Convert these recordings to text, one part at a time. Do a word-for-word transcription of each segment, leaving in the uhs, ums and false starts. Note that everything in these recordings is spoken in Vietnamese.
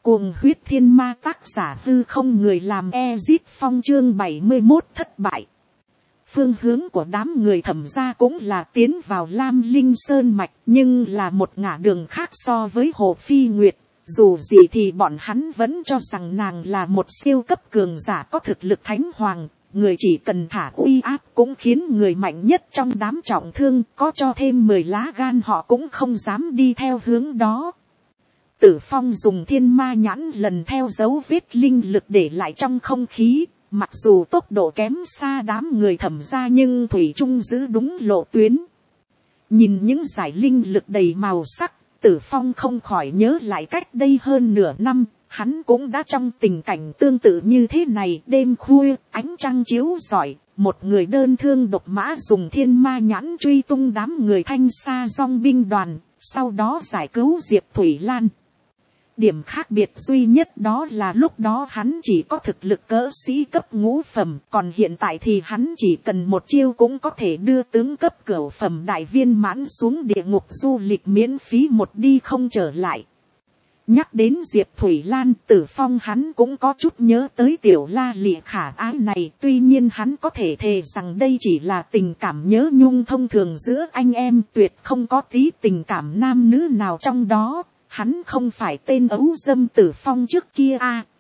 Cuồng huyết thiên ma, tác giả Hư Không Người, làm Ezit Phong, chương bảy mươi mốt thất bại. Phương hướng của đám người Thẩm gia cũng là tiến vào Lam Linh Sơn Mạch, nhưng là một ngả đường khác so với Hồ Phi Nguyệt. Dù gì thì bọn hắn vẫn cho rằng nàng là một siêu cấp cường giả có thực lực thánh hoàng. Người chỉ cần thả uy áp cũng khiến người mạnh nhất trong đám trọng thương, có cho thêm mười lá gan họ cũng không dám đi theo hướng đó. Tử Phong dùng thiên ma nhãn lần theo dấu vết linh lực để lại trong không khí, mặc dù tốc độ kém xa đám người Thẩm gia nhưng thủy chung giữ đúng lộ tuyến. Nhìn những giải linh lực đầy màu sắc, Tử Phong không khỏi nhớ lại cách đây hơn nửa năm, hắn cũng đã trong tình cảnh tương tự như thế này. Đêm khuya, ánh trăng chiếu rọi, một người đơn thương độc mã dùng thiên ma nhãn truy tung đám người Thanh Sa Dong binh đoàn, sau đó giải cứu Diệp Thủy Lan. Điểm khác biệt duy nhất đó là lúc đó hắn chỉ có thực lực cỡ sĩ cấp ngũ phẩm, còn hiện tại thì hắn chỉ cần một chiêu cũng có thể đưa tướng cấp cửu phẩm đại viên mãn xuống địa ngục du lịch miễn phí một đi không trở lại. Nhắc đến Diệp Thủy Lan, Tử Phong hắn cũng có chút nhớ tới tiểu la lị khả ái này, tuy nhiên hắn có thể thề rằng đây chỉ là tình cảm nhớ nhung thông thường giữa anh em, tuyệt không có tí tình cảm nam nữ nào trong đó. Hắn không phải tên ấu dâm Tử Phong trước kia a. À,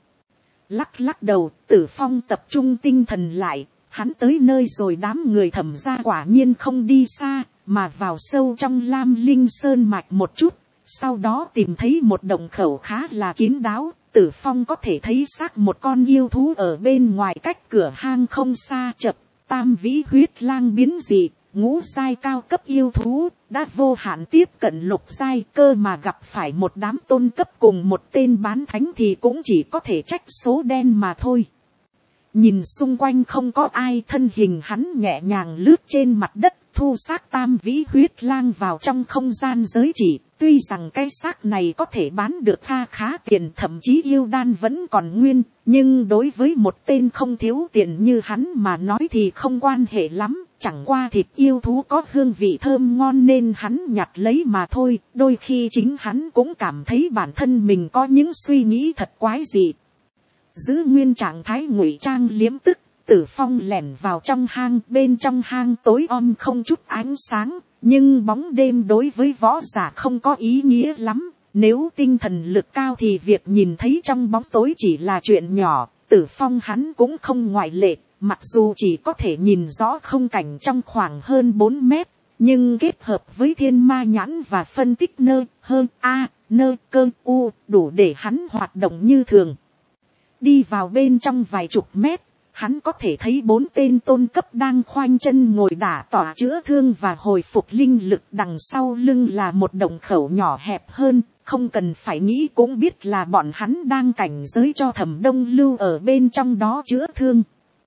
lắc lắc đầu, Tử Phong tập trung tinh thần lại, hắn tới nơi rồi. Đám người Thẩm gia quả nhiên không đi xa, mà vào sâu trong Lam Linh Sơn Mạch một chút, sau đó tìm thấy một động khẩu khá là kín đáo. Tử Phong có thể thấy xác một con yêu thú ở bên ngoài cách cửa hang không xa. Chập, tam vĩ huyết lang biến dị, ngũ giai cao cấp yêu thú, đã vô hạn tiếp cận lục giai, cơ mà gặp phải một đám tôn cấp cùng một tên bán thánh thì cũng chỉ có thể trách số đen mà thôi. Nhìn xung quanh không có ai, thân hình hắn nhẹ nhàng lướt trên mặt đất, thu xác tam vĩ huyết lang vào trong không gian giới chỉ. Tuy rằng cái xác này có thể bán được kha khá tiền, thậm chí yêu đan vẫn còn nguyên, nhưng đối với một tên không thiếu tiền như hắn mà nói thì không quan hệ lắm. Chẳng qua thịt yêu thú có hương vị thơm ngon nên hắn nhặt lấy mà thôi. Đôi khi chính hắn cũng cảm thấy bản thân mình có những suy nghĩ thật quái dị. Giữ nguyên trạng thái ngụy trang liếm tức, Tử Phong lẻn vào trong hang. Bên trong hang tối om không chút ánh sáng, nhưng bóng đêm đối với võ giả không có ý nghĩa lắm. Nếu tinh thần lực cao thì việc nhìn thấy trong bóng tối chỉ là chuyện nhỏ. Tử Phong hắn cũng không ngoại lệ, mặc dù chỉ có thể nhìn rõ không cảnh trong khoảng hơn bốn mét, nhưng kết hợp với thiên ma nhãn và phân tích nơ hơn a nơ cơ u đủ để hắn hoạt động như thường. Đi vào bên trong vài chục mét, hắn có thể thấy bốn tên tôn cấp đang khoanh chân ngồi đả tỏa chữa thương và hồi phục linh lực. Đằng sau lưng là một động khẩu nhỏ hẹp hơn, không cần phải nghĩ cũng biết là bọn hắn đang cảnh giới cho Thẩm Đông Lưu ở bên trong đó chữa thương.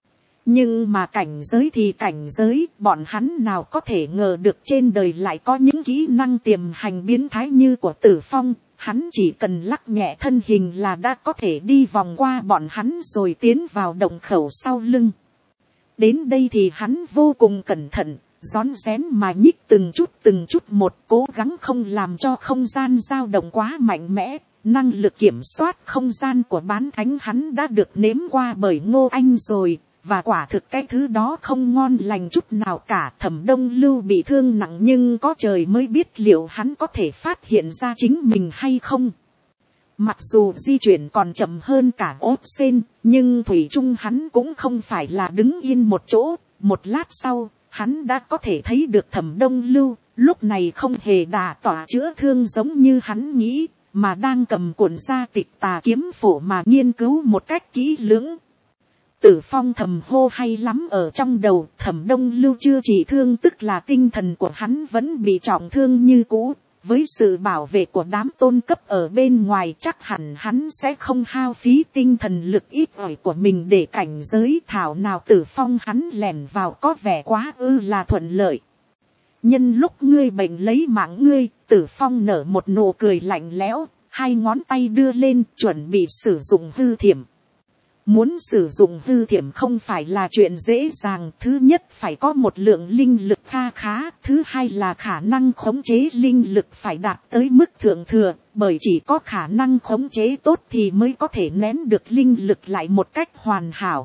Nhưng mà cảnh giới thì cảnh giới, bọn hắn nào có thể ngờ được trên đời lại có những kỹ năng tiềm hành biến thái như của Tử Phong. Hắn chỉ cần lắc nhẹ thân hình là đã có thể đi vòng qua bọn hắn rồi tiến vào động khẩu sau lưng. Đến đây thì hắn vô cùng cẩn thận, rón rén mà nhích từng chút từng chút một, cố gắng không làm cho không gian dao động quá mạnh mẽ. Năng lực kiểm soát không gian của bán thánh hắn đã được nếm qua bởi Ngô Anh rồi, và quả thực cái thứ đó không ngon lành chút nào cả. Thẩm Đông Lưu bị thương nặng nhưng có trời mới biết liệu hắn có thể phát hiện ra chính mình hay không. Mặc dù di chuyển còn chậm hơn cả ốp sen, nhưng thủy chung hắn cũng không phải là đứng yên một chỗ. Một lát sau, hắn đã có thể thấy được Thẩm Đông Lưu, lúc này không hề đả tỏa chữa thương giống như hắn nghĩ, mà đang cầm cuộn gia tịch tà kiếm phổ mà nghiên cứu một cách kỹ lưỡng. Tử Phong thầm hô hay lắm ở trong đầu. Thẩm Đông Lưu chưa trị thương, tức là tinh thần của hắn vẫn bị trọng thương như cũ. Với sự bảo vệ của đám tôn cấp ở bên ngoài, chắc hẳn hắn sẽ không hao phí tinh thần lực ít ỏi của mình để cảnh giới. Thảo nào Tử Phong hắn lẻn vào có vẻ quá ư là thuận lợi. Nhân lúc ngươi bệnh lấy mạng ngươi, Tử Phong nở một nụ cười lạnh lẽo, hai ngón tay đưa lên chuẩn bị sử dụng hư thiểm. Muốn sử dụng hư thiểm không phải là chuyện dễ dàng. Thứ nhất phải có một lượng linh lực kha khá. Thứ hai là khả năng khống chế linh lực phải đạt tới mức thượng thừa. Bởi chỉ có khả năng khống chế tốt thì mới có thể nén được linh lực lại một cách hoàn hảo.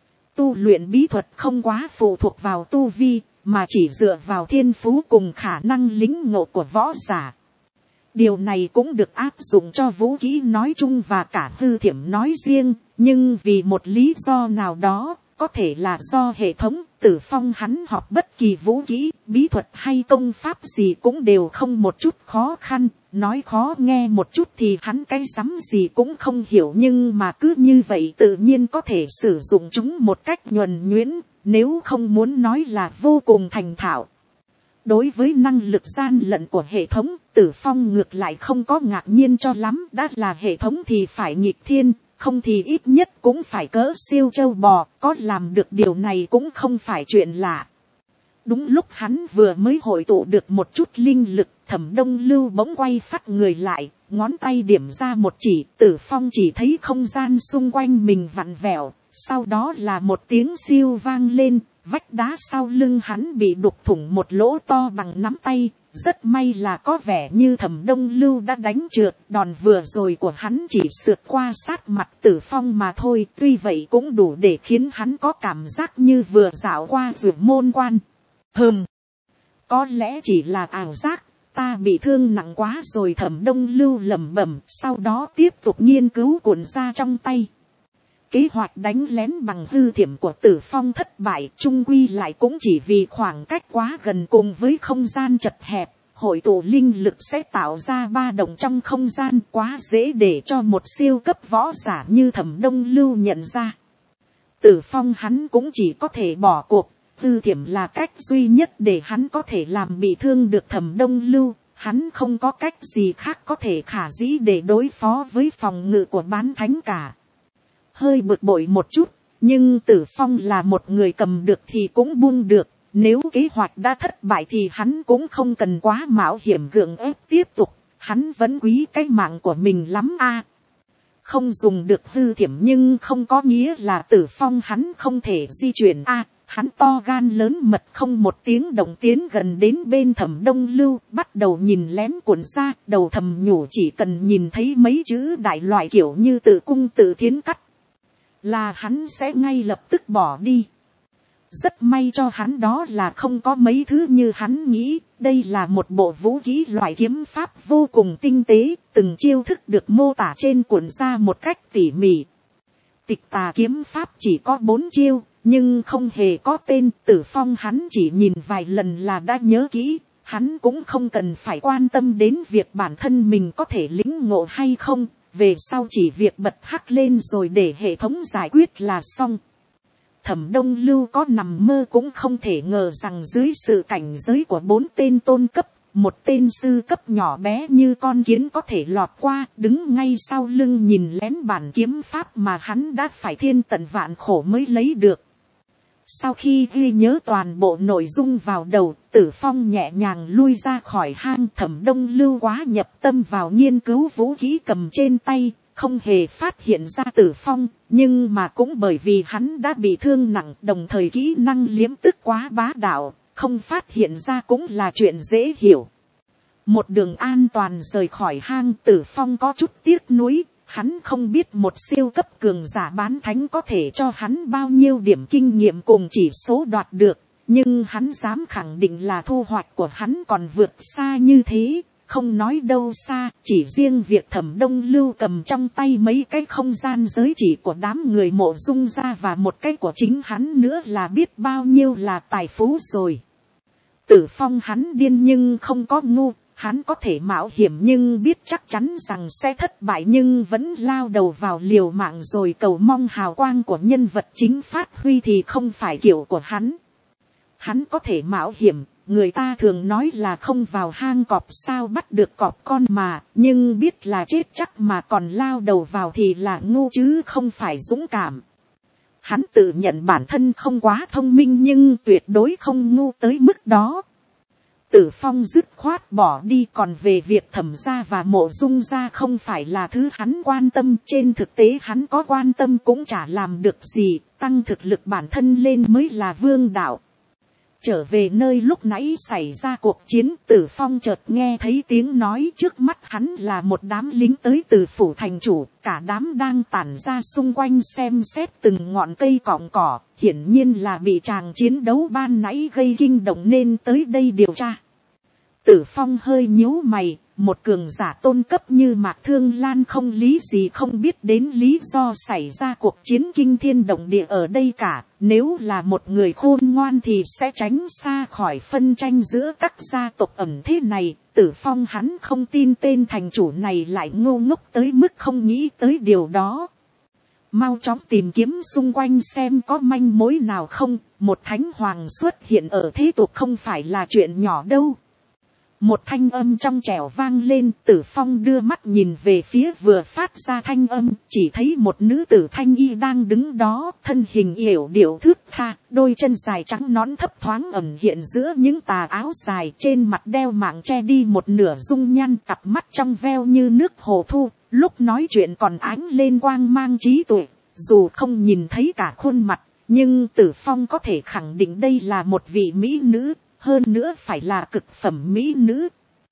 Tu luyện bí thuật không quá phụ thuộc vào tu vi, mà chỉ dựa vào thiên phú cùng khả năng lĩnh ngộ của võ giả. Điều này cũng được áp dụng cho vũ khí nói chung và cả hư thiểm nói riêng, nhưng vì một lý do nào đó, có thể là do hệ thống, Tử Phong hắn học bất kỳ vũ khí, bí thuật hay công pháp gì cũng đều không một chút khó khăn. Nói khó nghe một chút thì hắn cái rắm gì cũng không hiểu, nhưng mà cứ như vậy tự nhiên có thể sử dụng chúng một cách nhuần nhuyễn, nếu không muốn nói là vô cùng thành thạo. Đối với năng lực gian lận của hệ thống, Tử Phong ngược lại không có ngạc nhiên cho lắm. Đã là hệ thống thì phải nghịch thiên, không thì ít nhất cũng phải cỡ siêu châu bò, có làm được điều này cũng không phải chuyện lạ. Đúng lúc hắn vừa mới hội tụ được một chút linh lực, Thẩm Đông Lưu bỗng quay phắt người lại, ngón tay điểm ra một chỉ. Tử Phong chỉ thấy không gian xung quanh mình vặn vẹo, sau đó là một tiếng siêu vang lên, vách đá sau lưng hắn bị đục thủng một lỗ to bằng nắm tay. Rất may là có vẻ như Thẩm Đông Lưu đã đánh trượt, đòn vừa rồi của hắn chỉ sượt qua sát mặt Tử Phong mà thôi, tuy vậy cũng đủ để khiến hắn có cảm giác như vừa dạo qua ruột môn quan. Hừm, có lẽ chỉ là ảo giác, ta bị thương nặng quá rồi, Thẩm Đông Lưu lẩm bẩm, sau đó tiếp tục nghiên cứu cuộn ra trong tay. Kế hoạch đánh lén bằng hư thiểm của Tử Phong thất bại, chung quy lại cũng chỉ vì khoảng cách quá gần cùng với không gian chật hẹp, hội tụ linh lực sẽ tạo ra ba động trong không gian, quá dễ để cho một siêu cấp võ giả như Thẩm Đông Lưu nhận ra. Tử Phong hắn cũng chỉ có thể bỏ cuộc, hư thiểm là cách duy nhất để hắn có thể làm bị thương được Thẩm Đông Lưu. Hắn không có cách gì khác có thể khả dĩ để đối phó với phòng ngự của bán thánh cả. Hơi bực bội một chút, nhưng Tử Phong là một người cầm được thì cũng buông được. Nếu kế hoạch đã thất bại thì hắn cũng không cần quá mạo hiểm gượng ép tiếp tục. Hắn vẫn quý cái mạng của mình lắm a. Không dùng được hư thiểm nhưng không có nghĩa là Tử Phong hắn không thể di chuyển a. Hắn to gan lớn mật không một tiếng động tiến gần đến bên Thẩm Đông Lưu, bắt đầu nhìn lén cuộn ra, đầu thầm nhủ chỉ cần nhìn thấy mấy chữ đại loại kiểu như tự cung tự thiến cắt, là hắn sẽ ngay lập tức bỏ đi. Rất may cho hắn đó là không có mấy thứ như hắn nghĩ, đây là một bộ vũ khí loại kiếm pháp vô cùng tinh tế, từng chiêu thức được mô tả trên cuộn ra một cách tỉ mỉ. Tịch tà kiếm pháp chỉ có bốn chiêu, nhưng không hề có tên. Tử Phong hắn chỉ nhìn vài lần là đã nhớ kỹ, hắn cũng không cần phải quan tâm đến việc bản thân mình có thể lĩnh ngộ hay không, về sau chỉ việc bật hắc lên rồi để hệ thống giải quyết là xong. Thẩm Đông Lưu có nằm mơ cũng không thể ngờ rằng dưới sự cảnh giới của bốn tên tôn cấp, một tên sư cấp nhỏ bé như con kiến có thể lọt qua, đứng ngay sau lưng nhìn lén bản kiếm pháp mà hắn đã phải thiên tận vạn khổ mới lấy được. Sau khi ghi nhớ toàn bộ nội dung vào đầu, Tử Phong nhẹ nhàng lui ra khỏi hang. Thẩm Đông Lưu quá nhập tâm vào nghiên cứu vũ khí cầm trên tay, không hề phát hiện ra Tử Phong, nhưng mà cũng bởi vì hắn đã bị thương nặng, đồng thời kỹ năng liếm tức quá bá đạo, không phát hiện ra cũng là chuyện dễ hiểu. Một đường an toàn rời khỏi hang, Tử Phong có chút tiếc nuối. Hắn không biết một siêu cấp cường giả bán thánh có thể cho hắn bao nhiêu điểm kinh nghiệm cùng chỉ số đoạt được. Nhưng hắn dám khẳng định là thu hoạch của hắn còn vượt xa như thế. Không nói đâu xa, chỉ riêng việc Thẩm Đông Lưu cầm trong tay mấy cái không gian giới chỉ của đám người Mộ Dung ra và một cái của chính hắn nữa là biết bao nhiêu là tài phú rồi. Tử Phong hắn điên nhưng không có ngu. Hắn có thể mạo hiểm nhưng biết chắc chắn rằng sẽ thất bại, nhưng vẫn lao đầu vào liều mạng rồi cầu mong hào quang của nhân vật chính phát huy thì không phải kiểu của hắn. Hắn có thể mạo hiểm, người ta thường nói là không vào hang cọp sao bắt được cọp con mà, nhưng biết là chết chắc mà còn lao đầu vào thì là ngu chứ không phải dũng cảm. Hắn tự nhận bản thân không quá thông minh nhưng tuyệt đối không ngu tới mức đó. Tử Phong dứt khoát bỏ đi, còn về việc Thẩm gia và Mộ Dung gia không phải là thứ hắn quan tâm, trên thực tế hắn có quan tâm cũng chả làm được gì, tăng thực lực bản thân lên mới là vương đạo. Trở về nơi lúc nãy xảy ra cuộc chiến, Tử Phong chợt nghe thấy tiếng nói, trước mắt hắn là một đám lính tới từ phủ thành chủ, cả đám đang tản ra xung quanh xem xét từng ngọn cây cọng cỏ, hiển nhiên là bị tràng chiến đấu ban nãy gây kinh động nên tới đây điều tra. Tử Phong hơi nhíu mày, một cường giả tôn cấp như Mạc Thương Lan không lý gì không biết đến lý do xảy ra cuộc chiến kinh thiên động địa ở đây cả. Nếu là một người khôn ngoan thì sẽ tránh xa khỏi phân tranh giữa các gia tộc ẩn thế này. Tử Phong hắn không tin tên thành chủ này lại ngô ngốc tới mức không nghĩ tới điều đó. Mau chóng tìm kiếm xung quanh xem có manh mối nào không. Một thánh hoàng xuất hiện ở thế tục không phải là chuyện nhỏ đâu. Một thanh âm trong trẻo vang lên, Tử Phong đưa mắt nhìn về phía vừa phát ra thanh âm, chỉ thấy một nữ tử thanh y đang đứng đó, thân hình yểu điệu thướt tha, đôi chân dài trắng nõn thấp thoáng ẩn hiện giữa những tà áo dài, trên mặt đeo mạng che đi một nửa dung nhan, cặp mắt trong veo như nước hồ thu, lúc nói chuyện còn ánh lên quang mang trí tuệ, dù không nhìn thấy cả khuôn mặt, nhưng Tử Phong có thể khẳng định đây là một vị mỹ nữ. Hơn nữa phải là cực phẩm mỹ nữ.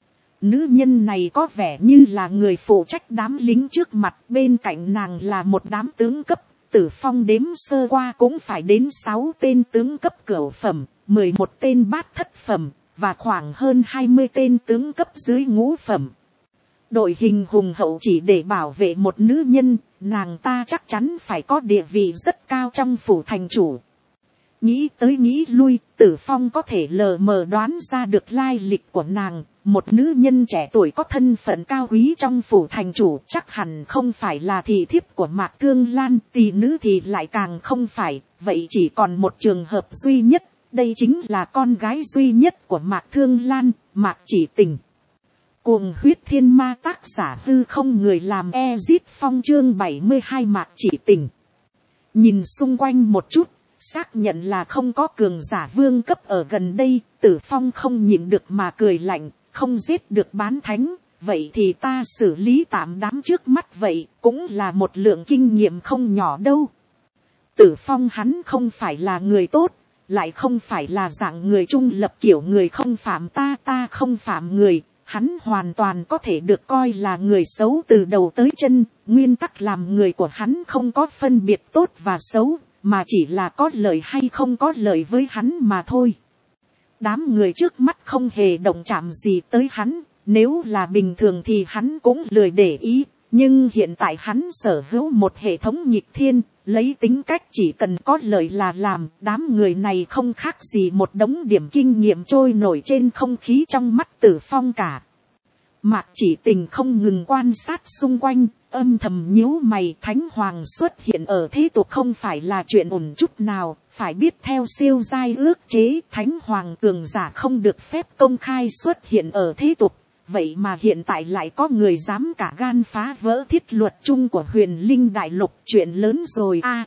Nữ nhân này có vẻ như là người phụ trách đám lính trước mặt, bên cạnh nàng là một đám tướng cấp. Tử Phong đếm sơ qua cũng phải đến sáu tên tướng cấp cửu phẩm, mười một tên bát thất phẩm, và khoảng hơn hai mươi tên tướng cấp dưới ngũ phẩm. Đội hình hùng hậu chỉ để bảo vệ một nữ nhân, nàng ta chắc chắn phải có địa vị rất cao trong phủ thành chủ. Nghĩ tới nghĩ lui, Tử Phong có thể lờ mờ đoán ra được lai lịch của nàng. Một nữ nhân trẻ tuổi có thân phận cao quý trong phủ thành chủ, chắc hẳn không phải là thị thiếp của Mạc Thương Lan, tỷ nữ thì lại càng không phải. Vậy chỉ còn một trường hợp duy nhất, đây chính là con gái duy nhất của Mạc Thương Lan, Mạc Chỉ Tình. Cuồng huyết thiên ma, tác giả hư không, người làm Ezit Phong, chương bảy mươi hai, Mạc Chỉ Tình. Nhìn xung quanh một chút, xác nhận là không có cường giả vương cấp ở gần đây, Tử Phong không nhịn được mà cười lạnh, không giết được bán thánh, vậy thì ta xử lý tạm đám trước mắt vậy, cũng là một lượng kinh nghiệm không nhỏ đâu. Tử Phong hắn không phải là người tốt, lại không phải là dạng người trung lập kiểu người không phạm ta ta không phạm người, hắn hoàn toàn có thể được coi là người xấu từ đầu tới chân, nguyên tắc làm người của hắn không có phân biệt tốt và xấu, mà chỉ là có lợi hay không có lợi với hắn mà thôi. Đám người trước mắt không hề động chạm gì tới hắn, nếu là bình thường thì hắn cũng lười để ý, nhưng hiện tại hắn sở hữu một hệ thống nghịch thiên, lấy tính cách chỉ cần có lợi là làm, đám người này không khác gì một đống điểm kinh nghiệm trôi nổi trên không khí trong mắt Tử Phong cả. Mạc Chỉ Tình không ngừng quan sát xung quanh, âm thầm nhíu mày. Thánh hoàng xuất hiện ở thế tục không phải là chuyện ổn chút nào, phải biết theo siêu giai ước chế, thánh hoàng cường giả không được phép công khai xuất hiện ở thế tục. Vậy mà hiện tại lại có người dám cả gan phá vỡ thiết luật chung của huyền linh đại lục, chuyện lớn rồi a. À,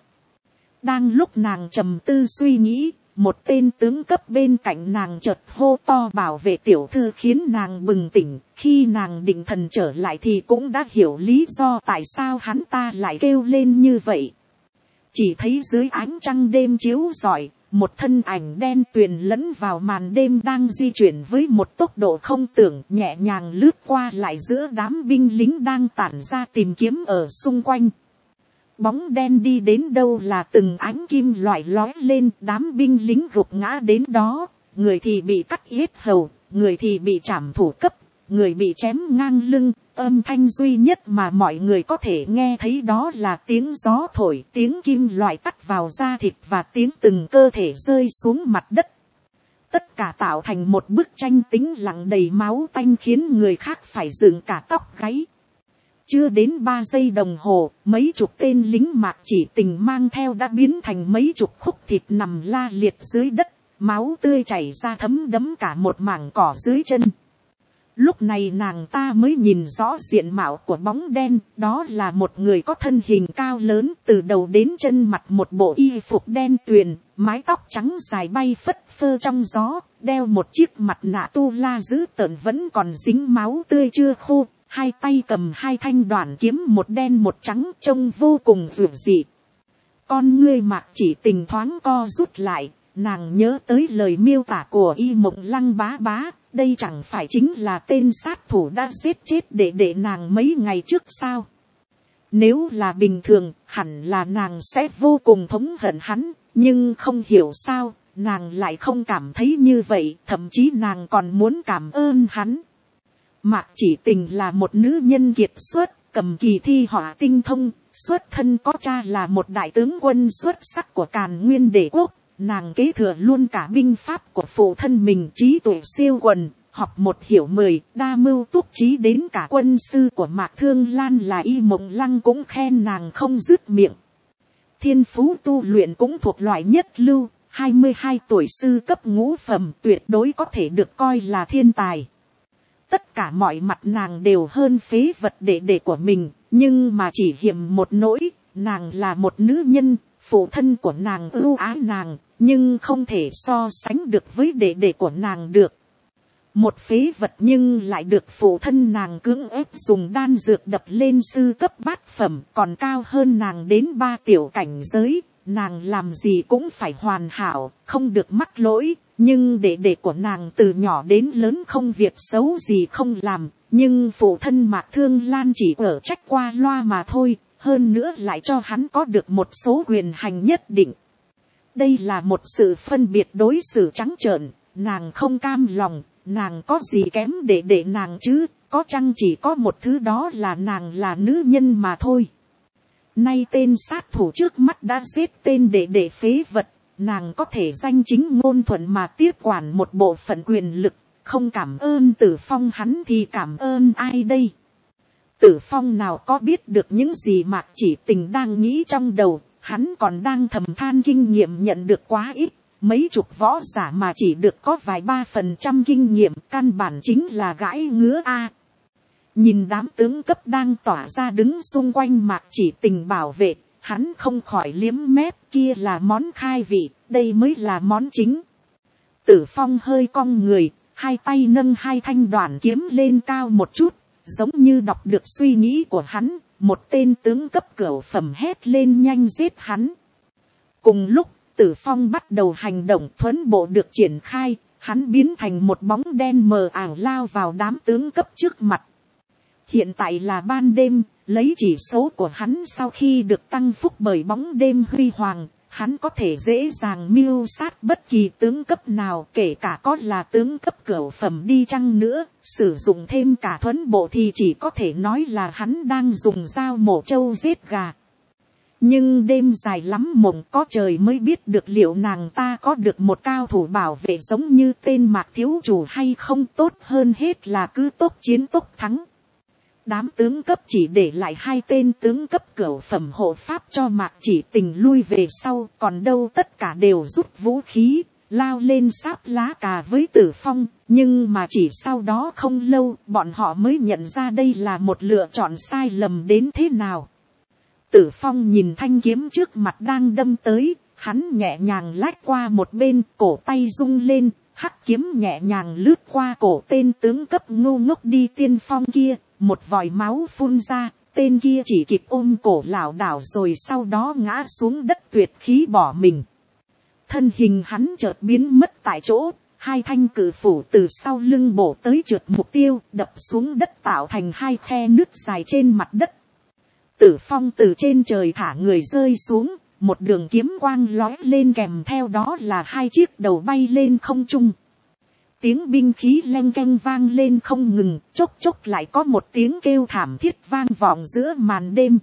đang lúc nàng trầm tư suy nghĩ, một tên tướng cấp bên cạnh nàng chợt hô to bảo vệ tiểu thư, khiến nàng bừng tỉnh. Khi nàng định thần trở lại thì cũng đã hiểu lý do tại sao hắn ta lại kêu lên như vậy. Chỉ thấy dưới ánh trăng đêm chiếu rọi, một thân ảnh đen tuyền lẫn vào màn đêm đang di chuyển với một tốc độ không tưởng, nhẹ nhàng lướt qua lại giữa đám binh lính đang tản ra tìm kiếm ở xung quanh. Bóng đen đi đến đâu là từng ánh kim loại lói lên, đám binh lính gục ngã đến đó, người thì bị cắt yết hầu, người thì bị trảm thủ cấp, người bị chém ngang lưng. Âm thanh duy nhất mà mọi người có thể nghe thấy đó là tiếng gió thổi, tiếng kim loại cắt vào da thịt và tiếng từng cơ thể rơi xuống mặt đất. Tất cả tạo thành một bức tranh tĩnh lặng đầy máu tanh khiến người khác phải dựng cả tóc gáy. Chưa đến ba giây đồng hồ, mấy chục tên lính Mạc Chỉ Tình mang theo đã biến thành mấy chục khúc thịt nằm la liệt dưới đất, máu tươi chảy ra thấm đẫm cả một mảng cỏ dưới chân. Lúc này nàng ta mới nhìn rõ diện mạo của bóng đen, đó là một người có thân hình cao lớn, từ đầu đến chân mặt một bộ y phục đen tuyền, mái tóc trắng dài bay phất phơ trong gió, đeo một chiếc mặt nạ tu la dữ tợn vẫn còn dính máu tươi chưa khô, hai tay cầm hai thanh đoạn kiếm một đen một trắng trông vô cùng dữ dị. Con ngươi Mạc Chỉ Tình thoáng co rút lại, nàng nhớ tới lời miêu tả của Y Mộng Lăng bá bá, đây chẳng phải chính là tên sát thủ đã giết chết để để nàng mấy ngày trước sao? Nếu là bình thường, hẳn là nàng sẽ vô cùng thống hận hắn, nhưng không hiểu sao, nàng lại không cảm thấy như vậy, thậm chí nàng còn muốn cảm ơn hắn. Mạc Chỉ Tình là một nữ nhân kiệt xuất, cầm kỳ thi họa tinh thông, xuất thân có cha là một đại tướng quân xuất sắc của Càn Nguyên Đế quốc, nàng kế thừa luôn cả binh pháp của phụ thân mình, trí tuệ siêu quần, học một hiểu mười, đa mưu túc trí, đến cả quân sư của Mạc Thương Lan là Y Mộng Lăng cũng khen nàng không dứt miệng. Thiên phú tu luyện cũng thuộc loại nhất lưu, hai mươi hai tuổi sư cấp ngũ phẩm, tuyệt đối có thể được coi là thiên tài. Tất cả mọi mặt nàng đều hơn phế vật đệ đệ của mình, nhưng mà chỉ hiểm một nỗi, nàng là một nữ nhân, phụ thân của nàng ưu ái nàng, nhưng không thể so sánh được với đệ đệ của nàng được. Một phế vật nhưng lại được phụ thân nàng cưỡng ép dùng đan dược đập lên sư cấp bát phẩm, còn cao hơn nàng đến ba tiểu cảnh giới, nàng làm gì cũng phải hoàn hảo, không được mắc lỗi. Nhưng đệ đệ của nàng từ nhỏ đến lớn không việc xấu gì không làm, nhưng phụ thân Mạc Thương Lan chỉ ở trách qua loa mà thôi, hơn nữa lại cho hắn có được một số quyền hành nhất định. Đây là một sự phân biệt đối xử trắng trợn, nàng không cam lòng, nàng có gì kém đệ đệ nàng chứ, có chăng chỉ có một thứ, đó là nàng là nữ nhân mà thôi. Nay tên sát thủ trước mắt đã giết tên đệ đệ phế vật, nàng có thể danh chính ngôn thuận mà tiếp quản một bộ phận quyền lực, không cảm ơn Tử Phong hắn thì cảm ơn ai đây? Tử Phong nào có biết được những gì Mạc Chỉ Tình đang nghĩ trong đầu, hắn còn đang thầm than kinh nghiệm nhận được quá ít, mấy chục võ giả mà chỉ được có vài ba phần trăm kinh nghiệm, căn bản chính là gãi ngứa a. Nhìn đám tướng cấp đang tỏa ra đứng xung quanh Mạc Chỉ Tình bảo vệ, hắn không khỏi liếm mép, kia là món khai vị, đây mới là món chính. Tử Phong hơi cong người, hai tay nâng hai thanh đoạn kiếm lên cao một chút, giống như đọc được suy nghĩ của hắn, một tên tướng cấp cửu phẩm hét lên nhanh giết hắn. Cùng lúc, Tử Phong bắt đầu hành động thuấn bộ được triển khai, hắn biến thành một bóng đen mờ ảo lao vào đám tướng cấp trước mặt. Hiện tại là ban đêm, lấy chỉ số của hắn sau khi được tăng phúc bởi bóng đêm huy hoàng, hắn có thể dễ dàng mưu sát bất kỳ tướng cấp nào, kể cả có là tướng cấp cửu phẩm đi chăng nữa, sử dụng thêm cả thuấn bộ thì chỉ có thể nói là hắn đang dùng dao mổ trâu giết gà. Nhưng đêm dài lắm mộng có trời mới biết được liệu nàng ta có được một cao thủ bảo vệ giống như tên Mạc thiếu chủ hay không, tốt hơn hết là cứ tốc chiến tốc thắng. Đám tướng cấp chỉ để lại hai tên tướng cấp cửu phẩm hộ pháp cho Mạc Chỉ Tình lui về sau, còn đâu tất cả đều rút vũ khí, lao lên sáp lá cà với Tử Phong, nhưng mà chỉ sau đó không lâu, bọn họ mới nhận ra đây là một lựa chọn sai lầm đến thế nào. Tử Phong nhìn thanh kiếm trước mặt đang đâm tới, hắn nhẹ nhàng lách qua một bên, cổ tay rung lên, hắc kiếm nhẹ nhàng lướt qua cổ tên tướng cấp ngu ngốc đi tiên phong kia. Một vòi máu phun ra, tên kia chỉ kịp ôm cổ lảo đảo rồi sau đó ngã xuống đất tuyệt khí bỏ mình. Thân hình hắn chợt biến mất tại chỗ, hai thanh cự phủ từ sau lưng bổ tới trượt mục tiêu, đập xuống đất tạo thành hai khe nứt dài trên mặt đất. Tử Phong từ trên trời thả người rơi xuống, một đường kiếm quang lóe lên kèm theo đó là hai chiếc đầu bay lên không trung. Tiếng binh khí leng keng vang lên không ngừng, chốc chốc lại có một tiếng kêu thảm thiết vang vọng giữa màn đêm.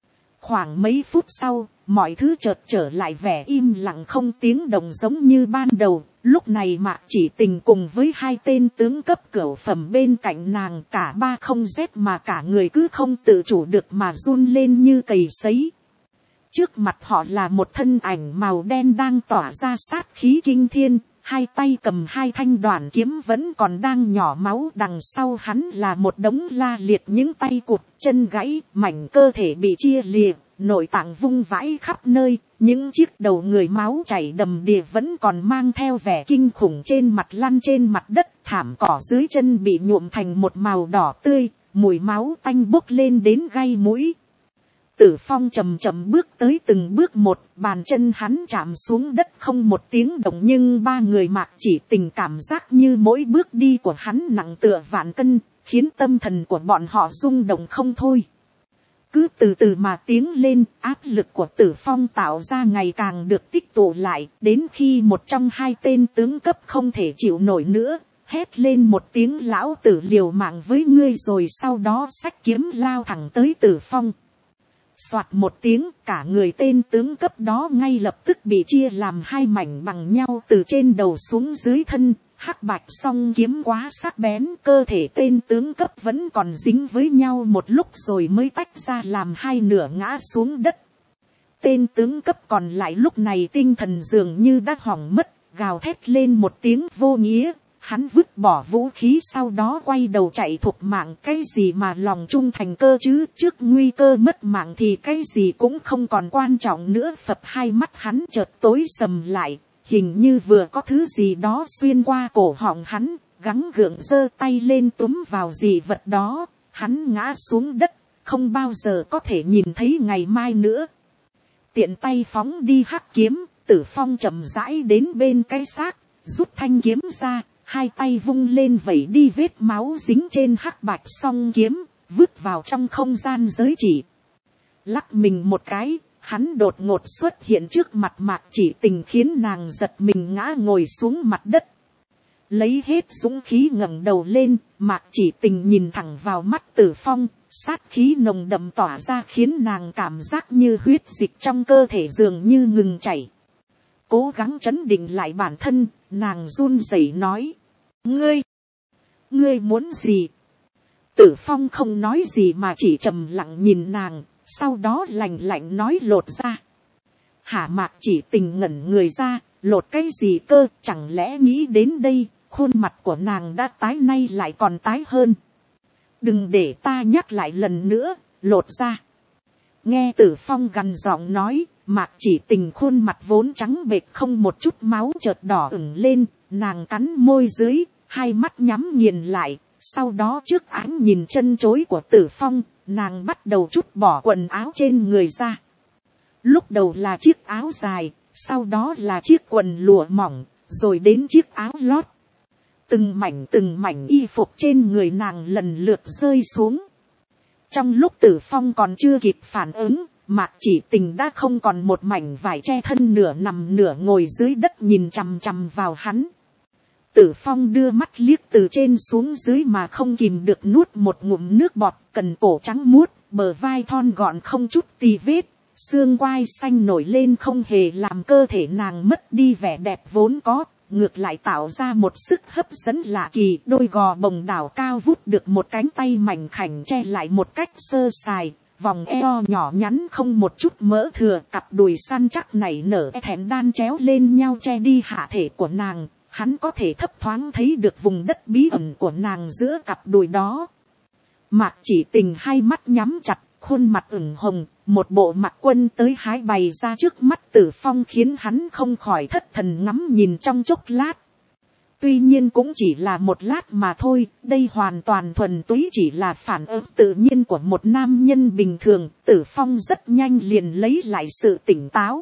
Khoảng mấy phút sau, mọi thứ chợt trở lại vẻ im lặng không tiếng động giống như ban đầu. Lúc này Mạc Chỉ Tình cùng với hai tên tướng cấp cửu phẩm bên cạnh nàng, cả ba không rét mà cả người cứ không tự chủ được mà run lên như cầy sấy. Trước mặt họ là một thân ảnh màu đen đang tỏa ra sát khí kinh thiên. Hai tay cầm hai thanh đoạn kiếm vẫn còn đang nhỏ máu, đằng sau hắn là một đống la liệt những tay cụt, chân gãy, mảnh cơ thể bị chia lìa, nội tạng vung vãi khắp nơi, những chiếc đầu người máu chảy đầm đìa vẫn còn mang theo vẻ kinh khủng trên mặt lăn trên mặt đất, thảm cỏ dưới chân bị nhuộm thành một màu đỏ tươi, mùi máu tanh bốc lên đến gai mũi. Tử Phong chậm chậm bước tới từng bước một, bàn chân hắn chạm xuống đất không một tiếng động, nhưng ba người Mạc Chỉ Tình cảm giác như mỗi bước đi của hắn nặng tựa vạn cân, khiến tâm thần của bọn họ rung động không thôi. Cứ từ từ mà tiến lên, áp lực của Tử Phong tạo ra ngày càng được tích tụ lại, đến khi một trong hai tên tướng cấp không thể chịu nổi nữa, hét lên một tiếng lão tử liều mạng với ngươi, rồi sau đó xách kiếm lao thẳng tới Tử Phong. Soạt một tiếng, cả người tên tướng cấp đó ngay lập tức bị chia làm hai mảnh bằng nhau từ trên đầu xuống dưới thân. Hắc bạch song kiếm quá sắc bén, cơ thể tên tướng cấp vẫn còn dính với nhau một lúc rồi mới tách ra làm hai nửa ngã xuống đất. Tên tướng cấp còn lại lúc này tinh thần dường như đã hỏng mất, gào thét lên một tiếng vô nghĩa. Hắn vứt bỏ vũ khí, sau đó quay đầu chạy thục mạng. Cái gì mà lòng trung thành cơ chứ, trước nguy cơ mất mạng thì cái gì cũng không còn quan trọng nữa. Phập hai mắt hắn chợt tối sầm lại, hình như vừa có thứ gì đó xuyên qua cổ họng hắn, gắng gượng giơ tay lên túm vào gì vật đó. Hắn ngã xuống đất, không bao giờ có thể nhìn thấy ngày mai nữa. Tiện tay phóng đi hắc kiếm, Tử Phong chậm rãi đến bên cái xác, rút thanh kiếm ra. Hai tay vung lên vẩy đi vết máu dính trên hắc bạch song kiếm, vứt vào trong không gian giới chỉ. Lắc mình một cái, hắn đột ngột xuất hiện trước mặt Mạc Chỉ Tình, khiến nàng giật mình ngã ngồi xuống mặt đất. Lấy hết dũng khí ngẩng đầu lên, Mạc Chỉ Tình nhìn thẳng vào mắt Tử Phong, sát khí nồng đậm tỏa ra khiến nàng cảm giác như huyết dịch trong cơ thể dường như ngừng chảy. Cố gắng trấn định lại bản thân, nàng run rẩy nói: Ngươi, ngươi muốn gì? Tử Phong không nói gì mà chỉ trầm lặng nhìn nàng, sau đó lạnh lạnh nói: lột ra. Hả? Mạc Chỉ Tình ngẩn người ra, lột cái gì cơ? Chẳng lẽ nghĩ đến đây, khuôn mặt của nàng đã tái nay lại còn tái hơn. Đừng để ta nhắc lại lần nữa, lột ra. Nghe Tử Phong gằn giọng nói, Mạc Chỉ Tình khuôn mặt vốn trắng bệch không một chút máu chợt đỏ ửng lên, nàng cắn môi dưới, hai mắt nhắm nghiền lại, sau đó trước ánh nhìn chân chối của Tử Phong, nàng bắt đầu trút bỏ quần áo trên người ra. Lúc đầu là chiếc áo dài, sau đó là chiếc quần lụa mỏng, rồi đến chiếc áo lót. Từng mảnh từng mảnh y phục trên người nàng lần lượt rơi xuống. Trong lúc Tử Phong còn chưa kịp phản ứng, Mạc Chỉ Tình đã không còn một mảnh vải che thân, nửa nằm nửa ngồi dưới đất nhìn chằm chằm vào hắn. Tử Phong đưa mắt liếc từ trên xuống dưới mà không kìm được nuốt một ngụm nước bọt, cần cổ trắng muốt, bờ vai thon gọn không chút tì vết, xương quai xanh nổi lên không hề làm cơ thể nàng mất đi vẻ đẹp vốn có, ngược lại tạo ra một sức hấp dẫn lạ kỳ. Đôi gò bồng đảo cao vút được một cánh tay mảnh khảnh che lại một cách sơ sài, vòng eo nhỏ nhắn không một chút mỡ thừa, cặp đùi săn chắc nảy nở thẹn đan chéo lên nhau che đi hạ thể của nàng. Hắn có thể thấp thoáng thấy được vùng đất bí ẩn của nàng giữa cặp đùi đó. Mạc Chỉ Tình hai mắt nhắm chặt, khuôn mặt ửng hồng, một bộ mặc quân tới hái bày ra trước mắt Tử Phong khiến hắn không khỏi thất thần ngắm nhìn trong chốc lát. Tuy nhiên cũng chỉ là một lát mà thôi, đây hoàn toàn thuần túy chỉ là phản ứng tự nhiên của một nam nhân bình thường. Tử Phong rất nhanh liền lấy lại sự tỉnh táo.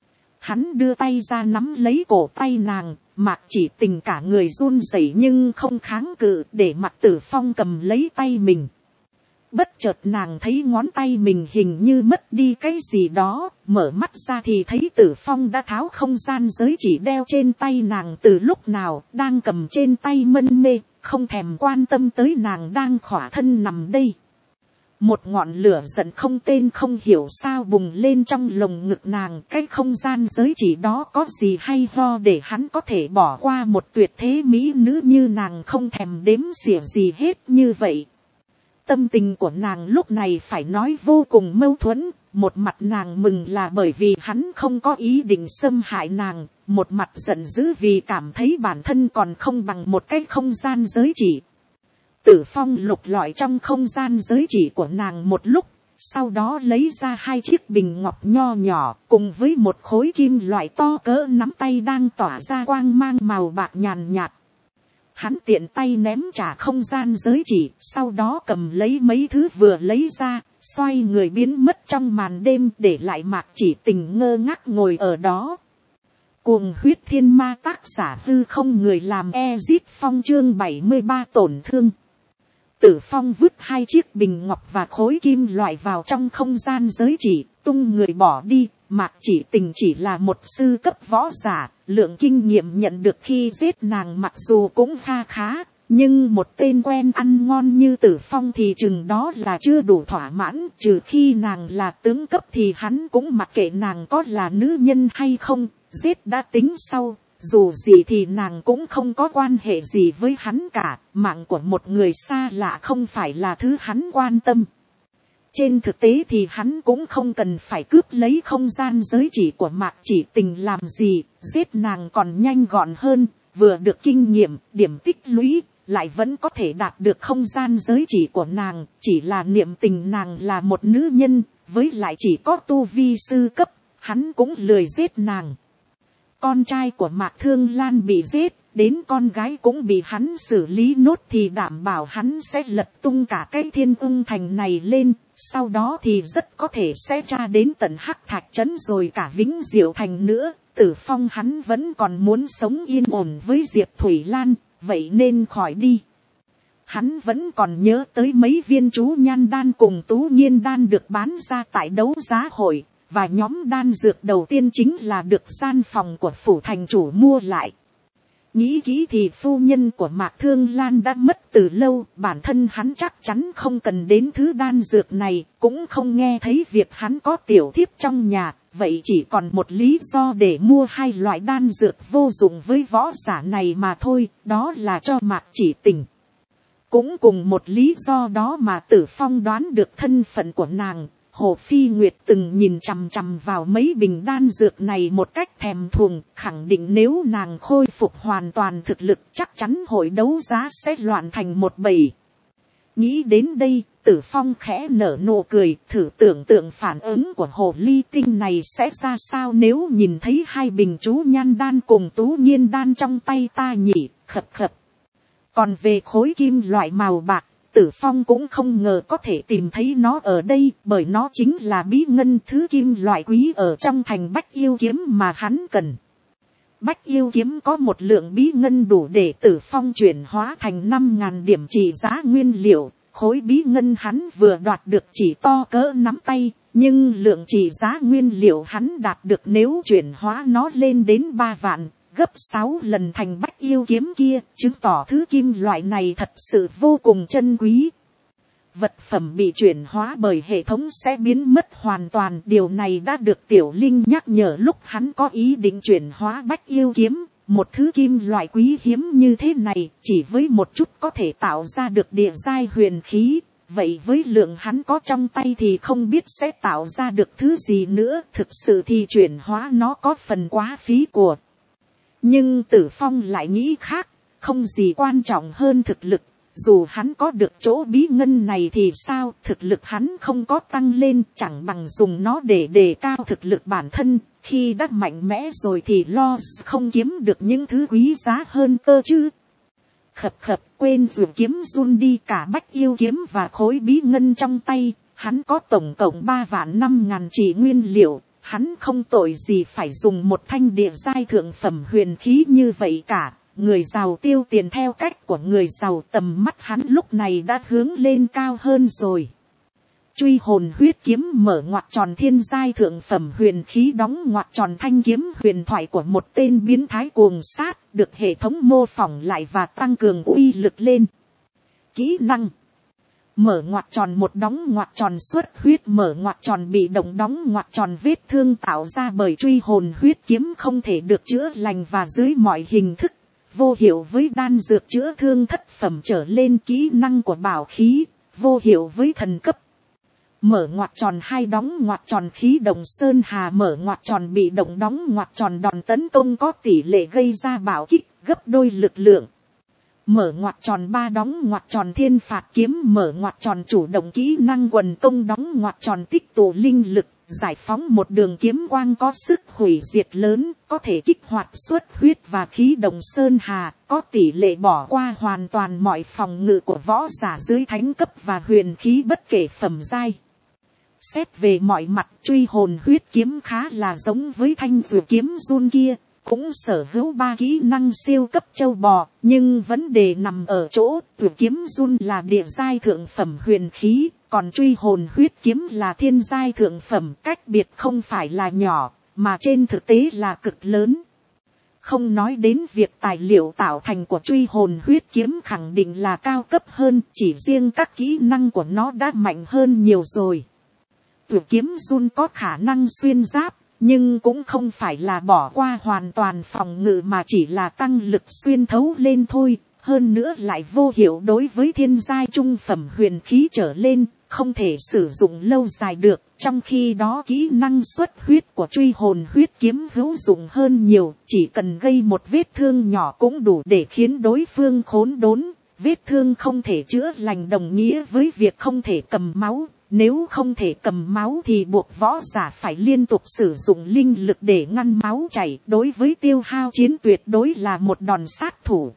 Hắn đưa tay ra nắm lấy cổ tay nàng, Mạc Chỉ Tình cả người run rẩy nhưng không kháng cự, để mặc Tử Phong cầm lấy tay mình. Bất chợt nàng thấy ngón tay mình hình như mất đi cái gì đó, mở mắt ra thì thấy Tử Phong đã tháo không gian giới chỉ đeo trên tay nàng từ lúc nào, đang cầm trên tay mân mê, không thèm quan tâm tới nàng đang khỏa thân nằm đây. Một ngọn lửa giận không tên không hiểu sao bùng lên trong lồng ngực nàng. Cái không gian giới chỉ đó có gì hay ho để hắn có thể bỏ qua một tuyệt thế mỹ nữ như nàng không thèm đếm xỉa gì hết như vậy. Tâm tình của nàng lúc này phải nói vô cùng mâu thuẫn. Một mặt nàng mừng là bởi vì hắn không có ý định xâm hại nàng. Một mặt giận dữ vì cảm thấy bản thân còn không bằng một cái không gian giới chỉ. Tử Phong lục lọi trong không gian giới chỉ của nàng một lúc, sau đó lấy ra hai chiếc bình ngọc nho nhỏ cùng với một khối kim loại to cỡ nắm tay đang tỏa ra quang mang màu bạc nhàn nhạt. Hắn tiện tay ném trả không gian giới chỉ, sau đó cầm lấy mấy thứ vừa lấy ra, xoay người biến mất trong màn đêm, để lại Mạc Chỉ Tình ngơ ngác ngồi ở đó. Cuồng huyết thiên ma, tác giả Hư Không, người làm Ezit Phong, chương bảy mươi ba tổn thương. Tử Phong vứt hai chiếc bình ngọc và khối kim loại vào trong không gian giới chỉ, tung người bỏ đi. Mạc Chỉ Tình chỉ là một sư cấp võ giả, lượng kinh nghiệm nhận được khi giết nàng mặc dù cũng kha khá, nhưng một tên quen ăn ngon như Tử Phong thì chừng đó là chưa đủ thỏa mãn. Trừ khi nàng là tướng cấp thì hắn cũng mặc kệ nàng có là nữ nhân hay không, giết đã tính sau. Dù gì thì nàng cũng không có quan hệ gì với hắn cả, mạng của một người xa lạ không phải là thứ hắn quan tâm. Trên thực tế thì hắn cũng không cần phải cướp lấy không gian giới chỉ của Mạc Chỉ Tình làm gì, giết nàng còn nhanh gọn hơn, vừa được kinh nghiệm, điểm tích lũy, lại vẫn có thể đạt được không gian giới chỉ của nàng, chỉ là niệm tình nàng là một nữ nhân, với lại chỉ có tu vi sư cấp, hắn cũng lười giết nàng. Con trai của Mạc Thương Lan bị giết, đến con gái cũng bị hắn xử lý nốt thì đảm bảo hắn sẽ lật tung cả cái Thiên Ưng Thành này lên, sau đó thì rất có thể sẽ tra đến tận Hắc Thạch Trấn rồi cả Vĩnh Diệu Thành nữa. Tử Phong hắn vẫn còn muốn sống yên ổn với Diệp Thủy Lan, vậy nên khỏi đi. Hắn vẫn còn nhớ tới mấy viên chú nhan đan cùng tú nhiên đan được bán ra tại đấu giá hội, và nhóm đan dược đầu tiên chính là được gian phòng của phủ thành chủ mua lại. Nghĩ kỹ thì phu nhân của Mạc Thương Lan đã mất từ lâu, bản thân hắn chắc chắn không cần đến thứ đan dược này, cũng không nghe thấy việc hắn có tiểu thiếp trong nhà, vậy chỉ còn một lý do để mua hai loại đan dược vô dụng với võ giả này mà thôi, đó là cho Mạc Chỉ Tình. Cũng cùng một lý do đó mà Tử Phong đoán được thân phận của nàng. Hồ Phi Nguyệt từng nhìn chằm chằm vào mấy bình đan dược này một cách thèm thuồng, khẳng định nếu nàng khôi phục hoàn toàn thực lực chắc chắn hội đấu giá sẽ loạn thành một bầy. Nghĩ đến đây, Tử Phong khẽ nở nụ cười, thử tưởng tượng phản ứng của hồ ly tinh này sẽ ra sao nếu nhìn thấy hai bình chú nhan đan cùng tú nhiên đan trong tay ta nhỉ, khập khập. Còn về khối kim loại màu bạc, Tử Phong cũng không ngờ có thể tìm thấy nó ở đây, bởi nó chính là bí ngân, thứ kim loại quý ở trong thành Bách Yêu Kiếm mà hắn cần. Bách Yêu Kiếm có một lượng bí ngân đủ để Tử Phong chuyển hóa thành năm nghìn điểm trị giá nguyên liệu, khối bí ngân hắn vừa đoạt được chỉ to cỡ nắm tay, nhưng lượng trị giá nguyên liệu hắn đạt được nếu chuyển hóa nó lên đến ba vạn. Gấp sáu lần thành Bách Yêu Kiếm kia, chứng tỏ thứ kim loại này thật sự vô cùng chân quý. Vật phẩm bị chuyển hóa bởi hệ thống sẽ biến mất hoàn toàn. Điều này đã được Tiểu Linh nhắc nhở lúc hắn có ý định chuyển hóa Bách Yêu Kiếm. Một thứ kim loại quý hiếm như thế này, chỉ với một chút có thể tạo ra được địa giai huyền khí. Vậy với lượng hắn có trong tay thì không biết sẽ tạo ra được thứ gì nữa. Thực sự thì chuyển hóa nó có phần quá phí của. Nhưng Tử Phong lại nghĩ khác, không gì quan trọng hơn thực lực, dù hắn có được chỗ bí ngân này thì sao, thực lực hắn không có tăng lên, chẳng bằng dùng nó để đề cao thực lực bản thân, khi đã mạnh mẽ rồi thì lo không kiếm được những thứ quý giá hơn cơ chứ. Khập khập, quên dù kiếm run đi cả Bách Yêu Kiếm và khối bí ngân trong tay, hắn có tổng cộng ba vạn năm ngàn chỉ nguyên liệu. Hắn không tội gì phải dùng một thanh địa giai thượng phẩm huyền khí như vậy cả. Người giàu tiêu tiền theo cách của người giàu, tầm mắt hắn lúc này đã hướng lên cao hơn rồi. Truy hồn huyết kiếm mở ngoặc tròn thiên giai thượng phẩm huyền khí, đóng ngoặc tròn thanh kiếm huyền thoại của một tên biến thái cuồng sát, được hệ thống mô phỏng lại và tăng cường uy lực lên. Kỹ năng: mở ngoặc tròn một, đóng ngoặc tròn xuất huyết, mở ngoặc tròn bị động, đóng ngoặc tròn vết thương tạo ra bởi truy hồn huyết kiếm không thể được chữa lành và dưới mọi hình thức, vô hiệu với đan dược chữa thương thất phẩm trở lên. Kỹ năng của bảo khí, vô hiệu với thần cấp. Mở ngoặc tròn hai, đóng ngoặc tròn khí động sơn hà, mở ngoặc tròn bị động, đóng ngoặc tròn đòn tấn công có tỷ lệ gây ra bảo kích gấp đôi lực lượng. mở ngoặc tròn ba đóng ngoặc tròn thiên phạt kiếm mở ngoặc tròn chủ động kỹ năng quần công đóng ngoặc tròn tích tụ linh lực, giải phóng một đường kiếm quang có sức hủy diệt lớn, có thể kích hoạt xuất huyết và khí động sơn hà, có tỷ lệ bỏ qua hoàn toàn mọi phòng ngự của võ giả dưới thánh cấp và huyền khí bất kể phẩm giai. Xét về mọi mặt, truy hồn huyết kiếm khá là giống với thanh dược kiếm run kia, cũng sở hữu ba kỹ năng siêu cấp châu bò, nhưng vấn đề nằm ở chỗ dược kiếm run là địa giai thượng phẩm huyền khí, còn truy hồn huyết kiếm là thiên giai thượng phẩm, cách biệt không phải là nhỏ, mà trên thực tế là cực lớn. Không nói đến việc tài liệu tạo thành của truy hồn huyết kiếm khẳng định là cao cấp hơn, chỉ riêng các kỹ năng của nó đã mạnh hơn nhiều rồi. Dược kiếm run có khả năng xuyên giáp, nhưng cũng không phải là bỏ qua hoàn toàn phòng ngự mà chỉ là tăng lực xuyên thấu lên thôi, hơn nữa lại vô hiệu đối với thiên giai trung phẩm huyền khí trở lên, không thể sử dụng lâu dài được, trong khi đó kỹ năng xuất huyết của truy hồn huyết kiếm hữu dụng hơn nhiều, chỉ cần gây một vết thương nhỏ cũng đủ để khiến đối phương khốn đốn, vết thương không thể chữa lành đồng nghĩa với việc không thể cầm máu. Nếu không thể cầm máu thì buộc võ giả phải liên tục sử dụng linh lực để ngăn máu chảy. Đối với tiêu hao chiến tuyệt đối là một đòn sát thủ.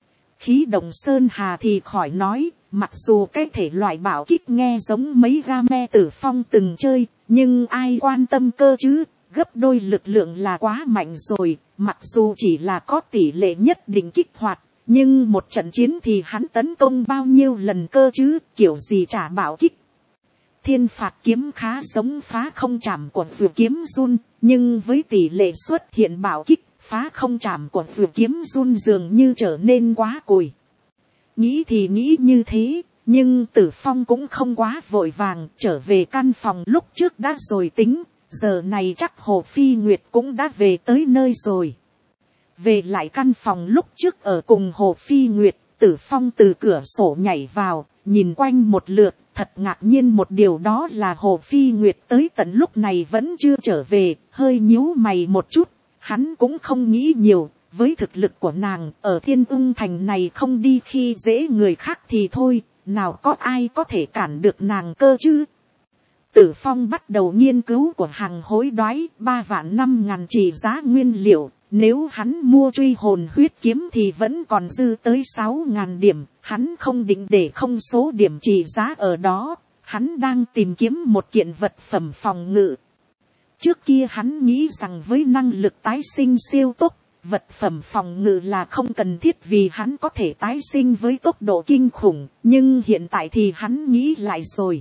Khí động sơn hà thì khỏi nói. Mặc dù cái thể loại bảo kích nghe giống mấy game Tử Phong từng chơi. Nhưng ai quan tâm cơ chứ. Gấp đôi lực lượng là quá mạnh rồi. Mặc dù chỉ là có tỷ lệ nhất định kích hoạt. Nhưng một trận chiến thì hắn tấn công bao nhiêu lần cơ chứ. Kiểu gì trả bảo kích. Thiên phạt kiếm khá giống phá không chạm của dược kiếm run, nhưng với tỷ lệ xuất hiện bảo kích, phá không chạm của dược kiếm run dường như trở nên quá cùi. Nghĩ thì nghĩ như thế, nhưng Tử Phong cũng không quá vội vàng, trở về căn phòng lúc trước đã rồi tính, giờ này chắc Hồ Phi Nguyệt cũng đã về tới nơi rồi. Về lại căn phòng lúc trước ở cùng Hồ Phi Nguyệt, Tử Phong từ cửa sổ nhảy vào, nhìn quanh một lượt. Thật ngạc nhiên một điều đó là Hồ Phi Nguyệt tới tận lúc này vẫn chưa trở về, hơi nhíu mày một chút, hắn cũng không nghĩ nhiều, với thực lực của nàng ở Thiên Ung Thành này không đi khi dễ người khác thì thôi, nào có ai có thể cản được nàng cơ chứ. Tử Phong bắt đầu nghiên cứu của hàng hối đoái ba vạn năm ngàn chỉ giá nguyên liệu. Nếu hắn mua truy hồn huyết kiếm thì vẫn còn dư tới sáu ngàn điểm, hắn không định để không số điểm trị giá ở đó, hắn đang tìm kiếm một kiện vật phẩm phòng ngự. Trước kia hắn nghĩ rằng với năng lực tái sinh siêu tốc, vật phẩm phòng ngự là không cần thiết vì hắn có thể tái sinh với tốc độ kinh khủng, nhưng hiện tại thì hắn nghĩ lại rồi.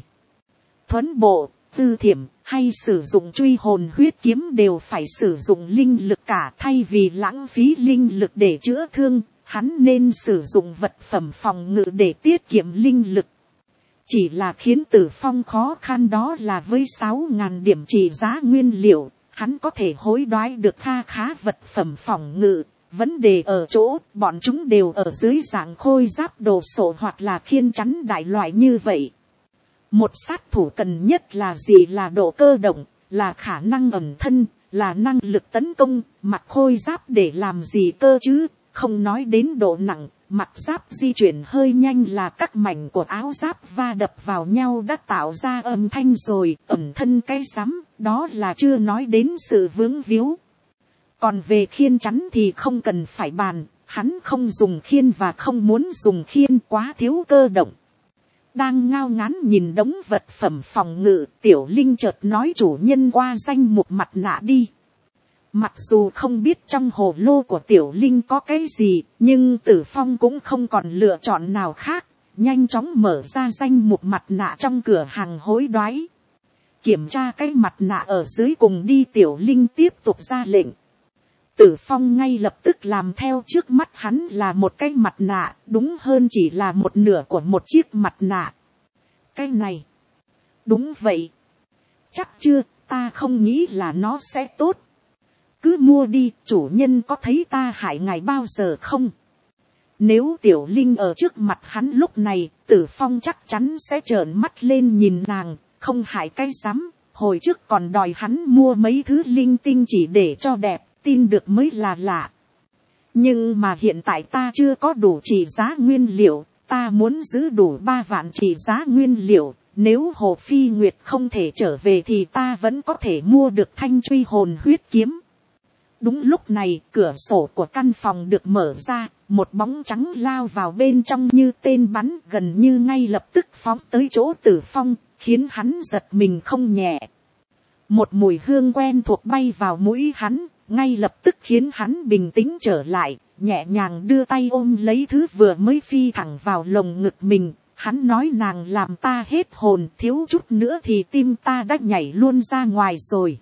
Thuấn bộ, tư thiểm, hay sử dụng truy hồn huyết kiếm đều phải sử dụng linh lực cả, thay vì lãng phí linh lực để chữa thương, hắn nên sử dụng vật phẩm phòng ngự để tiết kiệm linh lực. Chỉ là khiến Tử Phong khó khăn đó là với sáu ngàn điểm trị giá nguyên liệu, hắn có thể hối đoái được kha khá vật phẩm phòng ngự. Vấn đề ở chỗ, bọn chúng đều ở dưới dạng khôi giáp đồ sộ hoặc là khiên chắn đại loại như vậy. Một sát thủ cần nhất là gì? Là độ cơ động, là khả năng ẩn thân, là năng lực tấn công, mặc khôi giáp để làm gì cơ chứ, không nói đến độ nặng, mặc giáp di chuyển hơi nhanh là các mảnh của áo giáp va đập vào nhau đã tạo ra âm thanh rồi, ẩn thân cái rắm, đó là chưa nói đến sự vướng víu. Còn về khiên chắn thì không cần phải bàn, hắn không dùng khiên và không muốn dùng khiên, quá thiếu cơ động. Đang ngao ngán nhìn đống vật phẩm phòng ngự, Tiểu Linh chợt nói chủ nhân qua danh mục mặt nạ đi. Mặc dù không biết trong hồ lô của Tiểu Linh có cái gì, nhưng Tử Phong cũng không còn lựa chọn nào khác, nhanh chóng mở ra danh mục mặt nạ trong cửa hàng hối đoái. Kiểm tra cái mặt nạ ở dưới cùng đi, Tiểu Linh tiếp tục ra lệnh. Tử Phong ngay lập tức làm theo, trước mắt hắn là một cái mặt nạ, đúng hơn chỉ là một nửa của một chiếc mặt nạ. Cái này, đúng vậy. Chắc chưa, ta không nghĩ là nó sẽ tốt. Cứ mua đi, chủ nhân có thấy ta hại ngài bao giờ không? Nếu Tiểu Linh ở trước mặt hắn lúc này, Tử Phong chắc chắn sẽ trợn mắt lên nhìn nàng, không hại cái rắm. Hồi trước còn đòi hắn mua mấy thứ linh tinh chỉ để cho đẹp, tin được mới là lạ. nhưng mà hiện tại ta chưa có đủ trị giá nguyên liệu, ta muốn giữ đủ ba vạn trị giá nguyên liệu, nếu Hồ Phi Nguyệt không thể trở về thì ta vẫn có thể mua được thanh truy hồn huyết kiếm. Đúng lúc này, cửa sổ của căn phòng được mở ra, một bóng trắng lao vào bên trong như tên bắn, gần như ngay lập tức phóng tới chỗ Tử Phong, khiến hắn giật mình không nhẹ. Một mùi hương quen thuộc bay vào mũi hắn, ngay lập tức khiến hắn bình tĩnh trở lại, nhẹ nhàng đưa tay ôm lấy thứ vừa mới phi thẳng vào lồng ngực mình. Hắn nói nàng làm ta hết hồn, thiếu chút nữa thì tim ta đã nhảy luôn ra ngoài rồi.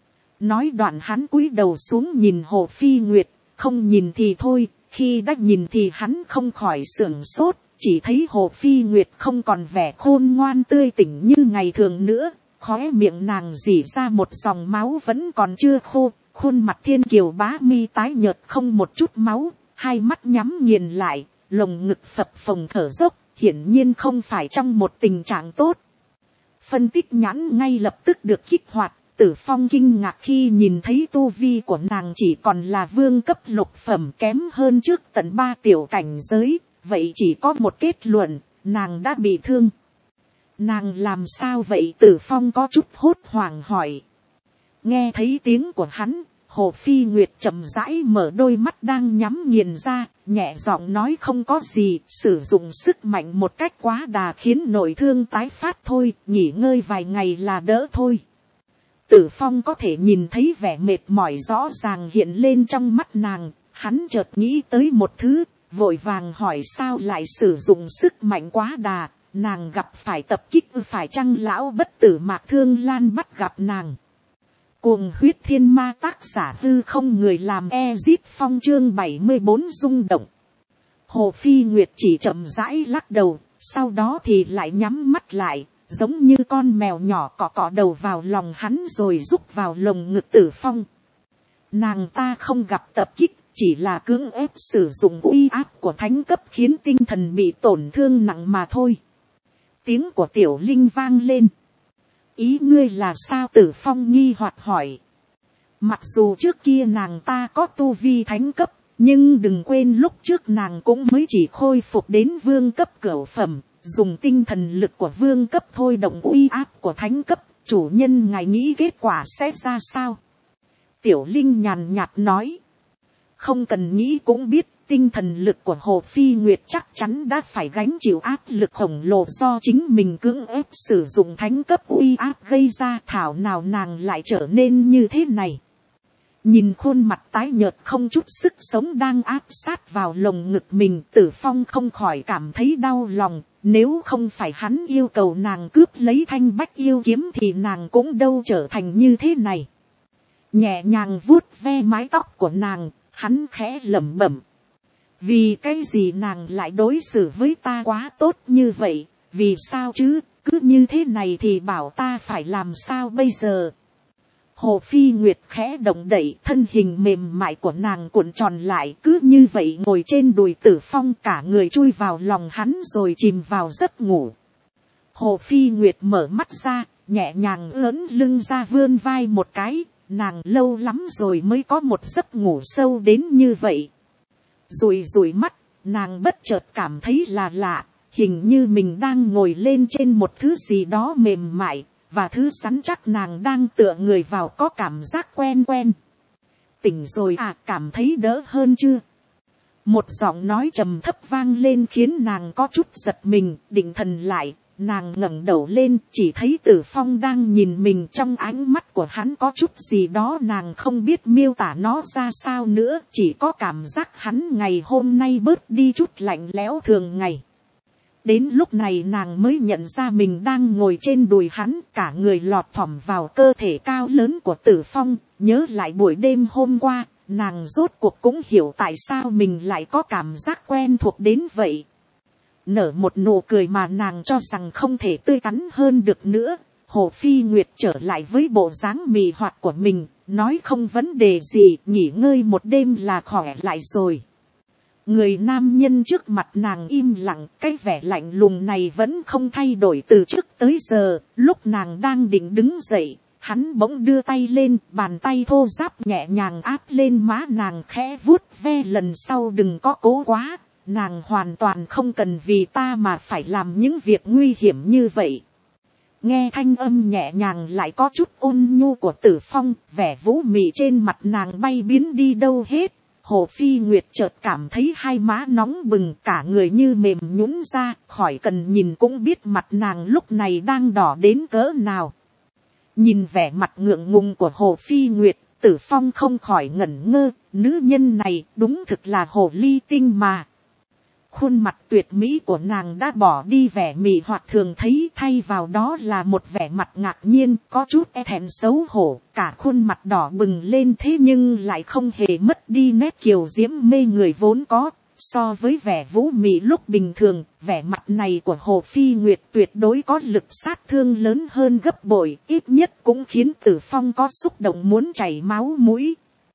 Nói đoạn hắn cúi đầu xuống nhìn Hồ Phi Nguyệt, không nhìn thì thôi, khi đã nhìn thì hắn không khỏi sửng sốt, chỉ thấy Hồ Phi Nguyệt không còn vẻ khôn ngoan tươi tỉnh như ngày thường nữa, khóe miệng nàng rỉ ra một dòng máu vẫn còn chưa khô, khuôn mặt thiên kiều bá mi tái nhợt không một chút máu, hai mắt nhắm nghiền lại, lồng ngực phập phồng thở dốc, hiển nhiên không phải trong một tình trạng tốt. Phân tích nhãn ngay lập tức được kích hoạt. Tử Phong kinh ngạc khi nhìn thấy tu vi của nàng chỉ còn là vương cấp lục phẩm, kém hơn trước tận ba tiểu cảnh giới, vậy chỉ có một kết luận, nàng đã bị thương. Nàng làm sao vậy? Tử Phong có chút hốt hoảng hỏi. Nghe thấy tiếng của hắn, Hồ Phi Nguyệt chậm rãi mở đôi mắt đang nhắm nghiền ra, nhẹ giọng nói không có gì, sử dụng sức mạnh một cách quá đà khiến nội thương tái phát thôi, nghỉ ngơi vài ngày là đỡ thôi. Tử Phong có thể nhìn thấy vẻ mệt mỏi rõ ràng hiện lên trong mắt nàng, hắn chợt nghĩ tới một thứ, vội vàng hỏi sao lại sử dụng sức mạnh quá đà, nàng gặp phải tập kích phải chăng lão bất tử Mạc Thương Lan bắt gặp nàng. Cuồng huyết thiên ma, tác giả Hư Không, người làm Ezip Phong, chương bảy mươi bốn rung động. Hồ Phi Nguyệt chỉ chậm rãi lắc đầu, sau đó thì lại nhắm mắt lại, giống như con mèo nhỏ cọ cọ đầu vào lòng hắn rồi rúc vào lồng ngực Tử Phong. Nàng ta không gặp tập kích, chỉ là cưỡng ép sử dụng uy áp của thánh cấp khiến tinh thần bị tổn thương nặng mà thôi. Tiếng của Tiểu Linh vang lên. Ý ngươi là sao? Tử Phong nghi hoặc hỏi. Mặc dù trước kia nàng ta có tu vi thánh cấp, nhưng đừng quên lúc trước nàng cũng mới chỉ khôi phục đến vương cấp cửu phẩm, dùng tinh thần lực của vương cấp thôi động uy áp của thánh cấp, chủ nhân ngài nghĩ kết quả sẽ ra sao? Tiểu Linh nhàn nhạt nói. Không cần nghĩ cũng biết, tinh thần lực của Hồ Phi Nguyệt chắc chắn đã phải gánh chịu áp lực khổng lồ do chính mình cưỡng ép sử dụng thánh cấp uy áp gây ra, thảo nào nàng lại trở nên như thế này. Nhìn khuôn mặt tái nhợt không chút sức sống đang áp sát vào lồng ngực mình, Tử Phong không khỏi cảm thấy đau lòng, nếu không phải hắn yêu cầu nàng cướp lấy thanh bách yêu kiếm thì nàng cũng đâu trở thành như thế này. Nhẹ nhàng vuốt ve mái tóc của nàng, hắn khẽ lẩm bẩm. Vì cái gì nàng lại đối xử với ta quá tốt như vậy, vì sao chứ, cứ như thế này thì bảo ta phải làm sao bây giờ. Hồ Phi Nguyệt khẽ động đậy, thân hình mềm mại của nàng cuộn tròn lại, cứ như vậy ngồi trên đùi Tử Phong, cả người chui vào lòng hắn rồi chìm vào giấc ngủ. Hồ Phi Nguyệt mở mắt ra, nhẹ nhàng ưỡn lưng ra vươn vai một cái, nàng lâu lắm rồi mới có một giấc ngủ sâu đến như vậy. Rủi rủi mắt, nàng bất chợt cảm thấy là lạ, hình như mình đang ngồi lên trên một thứ gì đó mềm mại, và thứ rắn chắc nàng đang tựa người vào có cảm giác quen quen. Tỉnh rồi à, cảm thấy đỡ hơn chưa? Một giọng nói trầm thấp vang lên khiến nàng có chút giật mình, định thần lại, nàng ngẩng đầu lên, chỉ thấy Tử Phong đang nhìn mình, trong ánh mắt của hắn có chút gì đó nàng không biết miêu tả nó ra sao nữa, chỉ có cảm giác hắn ngày hôm nay bớt đi chút lạnh lẽo thường ngày. Đến lúc này nàng mới nhận ra mình đang ngồi trên đùi hắn, cả người lọt thỏm vào cơ thể cao lớn của Tử Phong, nhớ lại buổi đêm hôm qua, nàng rốt cuộc cũng hiểu tại sao mình lại có cảm giác quen thuộc đến vậy. Nở một nụ cười mà nàng cho rằng không thể tươi tắn hơn được nữa, Hồ Phi Nguyệt trở lại với bộ dáng mị hoạt của mình, nói không vấn đề gì, nghỉ ngơi một đêm là khỏe lại rồi. Người nam nhân trước mặt nàng im lặng, cái vẻ lạnh lùng này vẫn không thay đổi từ trước tới giờ. Lúc nàng đang định đứng dậy, hắn bỗng đưa tay lên, bàn tay thô ráp nhẹ nhàng áp lên má nàng, khẽ vuốt ve lần sau đừng có cố quá, nàng hoàn toàn không cần vì ta mà phải làm những việc nguy hiểm như vậy. Nghe thanh âm nhẹ nhàng lại có chút ôn nhu của Tử Phong, vẻ vũ mị trên mặt nàng bay biến đi đâu hết. Hồ Phi Nguyệt chợt cảm thấy hai má nóng bừng, cả người như mềm nhũn ra, khỏi cần nhìn cũng biết mặt nàng lúc này đang đỏ đến cỡ nào. Nhìn vẻ mặt ngượng ngùng của Hồ Phi Nguyệt, Tử Phong không khỏi ngẩn ngơ, nữ nhân này đúng thực là hồ ly tinh mà. Khuôn mặt tuyệt mỹ của nàng đã bỏ đi vẻ mị hoặc thường thấy, thay vào đó là một vẻ mặt ngạc nhiên, có chút e thẹn xấu hổ, cả khuôn mặt đỏ bừng lên thế nhưng lại không hề mất đi nét kiều diễm mê người vốn có. So với vẻ vũ mị lúc bình thường, vẻ mặt này của Hồ Phi Nguyệt tuyệt đối có lực sát thương lớn hơn gấp bội, ít nhất cũng khiến Tử Phong có xúc động muốn chảy máu mũi.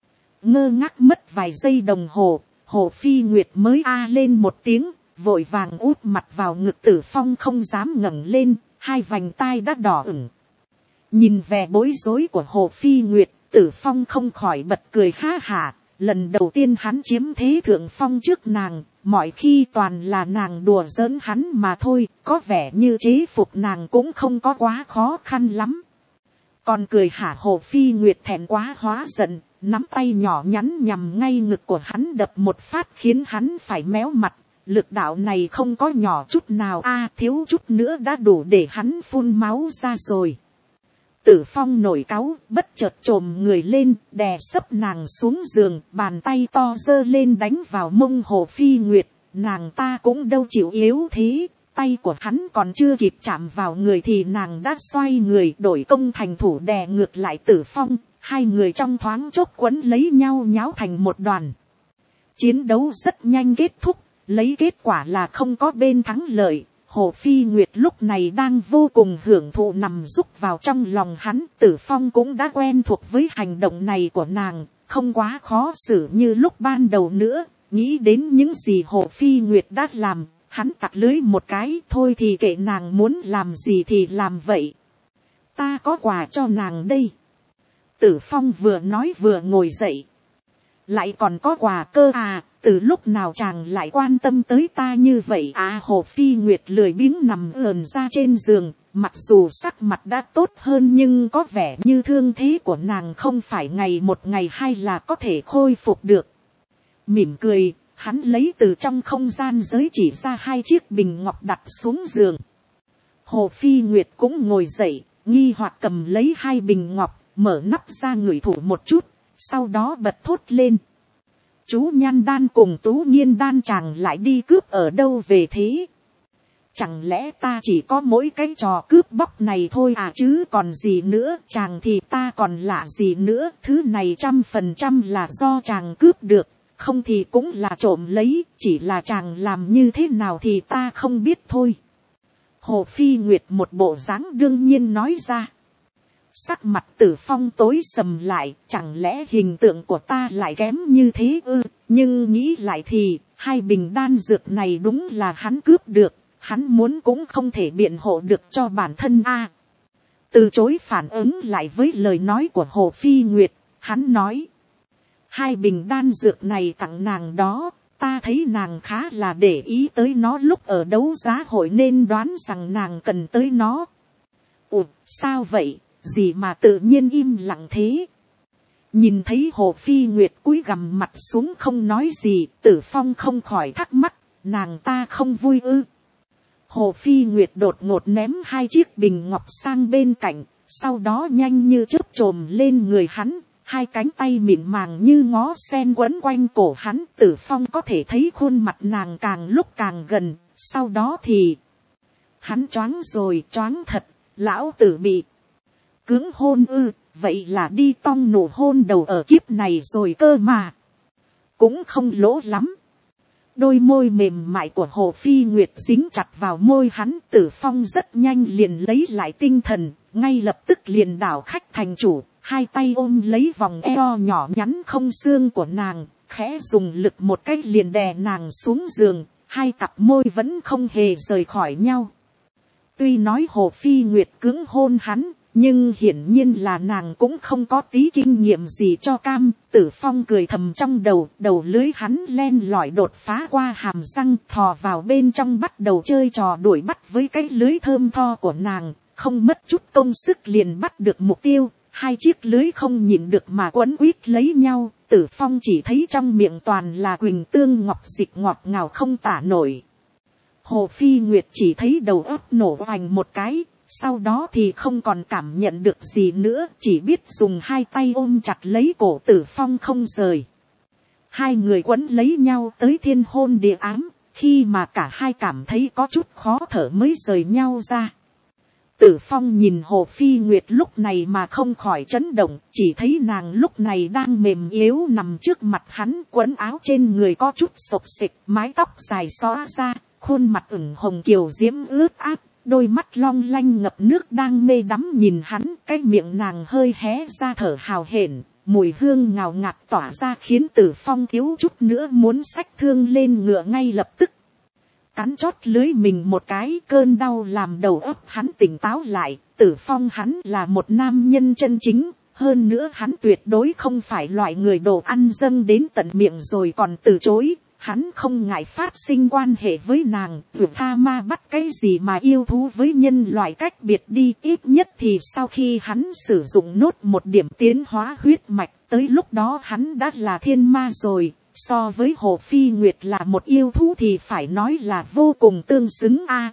Ngơ ngác mất vài giây đồng hồ, Hồ Phi Nguyệt mới a lên một tiếng, vội vàng úp mặt vào ngực Tử Phong không dám ngẩng lên, hai vành tai đã đỏ ửng. Nhìn vẻ bối rối của Hồ Phi Nguyệt, Tử Phong không khỏi bật cười ha hả. Lần đầu tiên hắn chiếm thế thượng phong trước nàng, mọi khi toàn là nàng đùa giỡn hắn mà thôi, có vẻ như chế phục nàng cũng không có quá khó khăn lắm. Còn cười hả Hồ Phi Nguyệt thẹn quá hóa giận, nắm tay nhỏ nhắn nhằm ngay ngực của hắn đập một phát khiến hắn phải méo mặt. Lực đạo này không có nhỏ chút nào, a thiếu chút nữa đã đủ để hắn phun máu ra rồi. Tử Phong nổi cáu, bất chợt trồm người lên, đè sấp nàng xuống giường, bàn tay to giơ lên đánh vào mông Hồ Phi Nguyệt. Nàng ta cũng đâu chịu yếu thế, tay của hắn còn chưa kịp chạm vào người thì nàng đã xoay người đổi công thành thủ đè ngược lại Tử Phong. Hai người trong thoáng chốc quấn lấy nhau nháo thành một đoàn. Chiến đấu rất nhanh kết thúc, lấy kết quả là không có bên thắng lợi. Hồ Phi Nguyệt lúc này đang vô cùng hưởng thụ nằm rúc vào trong lòng hắn. Tử Phong cũng đã quen thuộc với hành động này của nàng, không quá khó xử như lúc ban đầu nữa. Nghĩ đến những gì Hồ Phi Nguyệt đã làm, hắn tặc lưới một cái, thôi thì kệ nàng muốn làm gì thì làm vậy. Ta có quà cho nàng đây. Tử Phong vừa nói vừa ngồi dậy. Lại còn có quà cơ à, từ lúc nào chàng lại quan tâm tới ta như vậy à? Hồ Phi Nguyệt lười biếng nằm ườn ra trên giường, mặc dù sắc mặt đã tốt hơn nhưng có vẻ như thương thế của nàng không phải ngày một ngày hai là có thể khôi phục được. Mỉm cười, hắn lấy từ trong không gian giới chỉ ra hai chiếc bình ngọc đặt xuống giường. Hồ Phi Nguyệt cũng ngồi dậy, nghi hoặc cầm lấy hai bình ngọc, mở nắp ra ngửi thủ một chút, sau đó bật thốt lên. Chú Nhan Đan cùng Tú Nhiên Đan chàng lại đi cướp ở đâu về thế? Chẳng lẽ ta chỉ có mỗi cái trò cướp bóc này thôi à chứ còn gì nữa, chàng thì ta còn lạ gì nữa, thứ này trăm phần trăm là do chàng cướp được, không thì cũng là trộm lấy, chỉ là chàng làm như thế nào thì ta không biết thôi. Hồ Phi Nguyệt một bộ dáng đương nhiên nói ra. Sắc mặt Tử Phong tối sầm lại, chẳng lẽ hình tượng của ta lại kém như thế ư? Nhưng nghĩ lại thì, hai bình đan dược này đúng là hắn cướp được, hắn muốn cũng không thể biện hộ được cho bản thân a. Từ chối phản ứng lại với lời nói của Hồ Phi Nguyệt, hắn nói. Hai bình đan dược này tặng nàng đó, ta thấy nàng khá là để ý tới nó lúc ở đấu giá hội nên đoán rằng nàng cần tới nó. Ủa, sao vậy? Gì mà tự nhiên im lặng thế? Nhìn thấy Hồ Phi Nguyệt cúi gằm mặt xuống không nói gì, Tử Phong không khỏi thắc mắc, nàng ta không vui ư? Hồ Phi Nguyệt đột ngột ném hai chiếc bình ngọc sang bên cạnh, sau đó nhanh như chớp chồm lên người hắn, hai cánh tay mịn màng như ngó sen quấn quanh cổ hắn. Tử Phong có thể thấy khuôn mặt nàng càng lúc càng gần, sau đó thì hắn choáng rồi, choáng thật, lão tử bị cưỡng hôn ư, vậy là đi tong nụ hôn đầu ở kiếp này rồi cơ mà. Cũng không lỗ lắm. Đôi môi mềm mại của Hồ Phi Nguyệt dính chặt vào môi hắn. Tử Phong rất nhanh liền lấy lại tinh thần, ngay lập tức liền đảo khách thành chủ, hai tay ôm lấy vòng eo nhỏ nhắn không xương của nàng, khẽ dùng lực một cách liền đè nàng xuống giường, hai cặp môi vẫn không hề rời khỏi nhau. Tuy nói Hồ Phi Nguyệt cưỡng hôn hắn, nhưng hiển nhiên là nàng cũng không có tí kinh nghiệm gì cho cam. Tử Phong cười thầm trong đầu, đầu lưới hắn len lỏi đột phá qua hàm răng, thò vào bên trong bắt đầu chơi trò đuổi bắt với cái lưới thơm tho của nàng, không mất chút công sức liền bắt được mục tiêu. Hai chiếc lưới không nhịn được mà quấn quýt lấy nhau. Tử Phong chỉ thấy trong miệng toàn là quỳnh tương ngọc dịch ngọt ngào không tả nổi. Hồ Phi Nguyệt chỉ thấy đầu óc nổ vành một cái, sau đó thì không còn cảm nhận được gì nữa, chỉ biết dùng hai tay ôm chặt lấy cổ Tử Phong không rời. Hai người quấn lấy nhau tới thiên hôn địa ám, khi mà cả hai cảm thấy có chút khó thở mới rời nhau ra. Tử Phong nhìn Hồ Phi Nguyệt lúc này mà không khỏi chấn động, chỉ thấy nàng lúc này đang mềm yếu nằm trước mặt hắn, quần áo trên người có chút xộc xịch, mái tóc dài xõa ra, khuôn mặt ửng hồng kiều diễm ướt át, đôi mắt long lanh ngập nước đang mê đắm nhìn hắn, cái miệng nàng hơi hé ra thở hào hển, mùi hương ngào ngạt tỏa ra khiến Tử Phong thiếu chút nữa muốn xách thương lên ngựa ngay lập tức. Cắn chót lưới mình một cái, cơn đau làm đầu óc hắn tỉnh táo lại. Tử Phong hắn là một nam nhân chân chính, hơn nữa hắn tuyệt đối không phải loại người đồ ăn dâng đến tận miệng rồi còn từ chối. Hắn không ngại phát sinh quan hệ với nàng, vượt tha ma bắt cái gì mà yêu thú với nhân loại cách biệt đi. Ít nhất thì sau khi hắn sử dụng nốt một điểm tiến hóa huyết mạch, tới lúc đó hắn đã là thiên ma rồi. So với Hồ Phi Nguyệt là một yêu thú thì phải nói là vô cùng tương xứng a.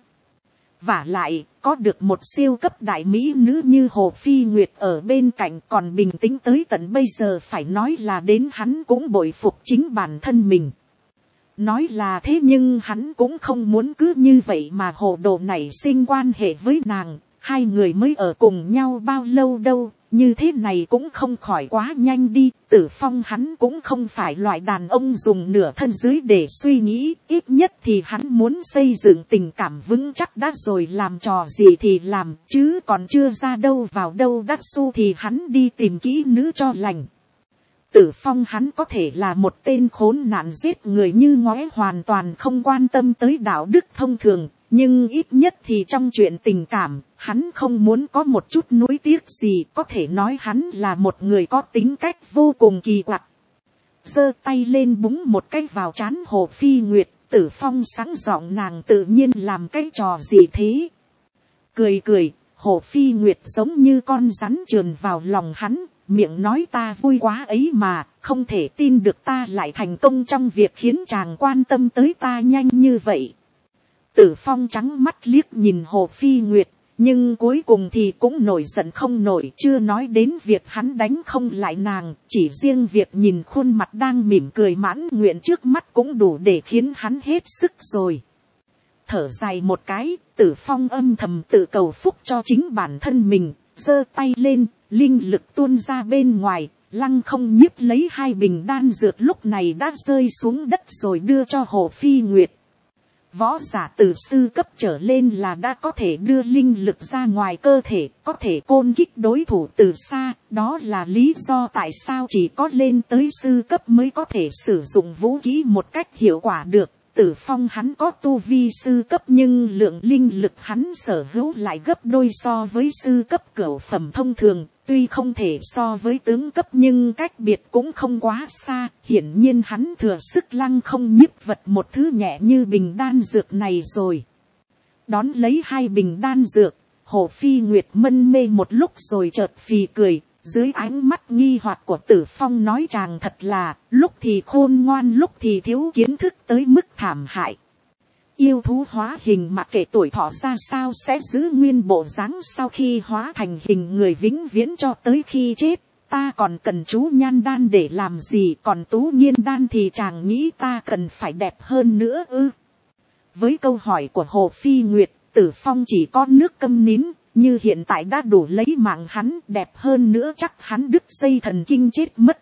Vả lại, có được một siêu cấp đại mỹ nữ như Hồ Phi Nguyệt ở bên cạnh còn bình tĩnh tới tận bây giờ, phải nói là đến hắn cũng bội phục chính bản thân mình. Nói là thế nhưng hắn cũng không muốn cứ như vậy mà hồ đồ này sinh quan hệ với nàng. Hai người mới ở cùng nhau bao lâu đâu, như thế này cũng không khỏi quá nhanh đi. Tử Phong hắn cũng không phải loại đàn ông dùng nửa thân dưới để suy nghĩ, ít nhất thì hắn muốn xây dựng tình cảm vững chắc đã rồi làm trò gì thì làm, chứ còn chưa ra đâu vào đâu đắc su thì hắn đi tìm kỹ nữ cho lành. Tử Phong hắn có thể là một tên khốn nạn giết người như ngóe, hoàn toàn không quan tâm tới đạo đức thông thường, nhưng ít nhất thì trong chuyện tình cảm, hắn không muốn có một chút nuối tiếc gì, có thể nói hắn là một người có tính cách vô cùng kỳ quặc. Giơ tay lên búng một cái vào trán Hồ Phi Nguyệt, Tử Phong sáng giọng nàng tự nhiên làm cái trò gì thế. Cười cười, Hồ Phi Nguyệt giống như con rắn trườn vào lòng hắn, miệng nói ta vui quá ấy mà, không thể tin được ta lại thành công trong việc khiến chàng quan tâm tới ta nhanh như vậy. Tử Phong trắng mắt liếc nhìn Hồ Phi Nguyệt, nhưng cuối cùng thì cũng nổi giận không nổi, chưa nói đến việc hắn đánh không lại nàng, chỉ riêng việc nhìn khuôn mặt đang mỉm cười mãn nguyện trước mắt cũng đủ để khiến hắn hết sức rồi. Thở dài một cái, Tử Phong âm thầm tự cầu phúc cho chính bản thân mình, giơ tay lên, linh lực tuôn ra bên ngoài, lăng không nhiếp lấy hai bình đan dược lúc này đã rơi xuống đất rồi đưa cho Hồ Phi Nguyệt. Võ giả từ sư cấp trở lên là đã có thể đưa linh lực ra ngoài cơ thể, có thể côn kích đối thủ từ xa, đó là lý do tại sao chỉ có lên tới sư cấp mới có thể sử dụng vũ khí một cách hiệu quả được. Tử Phong hắn có tu vi sư cấp nhưng lượng linh lực hắn sở hữu lại gấp đôi so với sư cấp cửu phẩm thông thường, tuy không thể so với tướng cấp nhưng cách biệt cũng không quá xa. Hiển nhiên hắn thừa sức lăng không nhiếp vật một thứ nhẹ như bình đan dược này rồi. Đón lấy hai bình đan dược, Hồ Phi Nguyệt mân mê một lúc rồi chợt phì cười. Dưới ánh mắt nghi hoặc của Tử Phong nói chàng thật là, lúc thì khôn ngoan lúc thì thiếu kiến thức tới mức thảm hại. Yêu thú hóa hình mà kể tuổi thọ ra sao sẽ giữ nguyên bộ dáng sau khi hóa thành hình người vĩnh viễn cho tới khi chết. Ta còn cần chú nhan đan để làm gì, còn tú nhiên đan thì chàng nghĩ ta cần phải đẹp hơn nữa ư? Với câu hỏi của Hồ Phi Nguyệt, Tử Phong chỉ có nước câm nín. Như hiện tại đã đủ lấy mạng hắn, đẹp hơn nữa chắc hắn đứt dây thần kinh chết mất.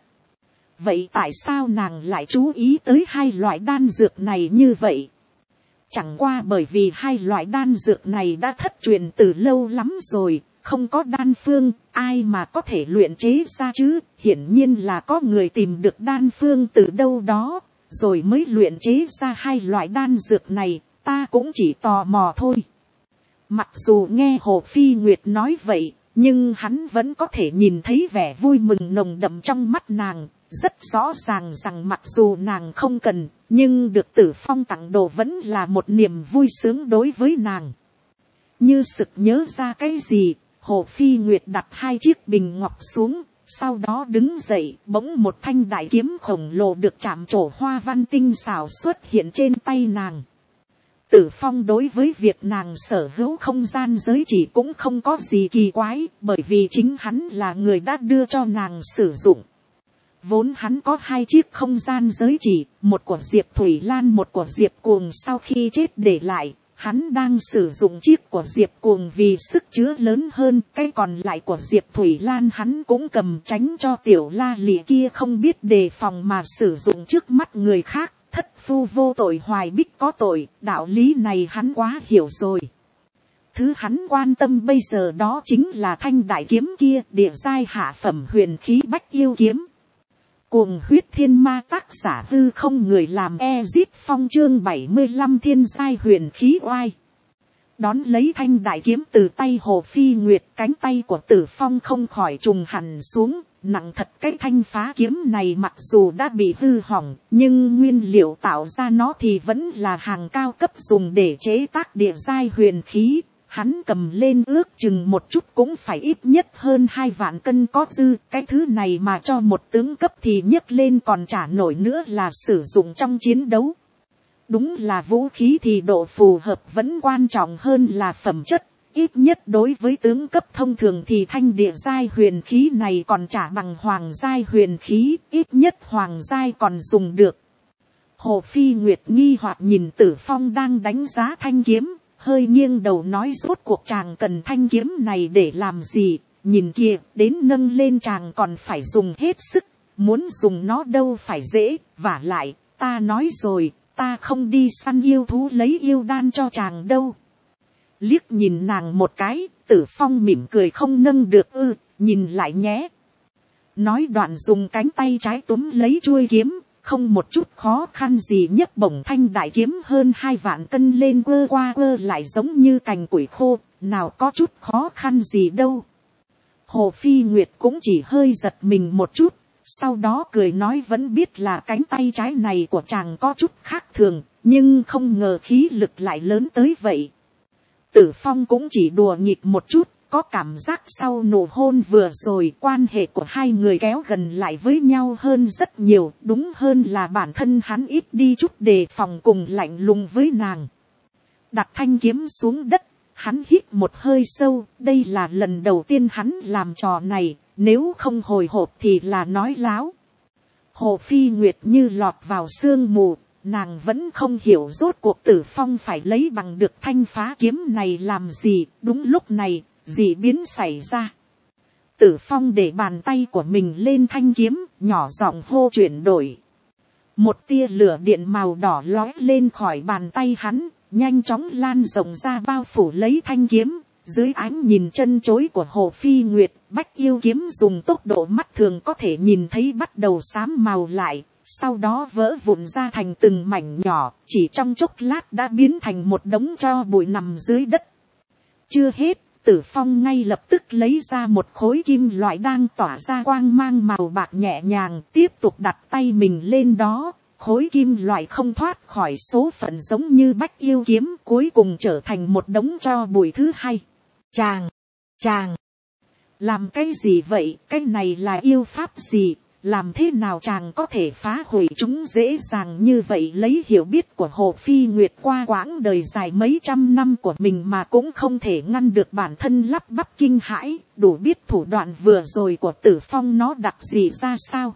Vậy tại sao nàng lại chú ý tới hai loại đan dược này như vậy? Chẳng qua bởi vì hai loại đan dược này đã thất truyền từ lâu lắm rồi, không có đan phương, ai mà có thể luyện chế ra chứ? Hiển nhiên là có người tìm được đan phương từ đâu đó, rồi mới luyện chế ra hai loại đan dược này, ta cũng chỉ tò mò thôi. Mặc dù nghe Hồ Phi Nguyệt nói vậy, nhưng hắn vẫn có thể nhìn thấy vẻ vui mừng nồng đậm trong mắt nàng, rất rõ ràng rằng mặc dù nàng không cần, nhưng được Tử Phong tặng đồ vẫn là một niềm vui sướng đối với nàng. Như sực nhớ ra cái gì, Hồ Phi Nguyệt đặt hai chiếc bình ngọc xuống, sau đó đứng dậy, bỗng một thanh đại kiếm khổng lồ được chạm trổ hoa văn tinh xảo xuất hiện trên tay nàng. Tử Phong đối với việc nàng sở hữu không gian giới chỉ cũng không có gì kỳ quái, bởi vì chính hắn là người đã đưa cho nàng sử dụng. Vốn hắn có hai chiếc không gian giới chỉ, một của Diệp Thủy Lan, một của Diệp Cuồng sau khi chết để lại. Hắn đang sử dụng chiếc của Diệp Cuồng vì sức chứa lớn hơn, cái còn lại của Diệp Thủy Lan hắn cũng cầm tránh cho tiểu la lị kia không biết đề phòng mà sử dụng trước mắt người khác. Thất phu vô tội hoài bích có tội, đạo lý này hắn quá hiểu rồi. Thứ hắn quan tâm bây giờ đó chính là thanh đại kiếm kia, địa giai hạ phẩm huyền khí bách yêu kiếm. Cuồng huyết thiên ma, tác giả hư không, người làm Ezit Phong, chương bảy mươi lăm thiên giai huyền khí oai. Đón lấy thanh đại kiếm từ tay Hồ Phi Nguyệt, cánh tay của Tử Phong không khỏi trùng hẳn xuống, nặng thật. Cái thanh phá kiếm này mặc dù đã bị hư hỏng, nhưng nguyên liệu tạo ra nó thì vẫn là hàng cao cấp dùng để chế tác địa giai huyền khí. Hắn cầm lên ước chừng một chút cũng phải ít nhất hơn hai vạn cân có dư. Cái thứ này mà cho một tướng cấp thì nhấc lên còn trả nổi nữa là sử dụng trong chiến đấu. Đúng là vũ khí thì độ phù hợp vẫn quan trọng hơn là phẩm chất. Ít nhất đối với tướng cấp thông thường thì thanh địa giai huyền khí này còn trả bằng hoàng giai huyền khí. Ít nhất hoàng giai còn dùng được. Hồ Phi Nguyệt nghi hoặc nhìn Tử Phong đang đánh giá thanh kiếm. Hơi nghiêng đầu nói, rốt cuộc chàng cần thanh kiếm này để làm gì, nhìn kìa, đến nâng lên chàng còn phải dùng hết sức, muốn dùng nó đâu phải dễ, vả lại, ta nói rồi, ta không đi săn yêu thú lấy yêu đan cho chàng đâu. Liếc nhìn nàng một cái, Tử Phong mỉm cười, không nâng được ư, nhìn lại nhé. Nói đoạn dùng cánh tay trái túm lấy chuôi kiếm. Không một chút khó khăn gì nhấc bổng thanh đại kiếm hơn hai vạn cân lên, quơ qua quơ lại giống như cành củi khô, nào có chút khó khăn gì đâu. Hồ Phi Nguyệt cũng chỉ hơi giật mình một chút, sau đó cười nói, vẫn biết là cánh tay trái này của chàng có chút khác thường, nhưng không ngờ khí lực lại lớn tới vậy. Tử Phong cũng chỉ đùa nghịch một chút. Có cảm giác sau nụ hôn vừa rồi quan hệ của hai người kéo gần lại với nhau hơn rất nhiều, đúng hơn là bản thân hắn ít đi chút đề phòng cùng lạnh lùng với nàng. Đặt thanh kiếm xuống đất, hắn hít một hơi sâu, đây là lần đầu tiên hắn làm trò này, nếu không hồi hộp thì là nói láo. Hồ Phi Nguyệt như lọt vào sương mù, nàng vẫn không hiểu rốt cuộc Tử Phong phải lấy bằng được thanh phá kiếm này làm gì. Đúng lúc này dị biến xảy ra. Tử Phong để bàn tay của mình lên thanh kiếm, nhỏ giọng hô, chuyển đổi. Một tia lửa điện màu đỏ lóe lên khỏi bàn tay hắn, nhanh chóng lan rộng ra bao phủ lấy thanh kiếm. Dưới ánh nhìn chân chối của Hồ Phi Nguyệt, bách yêu kiếm dùng tốc độ mắt thường có thể nhìn thấy bắt đầu xám màu lại, sau đó vỡ vụn ra thành từng mảnh nhỏ, chỉ trong chốc lát đã biến thành một đống tro bụi nằm dưới đất. Chưa hết, Tử Phong ngay lập tức lấy ra một khối kim loại đang tỏa ra quang mang màu bạc nhẹ nhàng, tiếp tục đặt tay mình lên đó. Khối kim loại không thoát khỏi số phận giống như bách yêu kiếm, cuối cùng trở thành một đống tro bụi thứ hai. Chàng, chàng, làm cái gì vậy, cái này là yêu pháp gì? Làm thế nào chàng có thể phá hủy chúng dễ dàng như vậy? Lấy hiểu biết của Hồ Phi Nguyệt qua quãng đời dài mấy trăm năm của mình mà cũng không thể ngăn được bản thân lắp bắp kinh hãi, đủ biết thủ đoạn vừa rồi của Tử Phong nó đặc gì ra sao.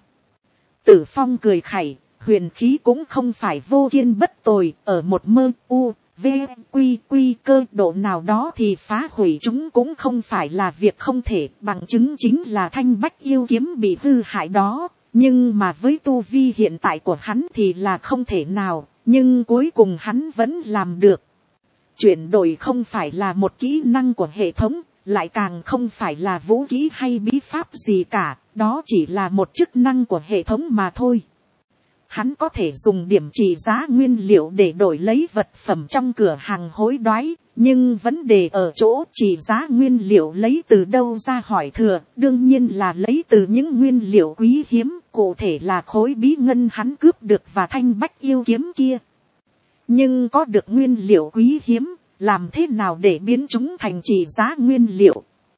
Tử Phong cười khẩy, huyền khí cũng không phải vô kiên bất tồi, ở một mơ u, v, quy quy cơ độ nào đó thì phá hủy chúng cũng không phải là việc không thể, bằng chứng chính là thanh bách yêu kiếm bị hư hại đó, nhưng mà với tu vi hiện tại của hắn thì là không thể nào, nhưng cuối cùng hắn vẫn làm được. Chuyển đổi không phải là một kỹ năng của hệ thống, lại càng không phải là vũ khí hay bí pháp gì cả, đó chỉ là một chức năng của hệ thống mà thôi. hắn có thể dùng điểm trị giá nguyên liệu để đổi lấy vật phẩm trong cửa hàng hối đoái, nhưng vấn đề ở chỗ trị giá nguyên liệu lấy từ đâu ra hỏi thừa, đương nhiên là lấy từ những nguyên liệu quý hiếm, cụ thể là khối bí ngân hắn cướp được và thanh bách yêu kiếm kia. Nhưng có được nguyên liệu quý hiếm, làm thế nào để biến chúng thành trị giá nguyên liệu?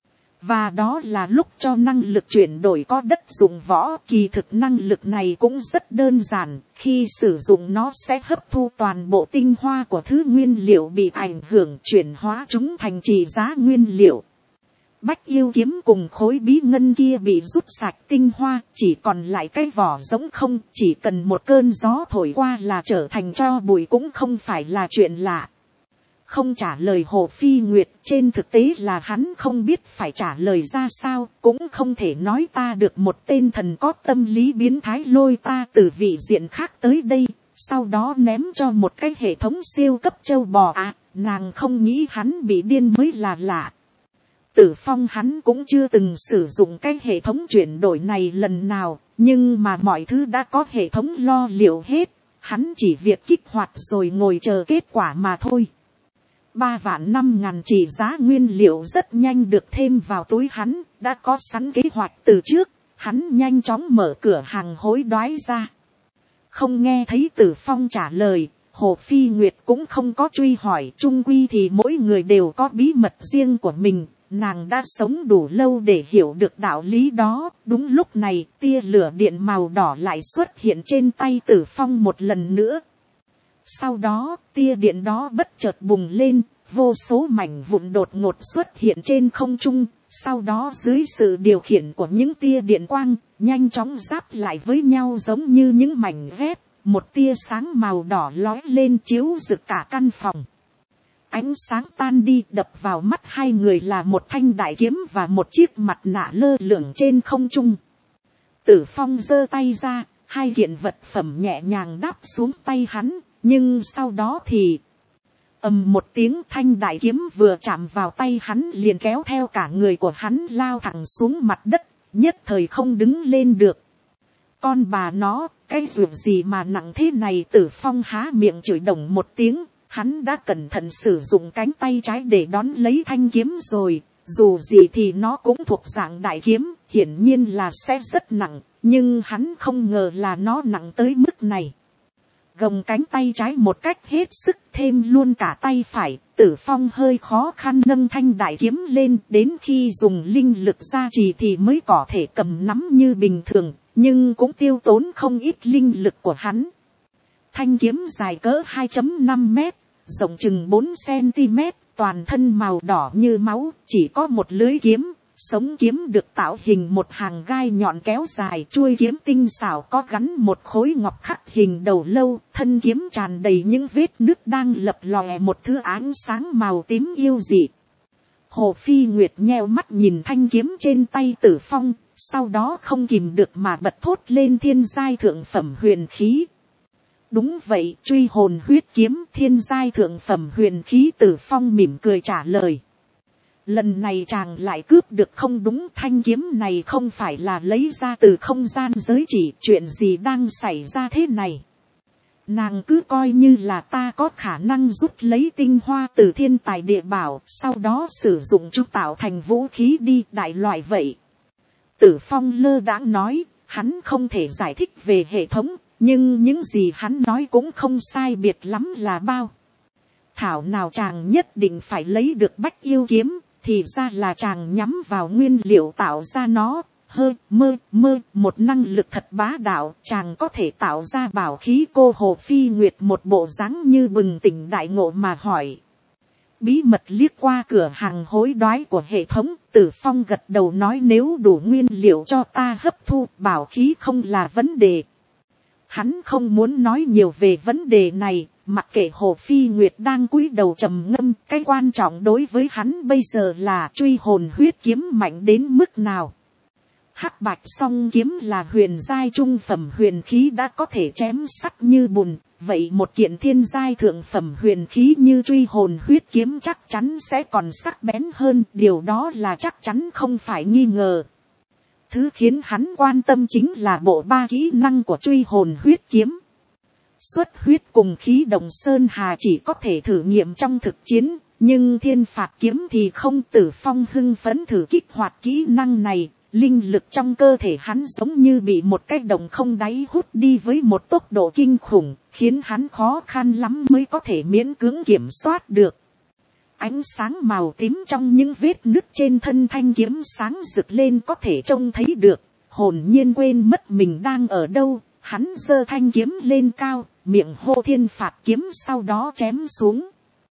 Và đó là lúc cho năng lực chuyển đổi có đất dụng võ. Kỳ thực năng lực này cũng rất đơn giản, khi sử dụng nó sẽ hấp thu toàn bộ tinh hoa của thứ nguyên liệu bị ảnh hưởng, chuyển hóa chúng thành trị giá nguyên liệu. Bách yêu kiếm cùng khối bí ngân kia bị rút sạch tinh hoa, chỉ còn lại cái vỏ giống không, chỉ cần một cơn gió thổi qua là trở thành tro bụi cũng không phải là chuyện lạ. Không trả lời Hồ Phi Nguyệt, trên thực tế là hắn không biết phải trả lời ra sao, cũng không thể nói ta được một tên thần có tâm lý biến thái lôi ta từ vị diện khác tới đây, sau đó ném cho một cái hệ thống siêu cấp châu bò à, nàng không nghĩ hắn bị điên mới là lạ. Tử Phong hắn cũng chưa từng sử dụng cái hệ thống chuyển đổi này lần nào, nhưng mà mọi thứ đã có hệ thống lo liệu hết, hắn chỉ việc kích hoạt rồi ngồi chờ kết quả mà thôi. Ba vạn năm ngàn trị giá nguyên liệu rất nhanh được thêm vào túi hắn, đã có sẵn kế hoạch từ trước, hắn nhanh chóng mở cửa hàng hối đoái ra. Không nghe thấy Tử Phong trả lời, Hồ Phi Nguyệt cũng không có truy hỏi, chung quy thì mỗi người đều có bí mật riêng của mình, nàng đã sống đủ lâu để hiểu được đạo lý đó. Đúng lúc này, tia lửa điện màu đỏ lại xuất hiện trên tay Tử Phong một lần nữa. Sau đó, tia điện đó bất chợt bùng lên, vô số mảnh vụn đột ngột xuất hiện trên không trung, sau đó dưới sự điều khiển của những tia điện quang, nhanh chóng giáp lại với nhau giống như những mảnh ghép, một tia sáng màu đỏ lói lên chiếu rực cả căn phòng. Ánh sáng tan đi, đập vào mắt hai người là một thanh đại kiếm và một chiếc mặt nạ lơ lửng trên không trung. Tử Phong giơ tay ra, hai kiện vật phẩm nhẹ nhàng đáp xuống tay hắn, nhưng sau đó thì ầm một tiếng, thanh đại kiếm vừa chạm vào tay hắn liền kéo theo cả người của hắn lao thẳng xuống mặt đất, nhất thời không đứng lên được. Con bà nó, cái ruột gì mà nặng thế này? Tử Phong há miệng chửi đồng một tiếng, hắn đã cẩn thận sử dụng cánh tay trái để đón lấy thanh kiếm rồi, dù gì thì nó cũng thuộc dạng đại kiếm, hiển nhiên là sẽ rất nặng, nhưng hắn không ngờ là nó nặng tới mức này. Gồng cánh tay trái một cách hết sức, thêm luôn cả tay phải, Tử Phong hơi khó khăn nâng thanh đại kiếm lên, đến khi dùng linh lực gia trì thì mới có thể cầm nắm như bình thường, nhưng cũng tiêu tốn không ít linh lực của hắn. Thanh kiếm dài cỡ hai phẩy năm mét, rộng chừng bốn xăng-ti-mét, toàn thân màu đỏ như máu, chỉ có một lưới kiếm. Sống kiếm được tạo hình một hàng gai nhọn kéo dài, chuôi kiếm tinh xảo có gắn một khối ngọc khắc hình đầu lâu, thân kiếm tràn đầy những vết nứt đang lập lòe một thứ ánh sáng màu tím yêu dị. Hồ Phi Nguyệt nheo mắt nhìn thanh kiếm trên tay Tử Phong, sau đó không kìm được mà bật thốt lên: thiên giai thượng phẩm huyền khí. Đúng vậy, truy hồn huyết kiếm, thiên giai thượng phẩm huyền khí. Tử Phong mỉm cười trả lời. Lần này chàng lại cướp được không đúng, thanh kiếm này không phải là lấy ra từ không gian giới chỉ, chuyện gì đang xảy ra thế này? Nàng cứ coi như là ta có khả năng rút lấy tinh hoa từ thiên tài địa bảo, sau đó sử dụng chúng tạo thành vũ khí đi, đại loại vậy. Tử Phong lơ đãng nói, hắn không thể giải thích về hệ thống, nhưng những gì hắn nói cũng không sai biệt lắm là bao. Thảo nào chàng nhất định phải lấy được bách yêu kiếm, thì ra là chàng nhắm vào nguyên liệu tạo ra nó. Hơ mơ mơ, một năng lực thật bá đạo, chàng có thể tạo ra bảo khí. Cô Hồ Phi Nguyệt một bộ dáng như bừng tỉnh đại ngộ mà hỏi. Bí mật liếc qua cửa hàng hối đoái của hệ thống, Tử Phong gật đầu nói, nếu đủ nguyên liệu cho ta hấp thu, bảo khí không là vấn đề. Hắn không muốn nói nhiều về vấn đề này, mặc kệ Hồ Phi Nguyệt đang cúi đầu trầm ngâm, cái quan trọng đối với hắn bây giờ là truy hồn huyết kiếm mạnh đến mức nào. Hắc bạch song kiếm là huyền giai trung phẩm huyền khí đã có thể chém sắt như bùn, vậy một kiện thiên giai thượng phẩm huyền khí như truy hồn huyết kiếm chắc chắn sẽ còn sắc bén hơn, điều đó là chắc chắn không phải nghi ngờ. Thứ khiến hắn quan tâm chính là bộ ba kỹ năng của truy hồn huyết kiếm. xuất huyết cùng khí động sơn hà chỉ có thể thử nghiệm trong thực chiến, nhưng thiên phạt kiếm thì không. Tử Phong hưng phấn thử kích hoạt kỹ năng này, linh lực trong cơ thể hắn giống như bị một cái động không đáy hút đi với một tốc độ kinh khủng, khiến hắn khó khăn lắm mới có thể miễn cưỡng kiểm soát được. Ánh sáng màu tím trong những vết nứt trên thân thanh kiếm sáng rực lên có thể trông thấy được, hồn nhiên quên mất mình đang ở đâu. Hắn giơ thanh kiếm lên cao, miệng hô thiên phạt kiếm, sau đó chém xuống.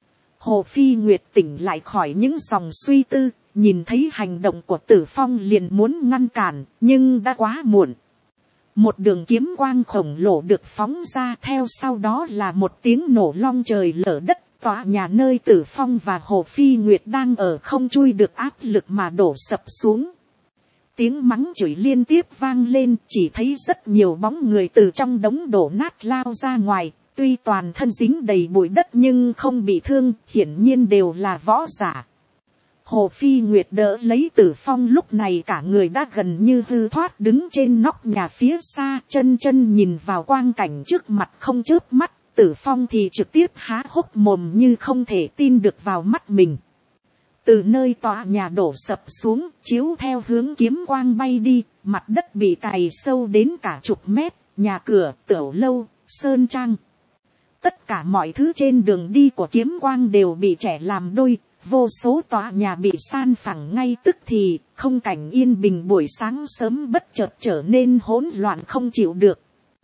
Hồ Phi Nguyệt tỉnh lại khỏi những dòng suy tư, nhìn thấy hành động của Tử Phong liền muốn ngăn cản, nhưng đã quá muộn. Một đường kiếm quang khổng lồ được phóng ra, theo sau đó là một tiếng nổ long trời lở đất. Tòa nhà nơi Tử Phong và Hồ Phi Nguyệt đang ở không chui được áp lực mà đổ sập xuống. Tiếng mắng chửi liên tiếp vang lên, chỉ thấy rất nhiều bóng người từ trong đống đổ nát lao ra ngoài. Tuy toàn thân dính đầy bụi đất nhưng không bị thương, hiển nhiên đều là võ giả. Hồ Phi Nguyệt đỡ lấy Tử Phong, lúc này cả người đã gần như hư thoát, đứng trên nóc nhà phía xa, chân chân nhìn vào quang cảnh trước mặt không chớp mắt. Tử Phong thì trực tiếp há hốc mồm như không thể tin được vào mắt mình. Từ nơi tòa nhà đổ sập xuống, chiếu theo hướng kiếm quang bay đi, mặt đất bị cày sâu đến cả chục mét, nhà cửa, tiểu lâu, sơn trang. Tất cả mọi thứ trên đường đi của kiếm quang đều bị chẻ làm đôi, vô số tòa nhà bị san phẳng ngay tức thì, không cảnh yên bình buổi sáng sớm bất chợt trở nên hỗn loạn không chịu được.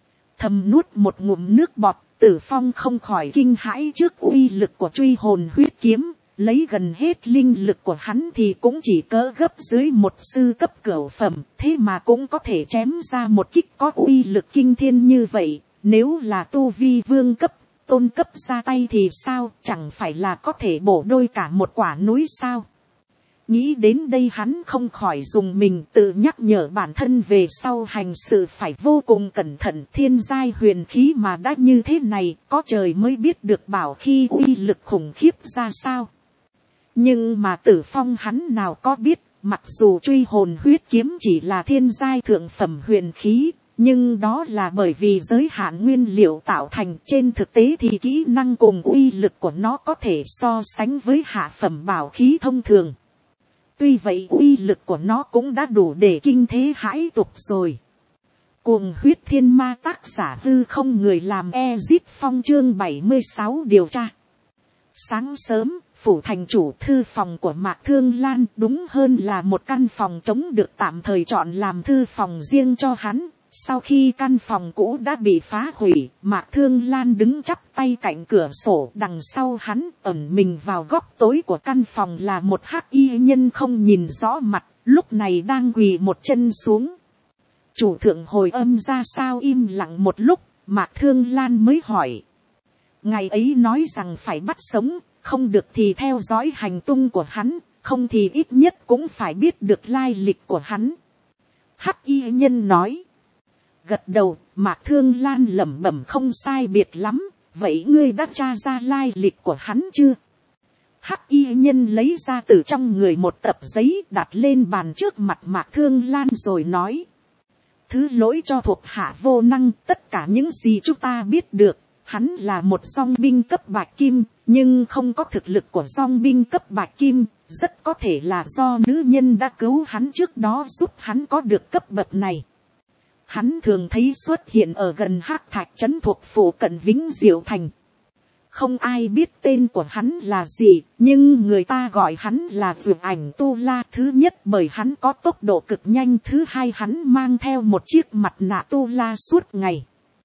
Thầm nuốt một ngụm nước bọt, Tử Phong không khỏi kinh hãi trước uy lực của truy hồn huyết kiếm, lấy gần hết linh lực của hắn thì cũng chỉ cỡ gấp dưới một sư cấp cửu phẩm, thế mà cũng có thể chém ra một kích có uy lực kinh thiên như vậy. Nếu là tu vi vương cấp, tôn cấp ra tay thì sao, chẳng phải là có thể bổ đôi cả một quả núi sao? Nghĩ đến đây hắn không khỏi dùng mình, tự nhắc nhở bản thân về sau hành sự phải vô cùng cẩn thận. Thiên giai huyền khí mà đã như thế này, có trời mới biết được bảo khi uy lực khủng khiếp ra sao. Nhưng mà Tử Phong hắn nào có biết, mặc dù truy hồn huyết kiếm chỉ là thiên giai thượng phẩm huyền khí, nhưng đó là bởi vì giới hạn nguyên liệu tạo thành. Trên thực tế thì kỹ năng cùng uy lực của nó có thể so sánh với hạ phẩm bảo khí thông thường. Tuy vậy uy lực của nó cũng đã đủ để kinh thế hãi tục rồi. Cuồng huyết thiên ma, tác giả Hư Không, người làm Ezit Phong, chương bảy mươi sáu điều tra. Sáng sớm, phủ thành chủ thư phòng của Mạc Thương Lan, đúng hơn là một căn phòng trống, được tạm thời chọn làm thư phòng riêng cho hắn. Sau khi căn phòng cũ đã bị phá hủy, Mạc Thương Lan đứng chắp tay cạnh cửa sổ, đằng sau hắn ẩn mình vào góc tối của căn phòng là một hắc y nhân không nhìn rõ mặt, lúc này đang quỳ một chân xuống. Chủ thượng hồi âm ra sao? Im lặng một lúc, Mạc Thương Lan mới hỏi. Ngày ấy nói rằng phải bắt sống, không được thì theo dõi hành tung của hắn, không thì ít nhất cũng phải biết được lai lịch của hắn. Hắc y nhân nói. Gật đầu, Mạc Thương Lan lẩm bẩm, không sai biệt lắm. Vậy ngươi đã tra ra lai lịch của hắn chưa? Hắc y nhân lấy ra từ trong người một tập giấy, đặt lên bàn trước mặt Mạc Thương Lan rồi nói. Thứ lỗi cho thuộc hạ vô năng, tất cả những gì chúng ta biết được, hắn là một dòng binh cấp bạch kim, nhưng không có thực lực của dòng binh cấp bạch kim, rất có thể là do nữ nhân đã cứu hắn trước đó giúp hắn có được cấp bậc này. Hắn thường thấy xuất hiện ở gần Hắc Thạch trấn thuộc phủ cận Vĩnh Diệu Thành. Không ai biết tên của hắn là gì, nhưng người ta gọi hắn là Vượt Ảnh Tu La. Thứ nhất bởi hắn có tốc độ cực nhanh, thứ hai hắn mang theo một chiếc mặt nạ Tu La suốt ngày.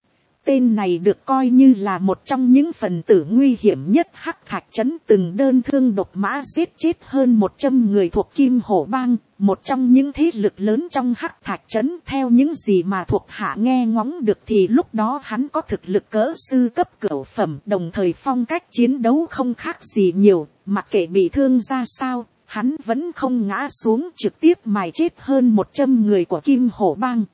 Tên này được coi như là một trong những phần tử nguy hiểm nhất Hắc Thạch trấn, từng đơn thương độc mã giết chết hơn một trăm người thuộc Kim Hổ Bang, một trong những thế lực lớn trong Hắc Thạch trấn. Theo những gì mà thuộc hạ nghe ngóng được thì lúc đó hắn có thực lực cỡ sư cấp cửu phẩm, đồng thời phong cách chiến đấu không khác gì nhiều, mặc kệ bị thương ra sao, hắn vẫn không ngã xuống, trực tiếp mài chết hơn một trăm người của Kim Hổ Bang.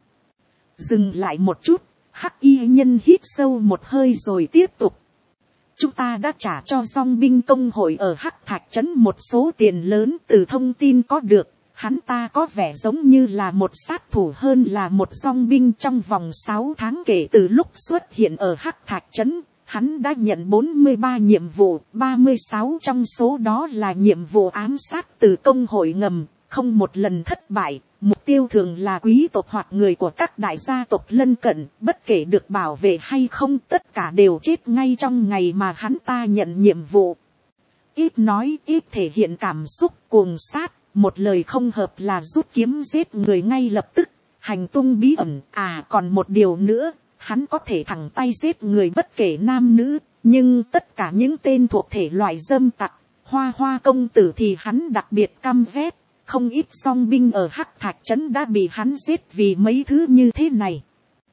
Dừng lại một chút, Hắc y nhân hít sâu một hơi rồi tiếp tục. Chúng ta đã trả cho dòng binh công hội ở Hắc Thạch trấn một số tiền lớn, từ thông tin có được. hắn ta có vẻ giống như là một sát thủ hơn là một dong binh. Trong vòng sáu tháng kể từ lúc xuất hiện ở Hắc Thạch Trấn, hắn đã nhận bốn mươi ba nhiệm vụ, ba mươi sáu trong số đó là nhiệm vụ ám sát từ công hội ngầm, không một lần thất bại. Mục tiêu thường là quý tộc hoặc người của các đại gia tộc lân cận, bất kể được bảo vệ hay không, tất cả đều chết ngay trong ngày mà hắn ta nhận nhiệm vụ. Ít nói, ít thể hiện cảm xúc, cuồng sát, một lời không hợp là rút kiếm giết người ngay lập tức, hành tung bí ẩn. À còn một điều nữa, hắn có thể thẳng tay giết người bất kể nam nữ, nhưng tất cả những tên thuộc thể loại dâm tặc, hoa hoa công tử thì hắn đặc biệt căm ghét. Không ít song binh ở Hắc Thạch Trấn đã bị hắn giết vì mấy thứ như thế này.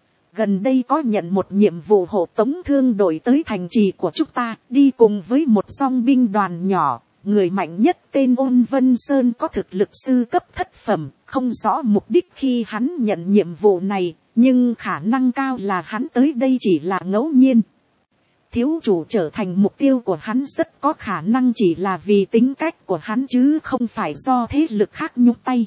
Gần đây có nhận một nhiệm vụ hộ tống thương đội tới thành trì của chúng ta, đi cùng với một song binh đoàn nhỏ. Người mạnh nhất tên Ôn Vân Sơn có thực lực sư cấp thất phẩm, không rõ mục đích khi hắn nhận nhiệm vụ này, nhưng khả năng cao là hắn tới đây chỉ là ngẫu nhiên. Thiếu chủ trở thành mục tiêu của hắn rất có khả năng chỉ là vì tính cách của hắn chứ không phải do thế lực khác nhúc tay.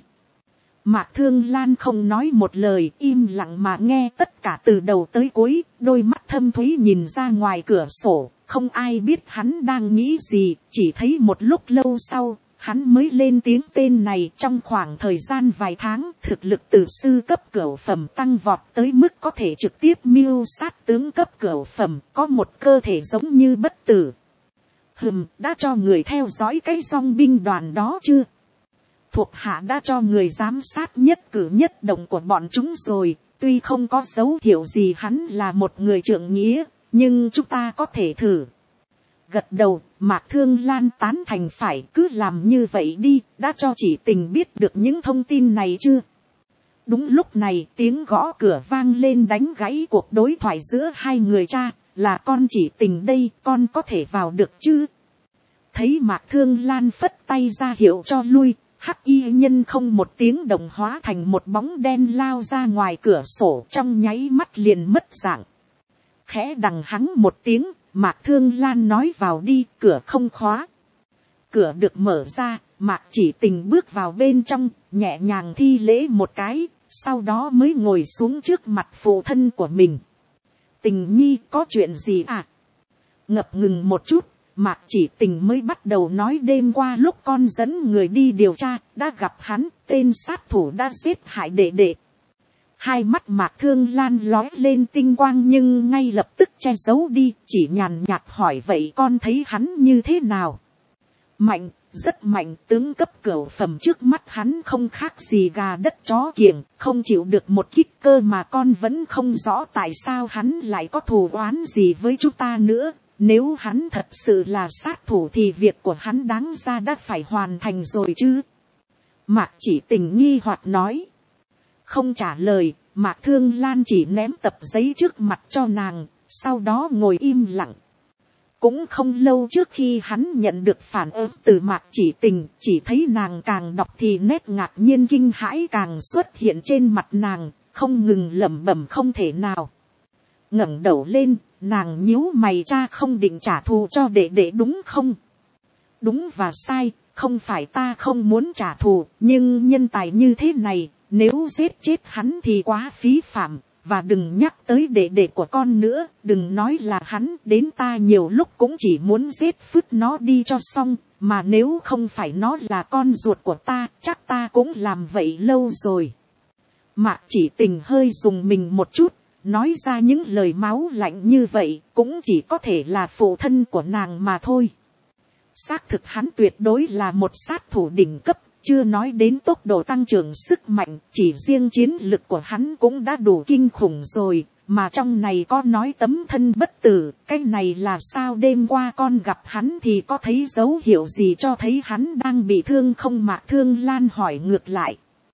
Mạc Thương Lan không nói một lời, im lặng mà nghe tất cả từ đầu tới cuối, đôi mắt thâm thúy nhìn ra ngoài cửa sổ, không ai biết hắn đang nghĩ gì, chỉ thấy một lúc lâu sau, hắn mới lên tiếng tên này. Trong khoảng thời gian vài tháng, thực lực từ sư cấp cửu phẩm tăng vọt tới mức có thể trực tiếp mưu sát tướng cấp cửu phẩm, có một cơ thể giống như bất tử. Hừm, đã cho người theo dõi cái dong binh đoàn đó chưa? Thuộc hạ đã cho người giám sát nhất cử nhất động của bọn chúng rồi, tuy không có dấu hiệu gì hắn là một người trượng nghĩa, nhưng chúng ta có thể thử. Gật đầu, Mạc Thương Lan tán thành phải, cứ làm như vậy đi, đã cho Chỉ Tình biết được những thông tin này chưa? Đúng lúc này tiếng gõ cửa vang lên đánh gãy cuộc đối thoại giữa hai người. Cha, là con Chỉ Tình đây, con có thể vào được chứ? Thấy Mạc Thương Lan phất tay ra hiệu cho lui, hắc y nhân không một tiếng động hóa thành một bóng đen lao ra ngoài cửa sổ, trong nháy mắt liền mất dạng. Khẽ đằng hắng một tiếng, Mạc Thương Lan nói vào đi, cửa không khóa. Cửa được mở ra, Mạc Chỉ Tình bước vào bên trong, nhẹ nhàng thi lễ một cái, sau đó mới ngồi xuống trước mặt phụ thân của mình. Tình nhi, có chuyện gì à? Ngập ngừng một chút, Mạc Chỉ Tình mới bắt đầu nói đêm qua lúc con dẫn người đi điều tra, đã gặp hắn, tên sát thủ đã giết hại đệ đệ. Hai mắt Mạc Thương Lan lóe lên tinh quang nhưng ngay lập tức che giấu đi, chỉ nhàn nhạt hỏi vậy con thấy hắn như thế nào? Mạnh, rất mạnh, tướng cấp cửu phẩm trước mắt hắn không khác gì gà đất chó kiểng, không chịu được một kích cơ mà con vẫn không rõ tại sao hắn lại có thù oán gì với chúng ta nữa. Nếu hắn thật sự là sát thủ thì việc của hắn đáng ra đã phải hoàn thành rồi chứ. Mạc Chỉ Tình nghi hoặc nói. Không trả lời, Mạc Thương Lan chỉ ném tập giấy trước mặt cho nàng, sau đó ngồi im lặng. Cũng không lâu trước khi hắn nhận được phản ứng từ Mạc Chỉ Tình, chỉ thấy nàng càng đọc thì nét ngạc nhiên kinh hãi càng xuất hiện trên mặt nàng, không ngừng lẩm bẩm không thể nào. Ngẩng đầu lên, nàng nhíu mày, cha không định trả thù cho đệ đệ đúng không? Đúng và sai, không phải ta không muốn trả thù, nhưng nhân tài như thế này, nếu giết chết hắn thì quá phí phạm, và đừng nhắc tới đệ đệ của con nữa, đừng nói là hắn, đến ta nhiều lúc cũng chỉ muốn giết phứt nó đi cho xong, mà nếu không phải nó là con ruột của ta, chắc ta cũng làm vậy lâu rồi. Mạc Chỉ Tình hơi dùng mình một chút, nói ra những lời máu lạnh như vậy, cũng chỉ có thể là phụ thân của nàng mà thôi. Xác thực hắn tuyệt đối là một sát thủ đỉnh cấp, chưa nói đến tốc độ tăng trưởng sức mạnh, chỉ riêng chiến lực của hắn cũng đã đủ kinh khủng rồi, mà trong này có nói tấm thân bất tử, cái này là sao? Đêm qua con gặp hắn thì có thấy dấu hiệu gì cho thấy hắn đang bị thương không? Mạc Thương Lan hỏi ngược lại.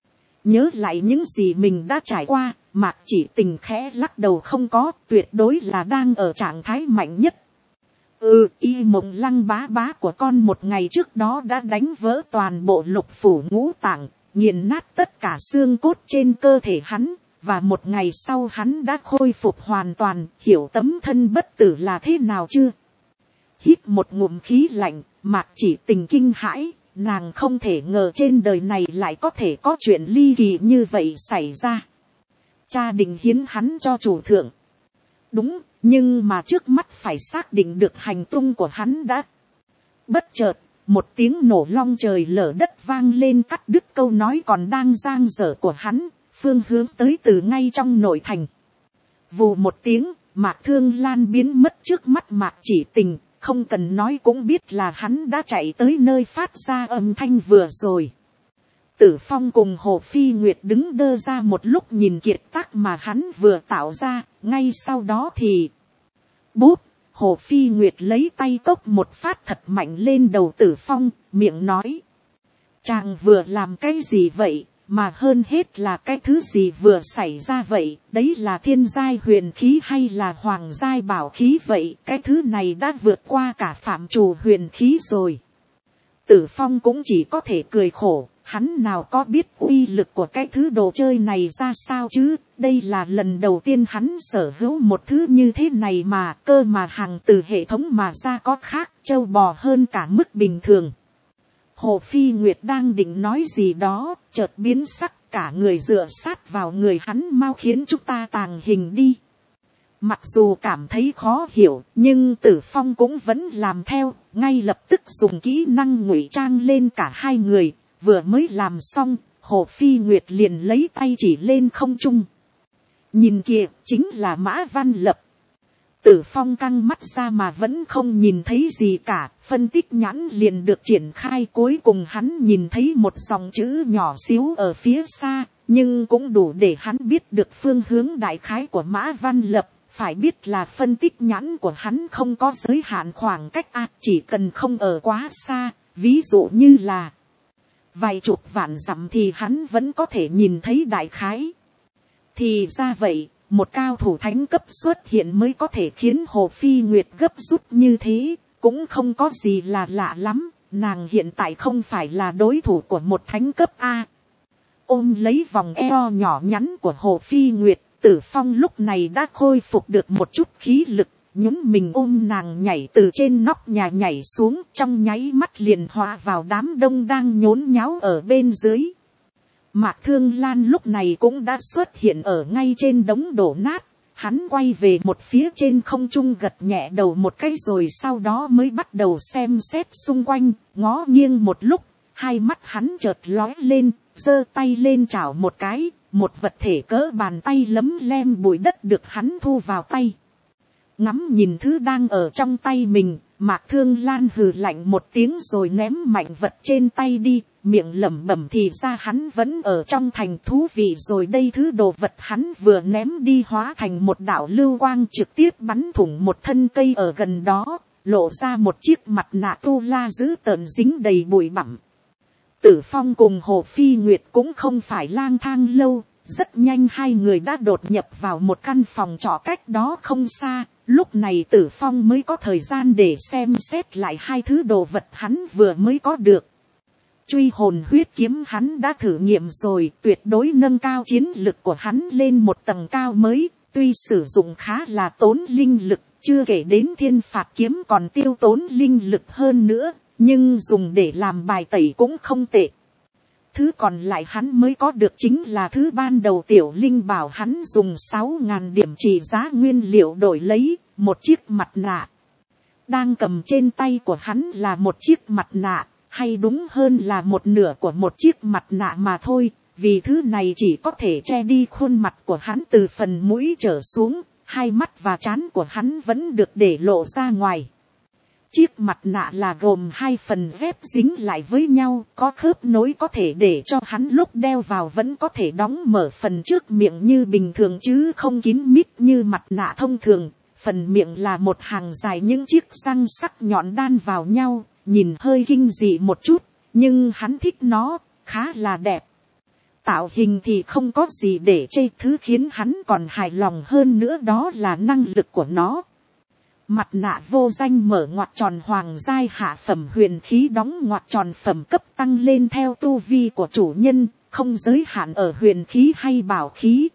Nhớ lại những gì mình đã trải qua, Mạc Chỉ Tình khẽ lắc đầu, không có, tuyệt đối là đang ở trạng thái mạnh nhất. Ừ, y mộng lăng bá bá của con một ngày trước đó đã đánh vỡ toàn bộ lục phủ ngũ tạng, nghiền nát tất cả xương cốt trên cơ thể hắn, và một ngày sau hắn đã khôi phục hoàn toàn. Hiểu tấm thân bất tử là thế nào chưa? Hít một ngụm khí lạnh, Mạc Chỉ Tình kinh hãi, nàng không thể ngờ trên đời này lại có thể có chuyện ly kỳ như vậy xảy ra. Cha định hiến hắn cho chủ thượng. Đúng, nhưng mà trước mắt phải xác định được hành tung của hắn đã. Bất chợt, một tiếng nổ long trời lở đất vang lên cắt đứt câu nói còn đang dang dở của hắn, phương hướng tới từ ngay trong nội thành. Vù một tiếng, Mạc Thương Lan biến mất trước mắt Mạc Chỉ Tình, không cần nói cũng biết là hắn đã chạy tới nơi phát ra âm thanh vừa rồi. Tử Phong cùng Hồ Phi Nguyệt đứng đơ ra một lúc nhìn kiệt tác mà hắn vừa tạo ra, ngay sau đó thì bút, Hồ Phi Nguyệt lấy tay cốc một phát thật mạnh lên đầu Tử Phong, miệng nói: chàng vừa làm cái gì vậy, mà hơn hết là cái thứ gì vừa xảy ra vậy, đấy là thiên giai huyền khí hay là hoàng giai bảo khí vậy, cái thứ này đã vượt qua cả phạm trù huyền khí rồi. Tử Phong cũng chỉ có thể cười khổ, hắn nào có biết uy lực của cái thứ đồ chơi này ra sao chứ, đây là lần đầu tiên hắn sở hữu một thứ như thế này mà, cơ mà hàng từ hệ thống mà ra có khác trâu bò hơn cả mức bình thường. Hồ Phi Nguyệt đang định nói gì đó, chợt biến sắc, cả người dựa sát vào người hắn, mau khiến chúng ta tàng hình đi. Mặc dù cảm thấy khó hiểu, nhưng Tử Phong cũng vẫn làm theo, ngay lập tức dùng kỹ năng ngụy trang lên cả hai người. Vừa mới làm xong, Hồ Phi Nguyệt liền lấy tay chỉ lên không trung. Nhìn kìa, chính là Mã Văn Lập. Tử Phong căng mắt ra mà vẫn không nhìn thấy gì cả, phân tích nhãn liền được triển khai, cuối cùng hắn nhìn thấy một dòng chữ nhỏ xíu ở phía xa, nhưng cũng đủ để hắn biết được phương hướng đại khái của Mã Văn Lập. Phải biết là phân tích nhãn của hắn không có giới hạn khoảng cách a, chỉ cần không ở quá xa, ví dụ như là vài chục vạn dặm thì hắn vẫn có thể nhìn thấy đại khái. Thì ra vậy, một cao thủ thánh cấp xuất hiện mới có thể khiến Hồ Phi Nguyệt gấp rút như thế, cũng không có gì là lạ lắm, nàng hiện tại không phải là đối thủ của một thánh cấp A. Ôm lấy vòng eo nhỏ nhắn của Hồ Phi Nguyệt, Tử Phong lúc này đã khôi phục được một chút khí lực, nhún mình ôm nàng nhảy từ trên nóc nhà nhảy xuống, trong nháy mắt liền hòa vào đám đông đang nhốn nháo ở bên dưới. Mạc Thương Lan lúc này cũng đã xuất hiện ở ngay trên đống đổ nát, hắn quay về một phía trên không trung gật nhẹ đầu một cái rồi sau đó mới bắt đầu xem xét xung quanh, ngó nghiêng một lúc, hai mắt hắn chợt lóe lên, giơ tay lên chảo một cái, một vật thể cỡ bàn tay lấm lem bụi đất được hắn thu vào tay. Ngắm nhìn thứ đang ở trong tay mình, Mạc Thương Lan hừ lạnh một tiếng rồi ném mạnh vật trên tay đi, miệng lẩm bẩm thì ra hắn vẫn ở trong thành, thú vị rồi đây. Thứ đồ vật hắn vừa ném đi hóa thành một đạo lưu quang trực tiếp bắn thủng một thân cây ở gần đó, lộ ra một chiếc mặt nạ tu la dữ tợn dính đầy bụi bặm. Tử Phong cùng Hồ Phi Nguyệt cũng không phải lang thang lâu, rất nhanh hai người đã đột nhập vào một căn phòng trọ cách đó không xa. Lúc này Tử Phong mới có thời gian để xem xét lại hai thứ đồ vật hắn vừa mới có được. Truy hồn huyết kiếm hắn đã thử nghiệm rồi, tuyệt đối nâng cao chiến lực của hắn lên một tầng cao mới, tuy sử dụng khá là tốn linh lực, chưa kể đến thiên phạt kiếm còn tiêu tốn linh lực hơn nữa, nhưng dùng để làm bài tẩy cũng không tệ. Thứ còn lại hắn mới có được chính là thứ ban đầu Tiểu Linh bảo hắn dùng sáu ngàn điểm trị giá nguyên liệu đổi lấy, một chiếc mặt nạ. Đang cầm trên tay của hắn là một chiếc mặt nạ, hay đúng hơn là một nửa của một chiếc mặt nạ mà thôi, vì thứ này chỉ có thể che đi khuôn mặt của hắn từ phần mũi trở xuống, hai mắt và trán của hắn vẫn được để lộ ra ngoài. Chiếc mặt nạ là gồm hai phần ghép dính lại với nhau, có khớp nối có thể để cho hắn lúc đeo vào vẫn có thể đóng mở phần trước miệng như bình thường chứ không kín mít như mặt nạ thông thường. Phần miệng là một hàng dài những chiếc răng sắc nhọn đan vào nhau, nhìn hơi kinh dị một chút, nhưng hắn thích nó, khá là đẹp. Tạo hình thì không có gì để chê, thứ khiến hắn còn hài lòng hơn nữa đó là năng lực của nó. Mặt nạ vô danh mở ngoặc tròn hoàng giai hạ phẩm huyền khí, đóng ngoặc tròn phẩm cấp tăng lên theo tu vi của chủ nhân, không giới hạn ở huyền khí hay bảo khí.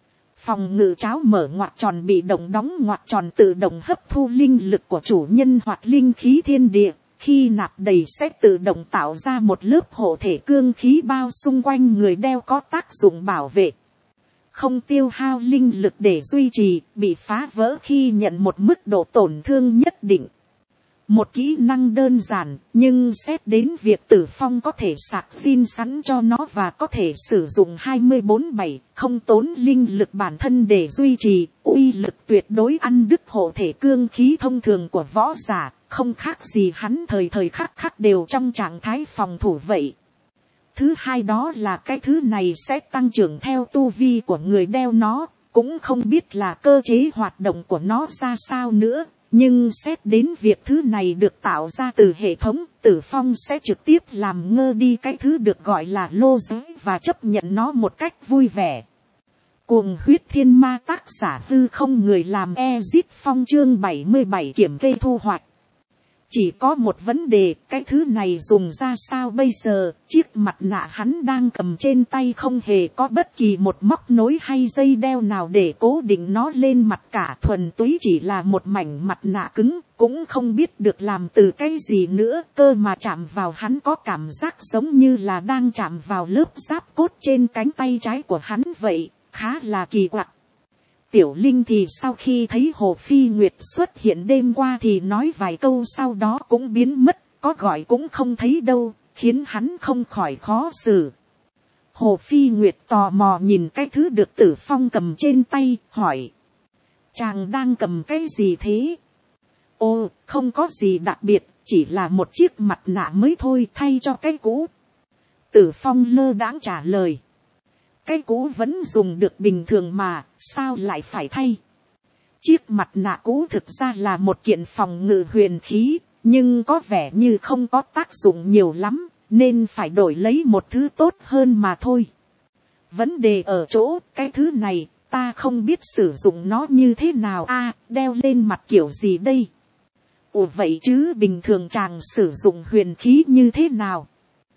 Phòng ngự cháo mở ngoặc tròn bị động, đóng ngoặc tròn tự động hấp thu linh lực của chủ nhân hoặc linh khí thiên địa, khi nạp đầy sẽ tự động tạo ra một lớp hộ thể cương khí bao xung quanh người đeo, có tác dụng bảo vệ, không tiêu hao linh lực để duy trì, bị phá vỡ khi nhận một mức độ tổn thương nhất định. Một kỹ năng đơn giản, nhưng xét đến việc Tử Phong có thể sạc pin sẵn cho nó và có thể sử dụng hai mươi bốn bảy, không tốn linh lực bản thân để duy trì, uy lực tuyệt đối ăn đứt hộ thể cương khí thông thường của võ giả, không khác gì hắn thời thời khắc khắc đều trong trạng thái phòng thủ vậy. Thứ hai đó là cái thứ này sẽ tăng trưởng theo tu vi của người đeo nó, cũng không biết là cơ chế hoạt động của nó ra sao nữa. Nhưng xét đến việc thứ này được tạo ra từ hệ thống, Tử Phong sẽ trực tiếp làm ngơ đi cái thứ được gọi là lô giới và chấp nhận nó một cách vui vẻ. Cuồng huyết thiên ma, tác giả Hư Không, người làm Ezit Phong, chương bảy mươi bảy, kiểm kê thu hoạch. Chỉ có một vấn đề, cái thứ này dùng ra sao bây giờ? Chiếc mặt nạ hắn đang cầm trên tay không hề có bất kỳ một móc nối hay dây đeo nào để cố định nó lên mặt cả, thuần túy chỉ là một mảnh mặt nạ cứng, cũng không biết được làm từ cái gì nữa, cơ mà chạm vào hắn có cảm giác giống như là đang chạm vào lớp giáp cốt trên cánh tay trái của hắn vậy, khá là kỳ quặc. Tiểu Linh thì sau khi thấy Hồ Phi Nguyệt xuất hiện đêm qua thì nói vài câu, sau đó cũng biến mất, có gọi cũng không thấy đâu, khiến hắn không khỏi khó xử. Hồ Phi Nguyệt tò mò nhìn cái thứ được Tử Phong cầm trên tay, hỏi: chàng đang cầm cái gì thế? Ô, không có gì đặc biệt, chỉ là một chiếc mặt nạ mới thôi, thay cho cái cũ. Tử Phong lơ đãng trả lời: cái cũ vẫn dùng được bình thường mà, sao lại phải thay? Chiếc mặt nạ cũ thực ra là một kiện phòng ngự huyền khí, nhưng có vẻ như không có tác dụng nhiều lắm, nên phải đổi lấy một thứ tốt hơn mà thôi. Vấn đề ở chỗ, cái thứ này, ta không biết sử dụng nó như thế nào. A, đeo lên mặt kiểu gì đây? Ủa vậy chứ bình thường chàng sử dụng huyền khí như thế nào?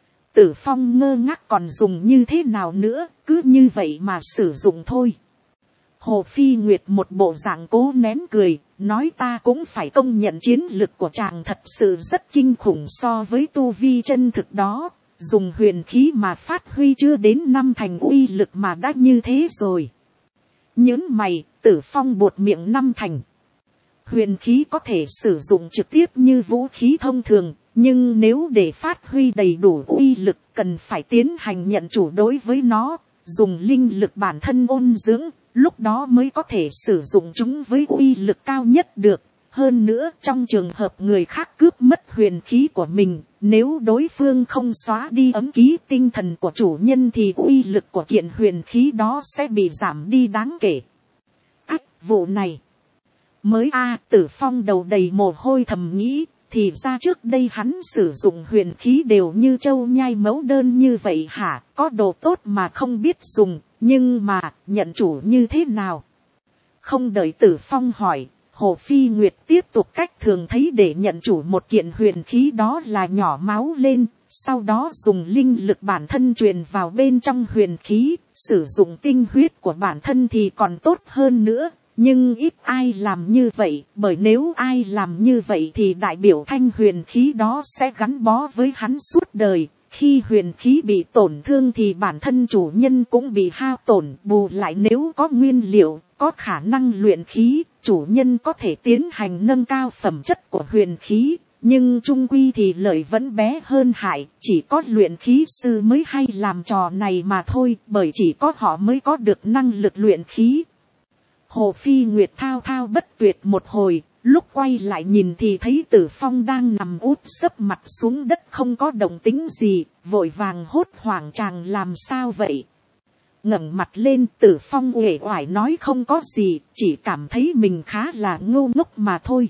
Tử Phong ngơ ngác, còn dùng như thế nào nữa, cứ như vậy mà sử dụng thôi. Hồ Phi Nguyệt một bộ dạng cố nén cười, nói: ta cũng phải công nhận chiến lực của chàng thật sự rất kinh khủng so với tu vi chân thực đó. Dùng huyền khí mà phát huy chưa đến năm thành uy lực mà đã như thế rồi. Nhớn mày, Tử Phong buột miệng: năm thành. Huyền khí có thể sử dụng trực tiếp như vũ khí thông thường, nhưng nếu để phát huy đầy đủ uy lực cần phải tiến hành nhận chủ đối với nó, dùng linh lực bản thân ôn dưỡng, lúc đó mới có thể sử dụng chúng với uy lực cao nhất được. Hơn nữa, trong trường hợp người khác cướp mất huyền khí của mình, nếu đối phương không xóa đi ấm ký tinh thần của chủ nhân thì uy lực của kiện huyền khí đó sẽ bị giảm đi đáng kể. Ách, vụ này mới a. Tử Phong đầu đầy mồ hôi thầm nghĩ, thì ra trước đây hắn sử dụng huyền khí đều như trâu nhai mẫu đơn như vậy hả? Có đồ tốt mà không biết dùng, nhưng mà nhận chủ như thế nào? Không đợi Tử Phong hỏi, Hồ Phi Nguyệt tiếp tục cách thường thấy để nhận chủ một kiện huyền khí đó là nhỏ máu lên, sau đó dùng linh lực bản thân truyền vào bên trong huyền khí, sử dụng tinh huyết của bản thân thì còn tốt hơn nữa. Nhưng ít ai làm như vậy, bởi nếu ai làm như vậy thì đại biểu thanh huyền khí đó sẽ gắn bó với hắn suốt đời. Khi huyền khí bị tổn thương thì bản thân chủ nhân cũng bị hao tổn. Bù lại nếu có nguyên liệu, có khả năng luyện khí, chủ nhân có thể tiến hành nâng cao phẩm chất của huyền khí. Nhưng chung quy thì lợi vẫn bé hơn hại, chỉ có luyện khí sư mới hay làm trò này mà thôi, bởi chỉ có họ mới có được năng lực luyện khí. Hồ Phi Nguyệt thao thao bất tuyệt một hồi, lúc quay lại nhìn thì thấy Tử Phong đang nằm úp sấp mặt xuống đất không có động tĩnh gì, vội vàng hốt hoảng: chàng làm sao vậy? Ngẩng mặt lên, Tử Phong uể oải nói: không có gì, chỉ cảm thấy mình khá là ngu ngốc mà thôi.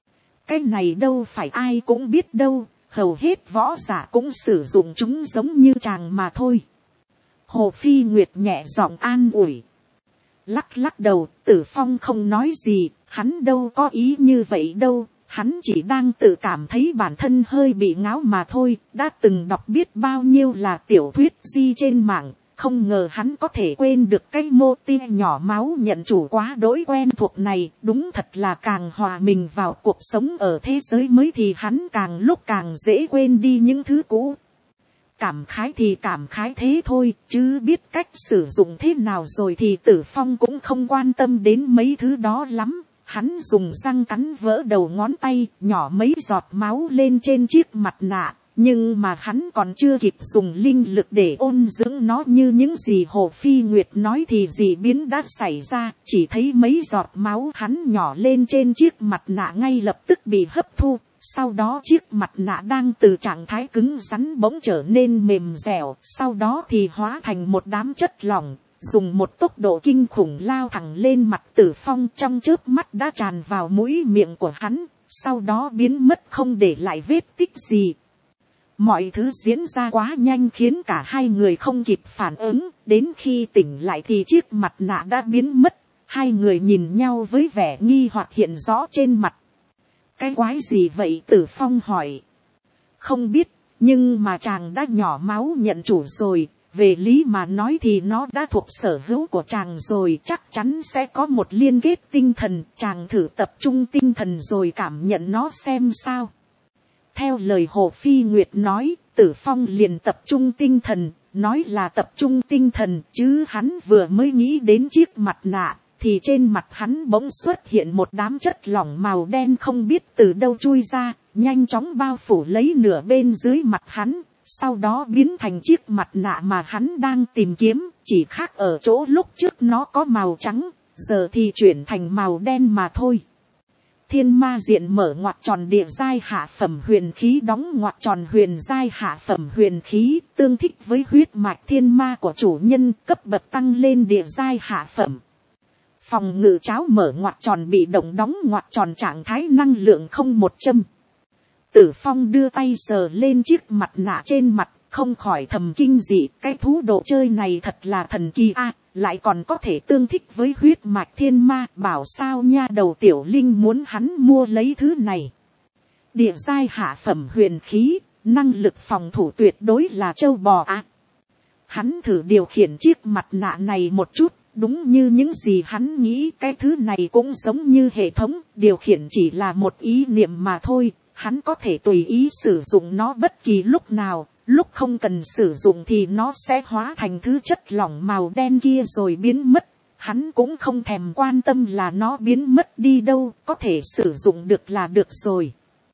Cái này đâu phải ai cũng biết đâu, hầu hết võ giả cũng sử dụng chúng giống như chàng mà thôi. Hồ Phi Nguyệt nhẹ giọng an ủi. Lắc lắc đầu, Tử Phong không nói gì, hắn đâu có ý như vậy đâu, hắn chỉ đang tự cảm thấy bản thân hơi bị ngáo mà thôi. Đã từng đọc biết bao nhiêu là tiểu thuyết di trên mạng, Không ngờ hắn có thể quên được cái mô tia nhỏ máu nhận chủ quá đỗi quen thuộc này. Đúng thật là càng hòa mình vào cuộc sống ở thế giới mới thì hắn càng lúc càng dễ quên đi những thứ cũ. Cảm khái thì cảm khái thế thôi, chứ biết cách sử dụng thế nào rồi thì Tử Phong cũng không quan tâm đến mấy thứ đó lắm. Hắn dùng răng cắn vỡ đầu ngón tay, nhỏ mấy giọt máu lên trên chiếc mặt nạ. Nhưng mà hắn còn chưa kịp dùng linh lực để ôn dưỡng nó như những gì Hồ Phi Nguyệt nói thì dị biến đã xảy ra. Chỉ thấy mấy giọt máu hắn nhỏ lên trên chiếc mặt nạ ngay lập tức bị hấp thu. Sau đó chiếc mặt nạ đang từ trạng thái cứng rắn bỗng trở nên mềm dẻo. Sau đó thì hóa thành một đám chất lỏng. Dùng một tốc độ kinh khủng lao thẳng lên mặt Tử Phong, trong chớp mắt đã tràn vào mũi miệng của hắn. Sau đó biến mất không để lại vết tích gì. Mọi thứ diễn ra quá nhanh khiến cả hai người không kịp phản ứng. Đến khi tỉnh lại thì chiếc mặt nạ đã biến mất. Hai người nhìn nhau với vẻ nghi hoặc hiện rõ trên mặt. Cái quái gì vậy? Tử Phong hỏi. Không biết, nhưng mà chàng đã nhỏ máu nhận chủ rồi. Về lý mà nói thì nó đã thuộc sở hữu của chàng rồi. Chắc chắn sẽ có một liên kết tinh thần. Chàng thử tập trung tinh thần rồi cảm nhận nó xem sao. Theo lời Hồ Phi Nguyệt nói, Tử Phong liền tập trung tinh thần. Nói là tập trung tinh thần, chứ hắn vừa mới nghĩ đến chiếc mặt nạ. Thì trên mặt hắn bỗng xuất hiện một đám chất lỏng màu đen không biết từ đâu chui ra. Nhanh chóng bao phủ lấy nửa bên dưới mặt hắn. Sau đó biến thành chiếc mặt nạ mà hắn đang tìm kiếm. Chỉ khác ở chỗ lúc trước nó có màu trắng, giờ thì chuyển thành màu đen mà thôi. Thiên ma diện mở ngoặc tròn địa giai hạ phẩm huyền khí đóng ngoặc tròn huyền giai hạ phẩm huyền khí. Tương thích với huyết mạch thiên ma của chủ nhân, cấp bậc tăng lên địa giai hạ phẩm. Phòng ngự cháo mở ngoặc tròn bị động đóng ngoặc tròn trạng thái năng lượng không một châm. Tử Phong đưa tay sờ lên chiếc mặt nạ trên mặt, không khỏi thầm kinh dị. Cái thú đồ chơi này thật là thần kỳ a, à, lại còn có thể tương thích với huyết mạch thiên ma. Bảo sao nha đầu tiểu linh muốn hắn mua lấy thứ này. Địa giai hạ phẩm huyền khí, năng lực phòng thủ tuyệt đối là trâu bò a. À. Hắn thử điều khiển chiếc mặt nạ này một chút. Đúng như những gì hắn nghĩ, cái thứ này cũng giống như hệ thống, điều khiển chỉ là một ý niệm mà thôi. Hắn có thể tùy ý sử dụng nó bất kỳ lúc nào, lúc không cần sử dụng thì nó sẽ hóa thành thứ chất lỏng màu đen kia rồi biến mất. Hắn cũng không thèm quan tâm là nó biến mất đi đâu, có thể sử dụng được là được rồi.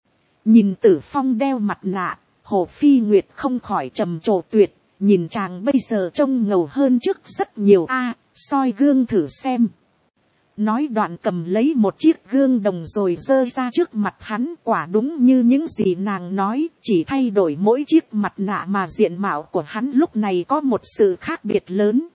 Nhìn Tử Phong đeo mặt nạ, Hồ Phi Nguyệt không khỏi trầm trồ tuyệt, nhìn chàng bây giờ trông ngầu hơn trước rất nhiều a, à, soi gương thử xem. Nói đoạn cầm lấy một chiếc gương đồng rồi giơ ra trước mặt hắn. Quả đúng như những gì nàng nói, chỉ thay đổi mỗi chiếc mặt nạ mà diện mạo của hắn lúc này có một sự khác biệt lớn.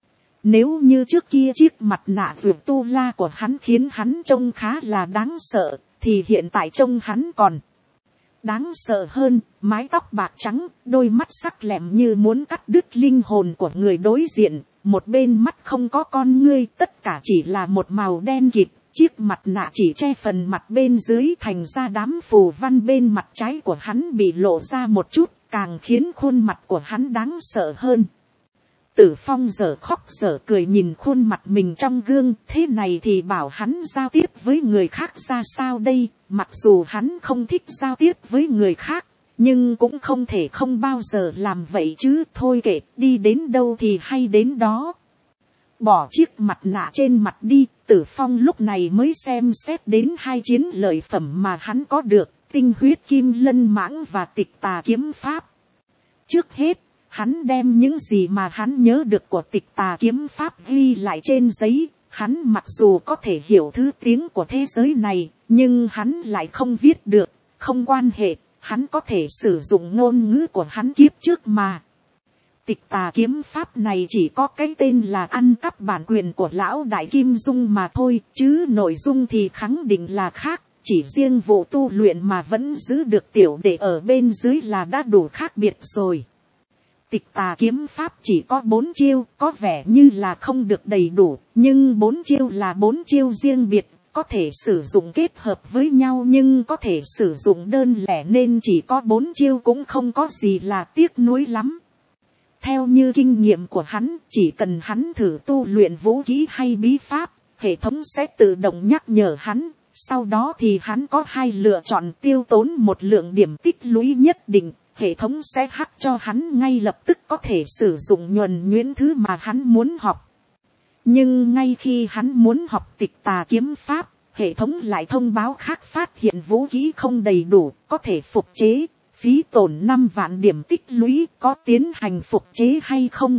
Nếu như trước kia chiếc mặt nạ vượt tu la của hắn khiến hắn trông khá là đáng sợ, thì hiện tại trông hắn còn đáng sợ hơn. Mái tóc bạc trắng, đôi mắt sắc lẹm như muốn cắt đứt linh hồn của người đối diện. Một bên mắt không có con ngươi, tất cả chỉ là một màu đen kịt. Chiếc mặt nạ chỉ che phần mặt bên dưới, thành ra đám phù văn bên mặt trái của hắn bị lộ ra một chút, càng khiến khuôn mặt của hắn đáng sợ hơn. Tử Phong giờ khóc giờ cười nhìn khuôn mặt mình trong gương, thế này thì bảo hắn giao tiếp với người khác ra sao đây? Mặc dù hắn không thích giao tiếp với người khác, nhưng cũng không thể không bao giờ làm vậy chứ. Thôi kệ, đi đến đâu thì hay đến đó. Bỏ chiếc mặt nạ trên mặt đi, Tử Phong lúc này mới xem xét đến hai chiến lợi phẩm mà hắn có được, tinh huyết kim lân mãng và tịch tà kiếm pháp. Trước hết, hắn đem những gì mà hắn nhớ được của tịch tà kiếm pháp ghi lại trên giấy. Hắn mặc dù có thể hiểu thứ tiếng của thế giới này, nhưng hắn lại không viết được. Không quan hệ, hắn có thể sử dụng ngôn ngữ của hắn kiếp trước mà. Tịch tà kiếm pháp này chỉ có cái tên là ăn cắp bản quyền của lão đại Kim Dung mà thôi, chứ nội dung thì khẳng định là khác. Chỉ riêng vụ tu luyện mà vẫn giữ được tiểu đệ ở bên dưới là đã đủ khác biệt rồi. Tịch tà kiếm pháp chỉ có bốn chiêu, có vẻ như là không được đầy đủ, nhưng bốn chiêu là bốn chiêu riêng biệt, có thể sử dụng kết hợp với nhau nhưng có thể sử dụng đơn lẻ, nên chỉ có bốn chiêu cũng không có gì là tiếc nuối lắm. Theo như kinh nghiệm của hắn, chỉ cần hắn thử tu luyện vũ khí hay bí pháp, hệ thống sẽ tự động nhắc nhở hắn. Sau đó thì hắn có hai lựa chọn, tiêu tốn một lượng điểm tích lũy nhất định, hệ thống sẽ hắc cho hắn ngay lập tức có thể sử dụng nhuần nhuyễn thứ mà hắn muốn học. Nhưng ngay khi hắn muốn học tịch tà kiếm pháp, hệ thống lại thông báo khác phát hiện vũ khí không đầy đủ, có thể phục chế, phí tổn năm vạn điểm tích lũy, có tiến hành phục chế hay không.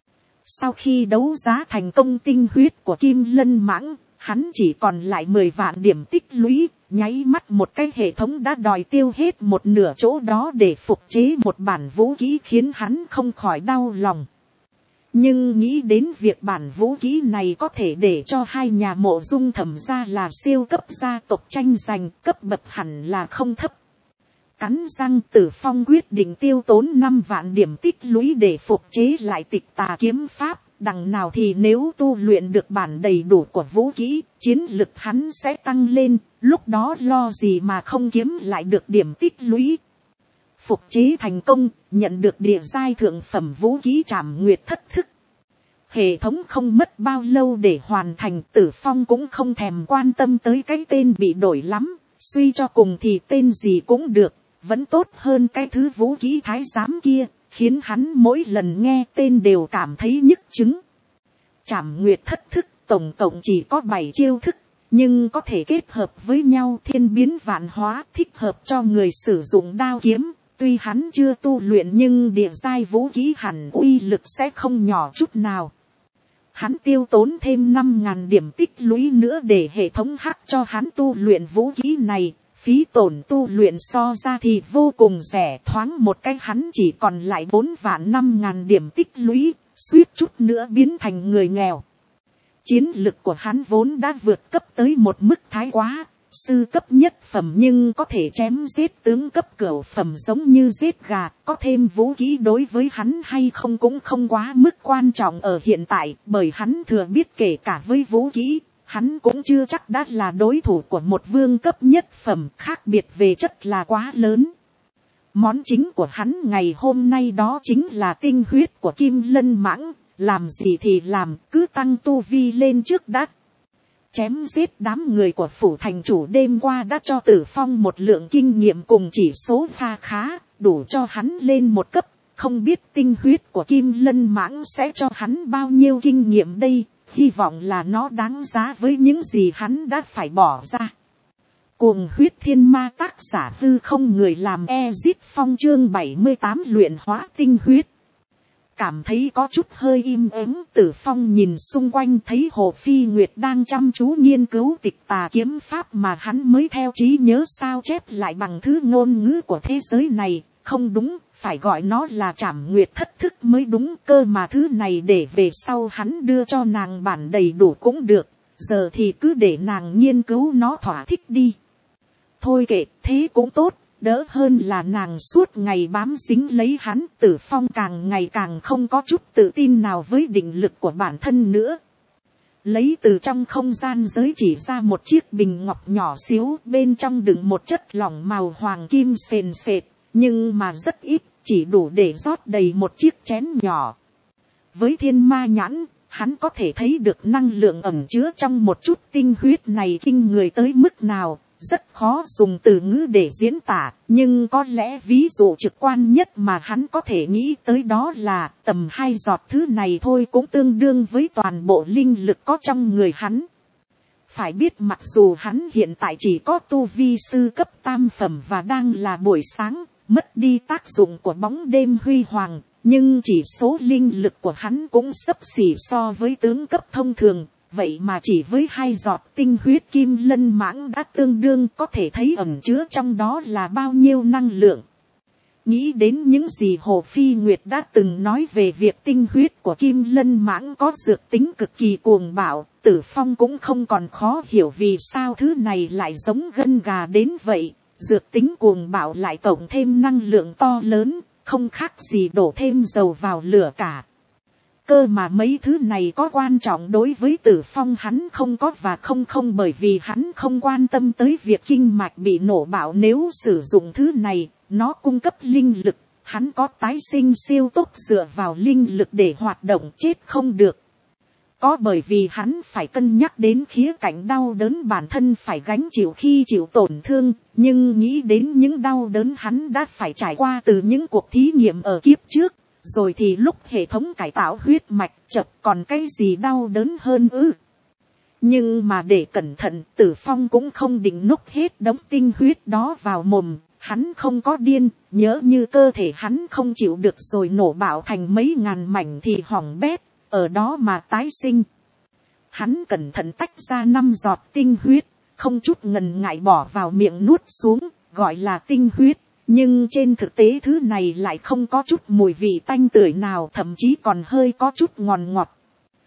Sau khi đấu giá thành công tinh huyết của Kim Lân Mãng, hắn chỉ còn lại mười vạn điểm tích lũy, nháy mắt một cái hệ thống đã đòi tiêu hết một nửa chỗ đó để phục chế một bản vũ khí, khiến hắn không khỏi đau lòng. Nhưng nghĩ đến việc bản vũ khí này có thể để cho hai nhà Mộ Dung Thẩm gia là siêu cấp gia tộc tranh giành, cấp bậc hẳn là không thấp. Cắn răng, Tử Phong quyết định tiêu tốn năm vạn điểm tích lũy để phục chế lại tịch tà kiếm pháp. Đằng nào thì nếu tu luyện được bản đầy đủ của vũ khí, chiến lực hắn sẽ tăng lên, lúc đó lo gì mà không kiếm lại được điểm tích lũy. Phục chế thành công, nhận được địa giai thượng phẩm vũ khí Trảm Nguyệt Thất Thức. Hệ thống không mất bao lâu để hoàn thành, Tử Phong cũng không thèm quan tâm tới cái tên bị đổi lắm, suy cho cùng thì tên gì cũng được, vẫn tốt hơn cái thứ vũ khí thái giám kia, khiến hắn mỗi lần nghe tên đều cảm thấy nhức chứng. Trảm Nguyệt Thất Thức tổng cộng chỉ có bảy chiêu thức, nhưng có thể kết hợp với nhau thiên biến vạn hóa, thích hợp cho người sử dụng đao kiếm. Tuy hắn chưa tu luyện nhưng địa giai vũ khí hẳn uy lực sẽ không nhỏ chút nào. Hắn tiêu tốn thêm năm ngàn điểm tích lũy nữa để hệ thống hắc cho hắn tu luyện vũ khí này. Phí tổn tu luyện so ra thì vô cùng rẻ, thoáng một cái hắn chỉ còn lại bốn vạn năm ngàn điểm tích lũy, suýt chút nữa biến thành người nghèo. Chiến lực của hắn vốn đã vượt cấp tới một mức thái quá, sư cấp nhất phẩm nhưng có thể chém giết tướng cấp cửu phẩm giống như giết gà, có thêm vũ khí đối với hắn hay không cũng không quá mức quan trọng ở hiện tại, bởi hắn thừa biết kể cả với vũ khí, hắn cũng chưa chắc đã là đối thủ của một vương cấp nhất phẩm, khác biệt về chất là quá lớn. Món chính của hắn ngày hôm nay đó chính là tinh huyết của Kim Lân Mãng, làm gì thì làm, cứ tăng tu vi lên trước đã. Chém giết đám người của phủ thành chủ đêm qua đã cho Tử Phong một lượng kinh nghiệm cùng chỉ số pha khá, đủ cho hắn lên một cấp, không biết tinh huyết của Kim Lân Mãng sẽ cho hắn bao nhiêu kinh nghiệm đây. Hy vọng là nó đáng giá với những gì hắn đã phải bỏ ra. Cuồng huyết thiên ma, tác giả Hư Không, người làm Ezit Phong, chương bảy mươi tám luyện hóa tinh huyết. Cảm thấy có chút hơi im ắng, Tử Phong nhìn xung quanh thấy Hồ Phi Nguyệt đang chăm chú nghiên cứu tịch tà kiếm pháp mà hắn mới theo trí nhớ sao chép lại bằng thứ ngôn ngữ của thế giới này. Không đúng, phải gọi nó là Trảm Nguyệt Thất Thức mới đúng, cơ mà thứ này để về sau hắn đưa cho nàng bản đầy đủ cũng được, giờ thì cứ để nàng nghiên cứu nó thỏa thích đi. Thôi kệ, thế cũng tốt, đỡ hơn là nàng suốt ngày bám dính lấy hắn. Tử Phong càng ngày càng không có chút tự tin nào với định lực của bản thân nữa. Lấy từ trong không gian giới chỉ ra một chiếc bình ngọc nhỏ xíu, bên trong đựng một chất lỏng màu hoàng kim sền sệt, nhưng mà rất ít, chỉ đủ để rót đầy một chiếc chén nhỏ. Với thiên ma nhãn, hắn có thể thấy được năng lượng ẩn chứa trong một chút tinh huyết này kinh người tới mức nào, rất khó dùng từ ngữ để diễn tả, nhưng có lẽ ví dụ trực quan nhất mà hắn có thể nghĩ tới đó là tầm hai giọt thứ này thôi cũng tương đương với toàn bộ linh lực có trong người hắn. Phải biết mặc dù hắn hiện tại chỉ có tu vi sư cấp tam phẩm và đang là buổi sáng, mất đi tác dụng của bóng đêm huy hoàng, nhưng chỉ số linh lực của hắn cũng xấp xỉ so với tướng cấp thông thường. Vậy mà chỉ với hai giọt tinh huyết Kim Lân Mãng đã tương đương, có thể thấy ẩn chứa trong đó là bao nhiêu năng lượng. Nghĩ đến những gì Hồ Phi Nguyệt đã từng nói về việc tinh huyết của Kim Lân Mãng có dược tính cực kỳ cuồng bạo, Tử Phong cũng không còn khó hiểu vì sao thứ này lại giống gân gà đến vậy. Dược tính cuồng bạo lại cộng thêm năng lượng to lớn, không khác gì đổ thêm dầu vào lửa cả. Cơ mà mấy thứ này có quan trọng đối với Tử Phong hắn không có và không không bởi vì hắn không quan tâm tới việc kinh mạch bị nổ bạo. Nếu sử dụng thứ này, nó cung cấp linh lực, hắn có tái sinh siêu tốc dựa vào linh lực để hoạt động chết không được. Có bởi vì hắn phải cân nhắc đến khía cạnh đau đớn bản thân phải gánh chịu khi chịu tổn thương, nhưng nghĩ đến những đau đớn hắn đã phải trải qua từ những cuộc thí nghiệm ở kiếp trước, rồi thì lúc hệ thống cải tạo huyết mạch chập còn cái gì đau đớn hơn ư. Nhưng mà để cẩn thận, Tử Phong cũng không định núc hết đống tinh huyết đó vào mồm. Hắn không có điên, nhớ như cơ thể hắn không chịu được rồi nổ bạo thành mấy ngàn mảnh thì hỏng bét, ở đó mà tái sinh. Hắn cẩn thận tách ra năm giọt tinh huyết, không chút ngần ngại bỏ vào miệng nuốt xuống, gọi là tinh huyết. Nhưng trên thực tế thứ này lại không có chút mùi vị tanh tưởi nào, thậm chí còn hơi có chút ngon ngọt.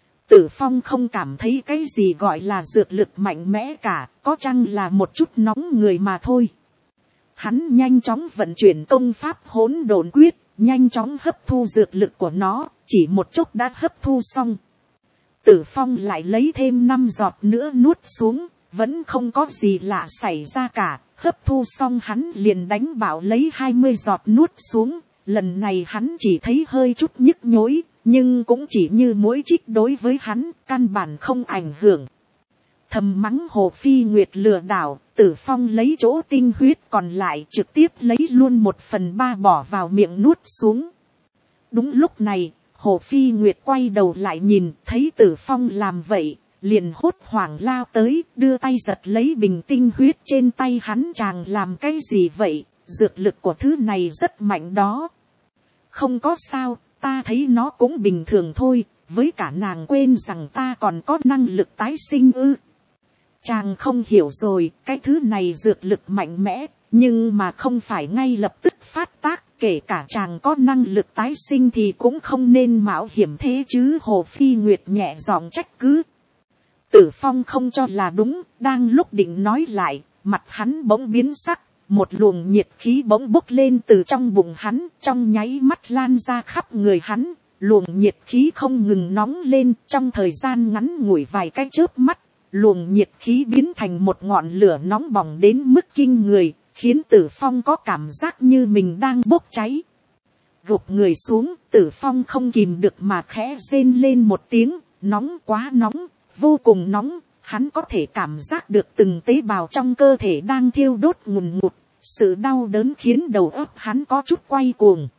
Tử Phong không cảm thấy cái gì gọi là dược lực mạnh mẽ cả, có chăng là một chút nóng người mà thôi. Hắn nhanh chóng vận chuyển công pháp hỗn độn quyết, nhanh chóng hấp thu dược lực của nó, chỉ một chút đã hấp thu xong. Tử Phong lại lấy thêm năm giọt nữa nuốt xuống, vẫn không có gì lạ xảy ra cả, hấp thu xong hắn liền đánh bạo lấy hai mươi giọt nuốt xuống, lần này hắn chỉ thấy hơi chút nhức nhối, nhưng cũng chỉ như mũi chích đối với hắn, căn bản không ảnh hưởng. Thầm mắng Hồ Phi Nguyệt lừa đảo, Tử Phong lấy chỗ tinh huyết còn lại trực tiếp lấy luôn một phần ba bỏ vào miệng nuốt xuống. Đúng lúc này, Hồ Phi Nguyệt quay đầu lại nhìn, thấy Tử Phong làm vậy, liền hốt hoảng lao tới, đưa tay giật lấy bình tinh huyết trên tay hắn. Chàng làm cái gì vậy, dược lực của thứ này rất mạnh đó. Không có sao, ta thấy nó cũng bình thường thôi, với cả nàng quên rằng ta còn có năng lực tái sinh ư. Chàng không hiểu rồi, cái thứ này dược lực mạnh mẽ, nhưng mà không phải ngay lập tức phát tác, kể cả chàng có năng lực tái sinh thì cũng không nên mạo hiểm thế chứ. Hồ Phi Nguyệt nhẹ giọng trách cứ. Tử Phong không cho là đúng, đang lúc định nói lại, mặt hắn bỗng biến sắc, một luồng nhiệt khí bỗng bốc lên từ trong bụng hắn, trong nháy mắt lan ra khắp người hắn, luồng nhiệt khí không ngừng nóng lên, trong thời gian ngắn ngủi vài cái chớp mắt. Luồng nhiệt khí biến thành một ngọn lửa nóng bỏng đến mức kinh người, khiến Tử Phong có cảm giác như mình đang bốc cháy. Gục người xuống, Tử Phong không kìm được mà khẽ rên lên một tiếng, nóng quá nóng, vô cùng nóng, hắn có thể cảm giác được từng tế bào trong cơ thể đang thiêu đốt ngùn ngụt, sự đau đớn khiến đầu óc hắn có chút quay cuồng.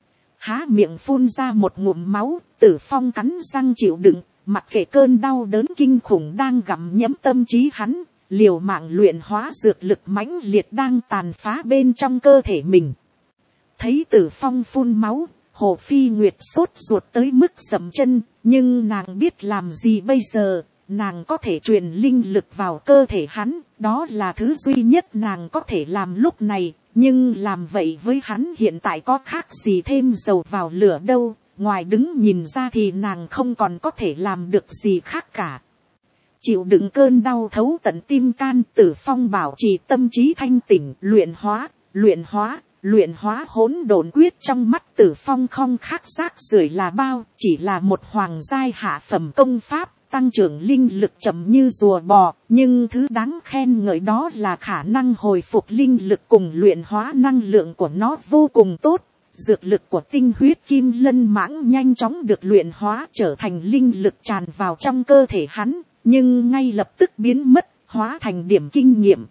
Há miệng phun ra một ngụm máu, Tử Phong cắn răng chịu đựng. Mặc kệ cơn đau đớn kinh khủng đang gặm nhấm tâm trí hắn, liều mạng luyện hóa dược lực mãnh liệt đang tàn phá bên trong cơ thể mình. Thấy Tử Phong phun máu, Hồ Phi Nguyệt sốt ruột tới mức dậm chân, nhưng nàng biết làm gì bây giờ, nàng có thể truyền linh lực vào cơ thể hắn, đó là thứ duy nhất nàng có thể làm lúc này, nhưng làm vậy với hắn hiện tại có khác gì thêm dầu vào lửa đâu. Ngoài đứng nhìn ra thì nàng không còn có thể làm được gì khác cả. Chịu đựng cơn đau thấu tận tim can, Tử Phong bảo trì tâm trí thanh tỉnh, luyện hóa, luyện hóa, luyện hóa hỗn độn quyết. Trong mắt Tử Phong không khác rác rưởi là bao, chỉ là một hoàng giai hạ phẩm công pháp, tăng trưởng linh lực chậm như rùa bò, nhưng thứ đáng khen ngợi đó là khả năng hồi phục linh lực cùng luyện hóa năng lượng của nó vô cùng tốt. Dược lực của tinh huyết kim lân mãng nhanh chóng được luyện hóa trở thành linh lực tràn vào trong cơ thể hắn, nhưng ngay lập tức biến mất, hóa thành điểm kinh nghiệm.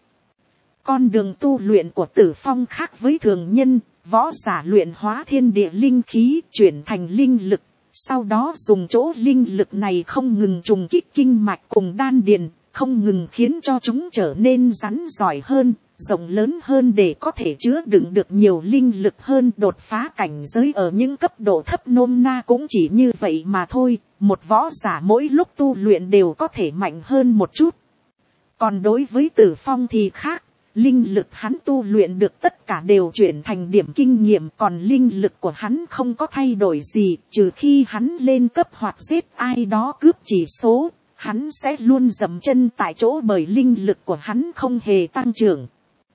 Con đường tu luyện của Tử Phong khác với thường nhân, võ giả luyện hóa thiên địa linh khí chuyển thành linh lực, sau đó dùng chỗ linh lực này không ngừng trùng kích kinh mạch cùng đan điền, không ngừng khiến cho chúng trở nên rắn giỏi hơn, rộng lớn hơn để có thể chứa đựng được nhiều linh lực hơn. Đột phá cảnh giới ở những cấp độ thấp nôm na cũng chỉ như vậy mà thôi, một võ giả mỗi lúc tu luyện đều có thể mạnh hơn một chút. Còn đối với Tử Phong thì khác, linh lực hắn tu luyện được tất cả đều chuyển thành điểm kinh nghiệm, còn linh lực của hắn không có thay đổi gì, trừ khi hắn lên cấp hoặc giết ai đó cướp chỉ số, hắn sẽ luôn dậm chân tại chỗ bởi linh lực của hắn không hề tăng trưởng.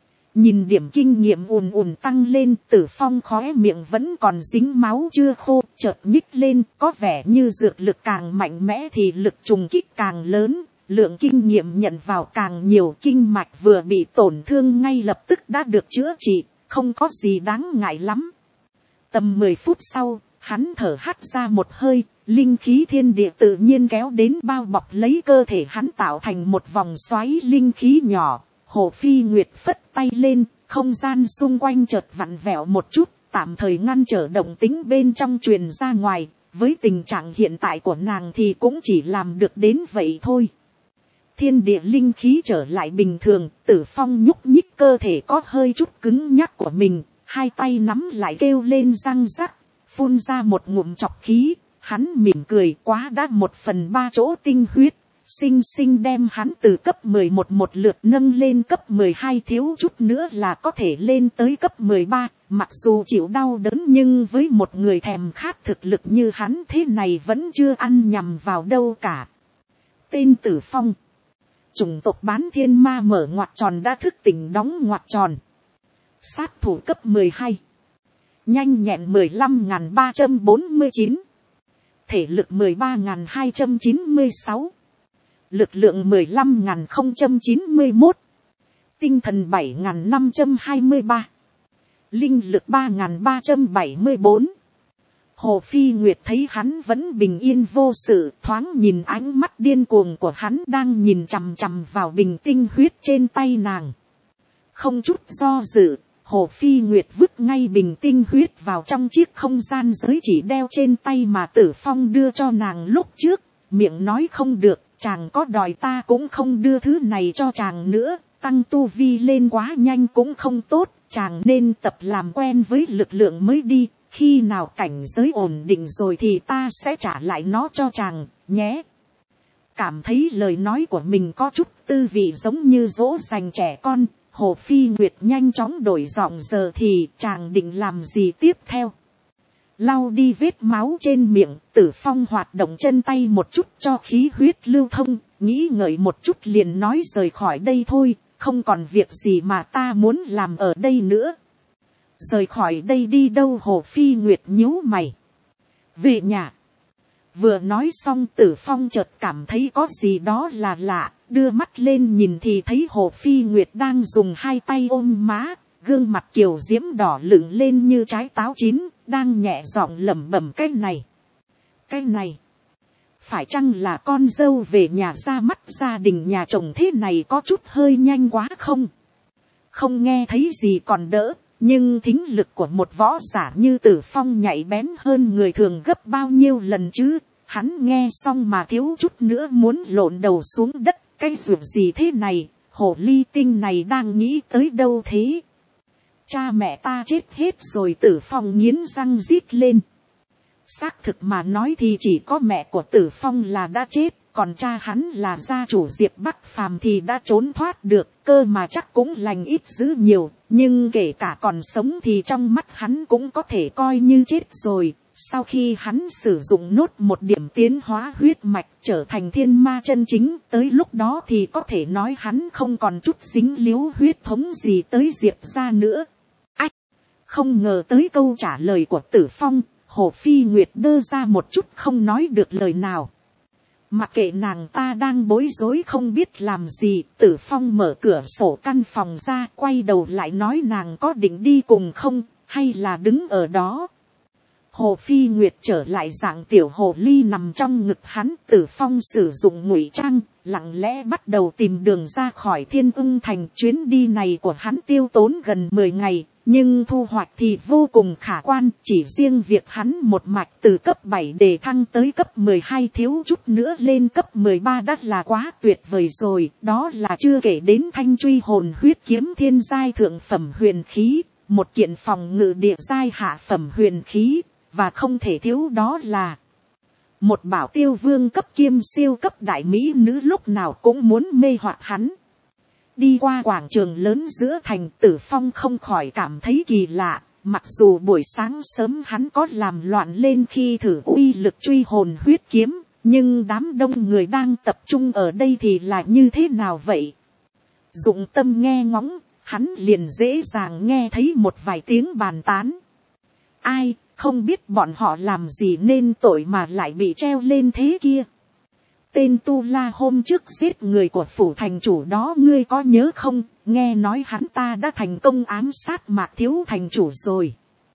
Nhìn điểm kinh nghiệm ùn ùn tăng lên, Tử Phong khóe miệng vẫn còn dính máu chưa khô, chợt nhích lên, có vẻ như dược lực càng mạnh mẽ thì lực trùng kích càng lớn, lượng kinh nghiệm nhận vào càng nhiều, kinh mạch vừa bị tổn thương ngay lập tức đã được chữa trị, không có gì đáng ngại lắm. Tầm mười phút sau, hắn thở hắt ra một hơi, linh khí thiên địa tự nhiên kéo đến bao bọc lấy cơ thể hắn, tạo thành một vòng xoáy linh khí nhỏ. Hồ Phi Nguyệt phất tay lên, không gian xung quanh chợt vặn vẹo một chút, tạm thời ngăn trở động tĩnh bên trong truyền ra ngoài. Với tình trạng hiện tại của nàng thì cũng chỉ làm được đến vậy thôi. Thiên địa linh khí trở lại bình thường, Tử Phong nhúc nhích cơ thể có hơi chút cứng nhắc của mình, hai tay nắm lại kêu lên răng rắc, phun ra một ngụm chọc khí. Hắn mỉm cười, quá đã một phần ba chỗ tinh huyết, xinh xinh đem hắn từ cấp mười một một lượt nâng lên cấp mười hai, thiếu chút nữa là có thể lên tới cấp mười ba. Mặc dù chịu đau đớn nhưng với một người thèm khát thực lực như hắn thế này vẫn chưa ăn nhầm vào đâu cả. Tên Tử Phong, chủng tộc bán thiên ma mở ngoặc tròn đã thức tỉnh đóng ngoặc tròn. Sát thủ cấp mười hai, nhanh nhẹn mười lăm nghìn ba trăm bốn mươi chín, thể lực mười ba nghìn hai trăm chín mươi sáu, lực lượng mười lăm nghìn không trăm chín mươi mốt, tinh thần bảy nghìn năm trăm hai mươi ba, linh lực ba nghìn ba trăm bảy mươi bốn. Hồ Phi Nguyệt thấy hắn vẫn bình yên vô sự, thoáng nhìn ánh mắt điên cuồng của hắn đang nhìn chằm chằm vào bình tinh huyết trên tay nàng. Không chút do dự, Hồ Phi Nguyệt vứt ngay bình tinh huyết vào trong chiếc không gian giới chỉ đeo trên tay mà Tử Phong đưa cho nàng lúc trước, miệng nói không được, chàng có đòi ta cũng không đưa thứ này cho chàng nữa, tăng tu vi lên quá nhanh cũng không tốt, chàng nên tập làm quen với lực lượng mới đi, khi nào cảnh giới ổn định rồi thì ta sẽ trả lại nó cho chàng, nhé. Cảm thấy lời nói của mình có chút tư vị giống như dỗ dành trẻ con, Hồ Phi Nguyệt nhanh chóng đổi giọng, giờ thì chàng định làm gì tiếp theo. Lau đi vết máu trên miệng, Tử Phong hoạt động chân tay một chút cho khí huyết lưu thông, nghĩ ngợi một chút liền nói rời khỏi đây thôi, không còn việc gì mà ta muốn làm ở đây nữa. Rời khỏi đây đi đâu? Hồ Phi Nguyệt nhíu mày. Về nhà. Vừa nói xong Tử Phong chợt cảm thấy có gì đó là lạ, đưa mắt lên nhìn thì thấy Hồ Phi Nguyệt đang dùng hai tay ôm má, gương mặt kiều diễm đỏ lửng lên như trái táo chín, đang nhẹ giọng lẩm bẩm cái này. Cái này. Phải chăng là con dâu về nhà ra mắt gia đình nhà chồng thế này có chút hơi nhanh quá không? Không nghe thấy gì còn đỡ, nhưng thính lực của một võ giả như Tử Phong nhạy bén hơn người thường gấp bao nhiêu lần chứ? Hắn nghe xong mà thiếu chút nữa muốn lộn đầu xuống đất, cái ruột gì thế này, hồ ly tinh này đang nghĩ tới đâu thế? Cha mẹ ta chết hết rồi, Tử Phong nghiến răng rít lên. Xác thực mà nói thì chỉ có mẹ của Tử Phong là đã chết, còn cha hắn là gia chủ Diệp Bắc Phàm thì đã trốn thoát được, cơ mà chắc cũng lành ít dữ nhiều, nhưng kể cả còn sống thì trong mắt hắn cũng có thể coi như chết rồi. Sau khi hắn sử dụng nốt một điểm tiến hóa huyết mạch trở thành thiên ma chân chính, tới lúc đó thì có thể nói hắn không còn chút dính líu huyết thống gì tới Diệp gia nữa. Ách! Không ngờ tới câu trả lời của Tử Phong, Hồ Phi Nguyệt đơ ra một chút không nói được lời nào. Mặc kệ nàng ta đang bối rối không biết làm gì, Tử Phong mở cửa sổ căn phòng ra, quay đầu lại nói nàng có định đi cùng không, hay là đứng ở đó. Hồ Phi Nguyệt trở lại dạng tiểu hồ ly nằm trong ngực hắn. Tử Phong sử dụng ngụy trang, lặng lẽ bắt đầu tìm đường ra khỏi Thiên Ưng Thành. Chuyến đi này của hắn tiêu tốn gần mười ngày, nhưng thu hoạch thì vô cùng khả quan. Chỉ riêng việc hắn một mạch từ cấp bảy để thăng tới cấp mười hai, thiếu chút nữa lên cấp mười ba đã là quá tuyệt vời rồi. Đó là chưa kể đến thanh truy hồn huyết kiếm thiên giai thượng phẩm huyền khí, một kiện phòng ngự địa giai hạ phẩm huyền khí, và không thể thiếu đó là một bảo tiêu vương cấp kiêm siêu cấp đại mỹ nữ lúc nào cũng muốn mê hoặc hắn. Đi qua quảng trường lớn giữa thành, Tử Phong không khỏi cảm thấy kỳ lạ, mặc dù buổi sáng sớm hắn có làm loạn lên khi thử uy lực truy hồn huyết kiếm, nhưng đám đông người đang tập trung ở đây thì là như thế nào vậy? Dụng tâm nghe ngóng, hắn liền dễ dàng nghe thấy một vài tiếng bàn tán. Ai, không biết bọn họ làm gì nên tội mà lại bị treo lên thế kia. Tên Tu La hôm trước giết người của phủ thành chủ đó ngươi có nhớ không, nghe nói hắn ta đã thành công ám sát Mạc thiếu thành chủ rồi.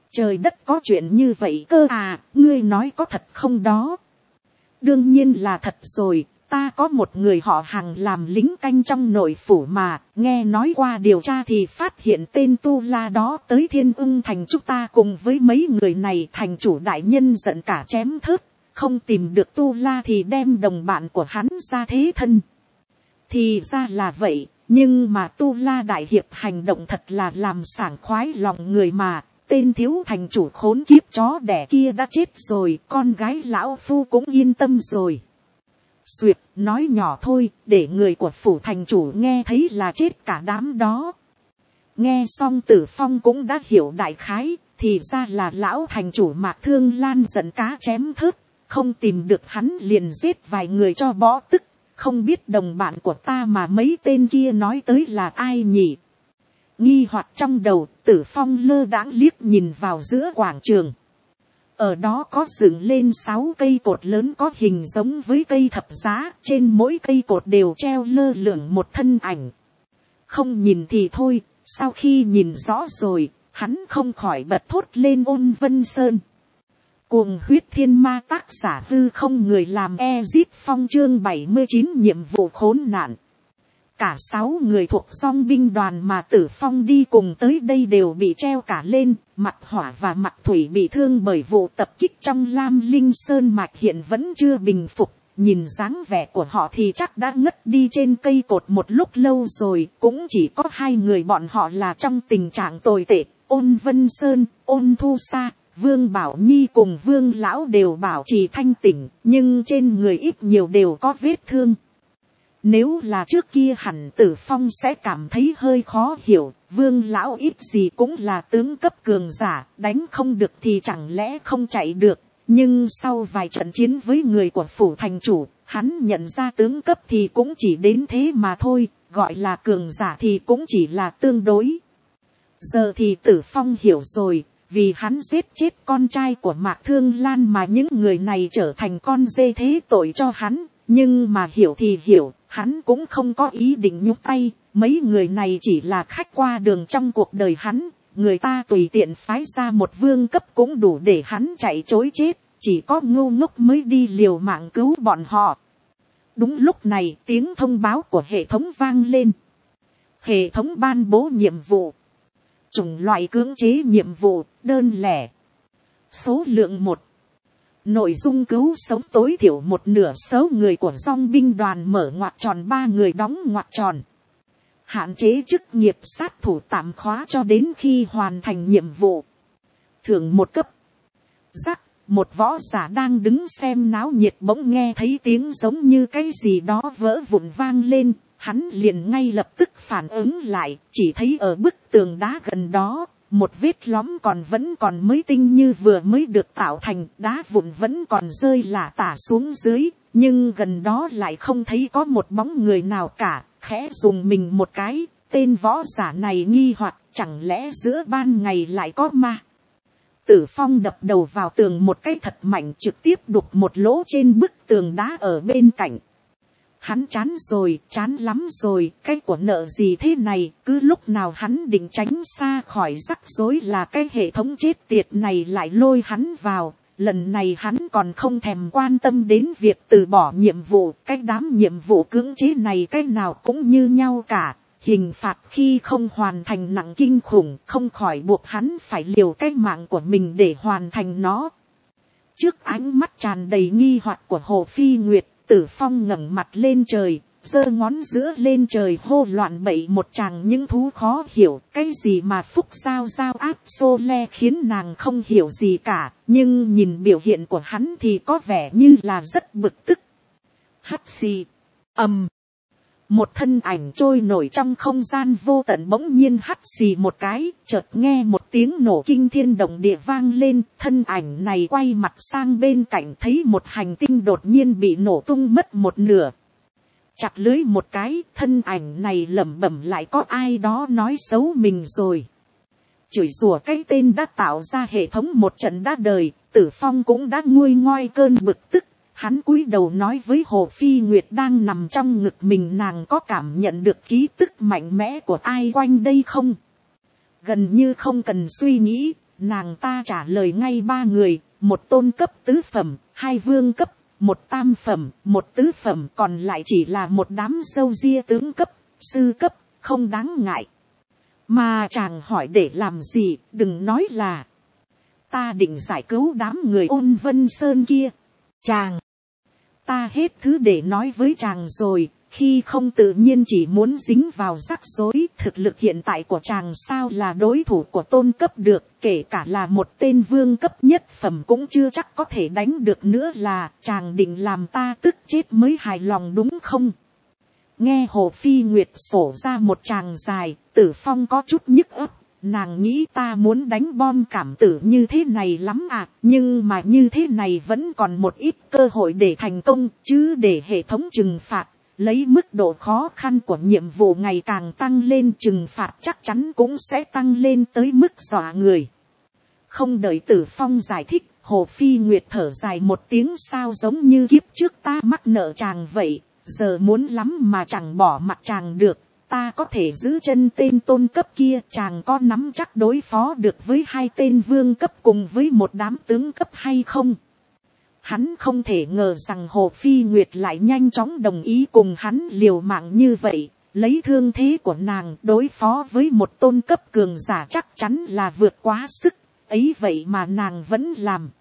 Trời đất có chuyện như vậy cơ à, ngươi nói có thật không đó? Đương nhiên là thật rồi, ta có một người họ Hàng làm lính canh trong nội phủ mà, nghe nói qua điều tra thì phát hiện tên Tu La đó tới Thiên Ưng thành chúng ta cùng với mấy người này, thành chủ đại nhân giận cả chém thớt, không tìm được Tu La thì đem đồng bạn của hắn ra thế thân. Thì ra là vậy, nhưng mà Tu La đại hiệp hành động thật là làm sảng khoái lòng người mà. Tên thiếu thành chủ khốn kiếp chó đẻ kia đã chết rồi, con gái lão phu cũng yên tâm rồi. Xuyệt nói nhỏ thôi, để người của phủ thành chủ nghe thấy là chết cả đám đó. Nghe xong Tử Phong cũng đã hiểu đại khái, thì ra là lão thành chủ Mạc Thương Lan giận cá chém thớt, không tìm được hắn liền giết vài người cho bỏ tức, không biết đồng bạn của ta mà mấy tên kia nói tới là ai nhỉ? Nghi hoặc trong đầu, Tử Phong lơ đãng liếc nhìn vào giữa quảng trường. Ở đó có dựng lên sáu cây cột lớn có hình giống với cây thập giá, trên mỗi cây cột đều treo lơ lửng một thân ảnh. Không nhìn thì thôi, sau khi nhìn rõ rồi, hắn không khỏi bật thốt lên Ôn Vân Sơn. Cuồng huyết thiên ma, tác giả Hư Không, người làm Ezit Phong, chương bảy mươi chín nhiệm vụ khốn nạn. Cả sáu người thuộc dòng binh đoàn mà Tử Phong đi cùng tới đây đều bị treo cả lên, mặt hỏa và mặt thủy bị thương bởi vụ tập kích trong Lam Linh Sơn mạch hiện vẫn chưa bình phục. Nhìn dáng vẻ của họ thì chắc đã ngất đi trên cây cột một lúc lâu rồi, cũng chỉ có hai người bọn họ là trong tình trạng tồi tệ. Ôn Vân Sơn, Ôn Thu Sa, Vương Bảo Nhi cùng Vương Lão đều bảo trì thanh tỉnh, nhưng trên người ít nhiều đều có vết thương. Nếu là trước kia hẳn Tử Phong sẽ cảm thấy hơi khó hiểu, Vương Lão ít gì cũng là tướng cấp cường giả, đánh không được thì chẳng lẽ không chạy được. Nhưng sau vài trận chiến với người của phủ thành chủ, hắn nhận ra tướng cấp thì cũng chỉ đến thế mà thôi, gọi là cường giả thì cũng chỉ là tương đối. Giờ thì Tử Phong hiểu rồi, vì hắn giết chết con trai của Mạc Thương Lan mà những người này trở thành con dê thế tội cho hắn. Nhưng mà hiểu thì hiểu, hắn cũng không có ý định nhúc tay, mấy người này chỉ là khách qua đường trong cuộc đời hắn, người ta tùy tiện phái ra một vương cấp cũng đủ để hắn chạy trối chết, chỉ có ngu ngốc mới đi liều mạng cứu bọn họ. Đúng lúc này tiếng thông báo của hệ thống vang lên. Hệ thống ban bố nhiệm vụ. Chủng loại cưỡng chế nhiệm vụ, đơn lẻ. Số lượng một. Nội dung cứu sống tối thiểu một nửa số người của dòng binh đoàn, mở ngoặc tròn ba người đóng ngoặc tròn. Hạn chế chức nghiệp sát thủ tạm khóa cho đến khi hoàn thành nhiệm vụ. Thưởng một cấp. Rắc, một võ giả đang đứng xem náo nhiệt bỗng nghe thấy tiếng giống như cái gì đó vỡ vụn vang lên. Hắn liền ngay lập tức phản ứng lại, chỉ thấy ở bức tường đá gần đó, một vết lõm còn vẫn còn mới tinh như vừa mới được tạo thành, đá vụn vẫn còn rơi lả tả xuống dưới, nhưng gần đó lại không thấy có một bóng người nào cả. Khẽ dùng mình một cái, tên võ giả này nghi hoặc chẳng lẽ giữa ban ngày lại có ma. Tử Phong đập đầu vào tường một cái thật mạnh, trực tiếp đục một lỗ trên bức tường đá ở bên cạnh. Hắn chán rồi, chán lắm rồi, cái của nợ gì thế này, cứ lúc nào hắn định tránh xa khỏi rắc rối là cái hệ thống chết tiệt này lại lôi hắn vào. Lần này hắn còn không thèm quan tâm đến việc từ bỏ nhiệm vụ, cái đám nhiệm vụ cưỡng chế này cái nào cũng như nhau cả. Hình phạt khi không hoàn thành nặng kinh khủng, không khỏi buộc hắn phải liều cái mạng của mình để hoàn thành nó. Trước ánh mắt tràn đầy nghi hoặc của Hồ Phi Nguyệt, Tử Phong ngẩng mặt lên trời, giơ ngón giữa lên trời hô loạn bậy một tràng những thú khó hiểu, cái gì mà phúc giao giao áp xô le khiến nàng không hiểu gì cả, nhưng nhìn biểu hiện của hắn thì có vẻ như là rất bực tức. Hắt xì, ầm, một thân ảnh trôi nổi trong không gian vô tận bỗng nhiên hắt xì một cái, chợt nghe một tiếng nổ kinh thiên động địa vang lên, thân ảnh này quay mặt sang bên cạnh thấy một hành tinh đột nhiên bị nổ tung mất một nửa. Chặt lưới một cái, thân ảnh này lẩm bẩm lại có ai đó nói xấu mình rồi. Chửi rủa cái tên đã tạo ra hệ thống một trận đã đời, Tử Phong cũng đã nguôi ngoai cơn bực tức. Hắn cúi đầu nói với Hồ Phi Nguyệt đang nằm trong ngực mình, nàng có cảm nhận được ký tức mạnh mẽ của ai quanh đây không? Gần như không cần suy nghĩ, nàng ta trả lời ngay ba người, một tôn cấp tứ phẩm, hai vương cấp, một tam phẩm, một tứ phẩm, còn lại chỉ là một đám râu ria tướng cấp, sư cấp, không đáng ngại. Mà chàng hỏi để làm gì, đừng nói là ta định giải cứu đám người Ôn Vân Sơn kia. Chàng, ta hết thứ để nói với chàng rồi, khi không tự nhiên chỉ muốn dính vào rắc rối. Thực lực hiện tại của chàng sao là đối thủ của tôn cấp được, kể cả là một tên vương cấp nhất phẩm cũng chưa chắc có thể đánh được nữa, là chàng định làm ta tức chết mới hài lòng đúng không? Nghe Hồ Phi Nguyệt sổ ra một tràng dài, Tử Phong có chút nhức ấp. Nàng nghĩ ta muốn đánh bom cảm tử như thế này lắm à, nhưng mà như thế này vẫn còn một ít cơ hội để thành công, chứ để hệ thống trừng phạt, lấy mức độ khó khăn của nhiệm vụ ngày càng tăng lên, trừng phạt chắc chắn cũng sẽ tăng lên tới mức dọa người. Không đợi Tử Phong giải thích, Hồ Phi Nguyệt thở dài một tiếng, sao giống như kiếp trước ta mắc nợ chàng vậy, giờ muốn lắm mà chẳng bỏ mặc chàng được. Ta có thể giữ chân tên tôn cấp kia, chàng có nắm chắc đối phó được với hai tên vương cấp cùng với một đám tướng cấp hay không? Hắn không thể ngờ rằng Hồ Phi Nguyệt lại nhanh chóng đồng ý cùng hắn liều mạng như vậy, lấy thương thế của nàng đối phó với một tôn cấp cường giả chắc chắn là vượt quá sức, ấy vậy mà nàng vẫn làm.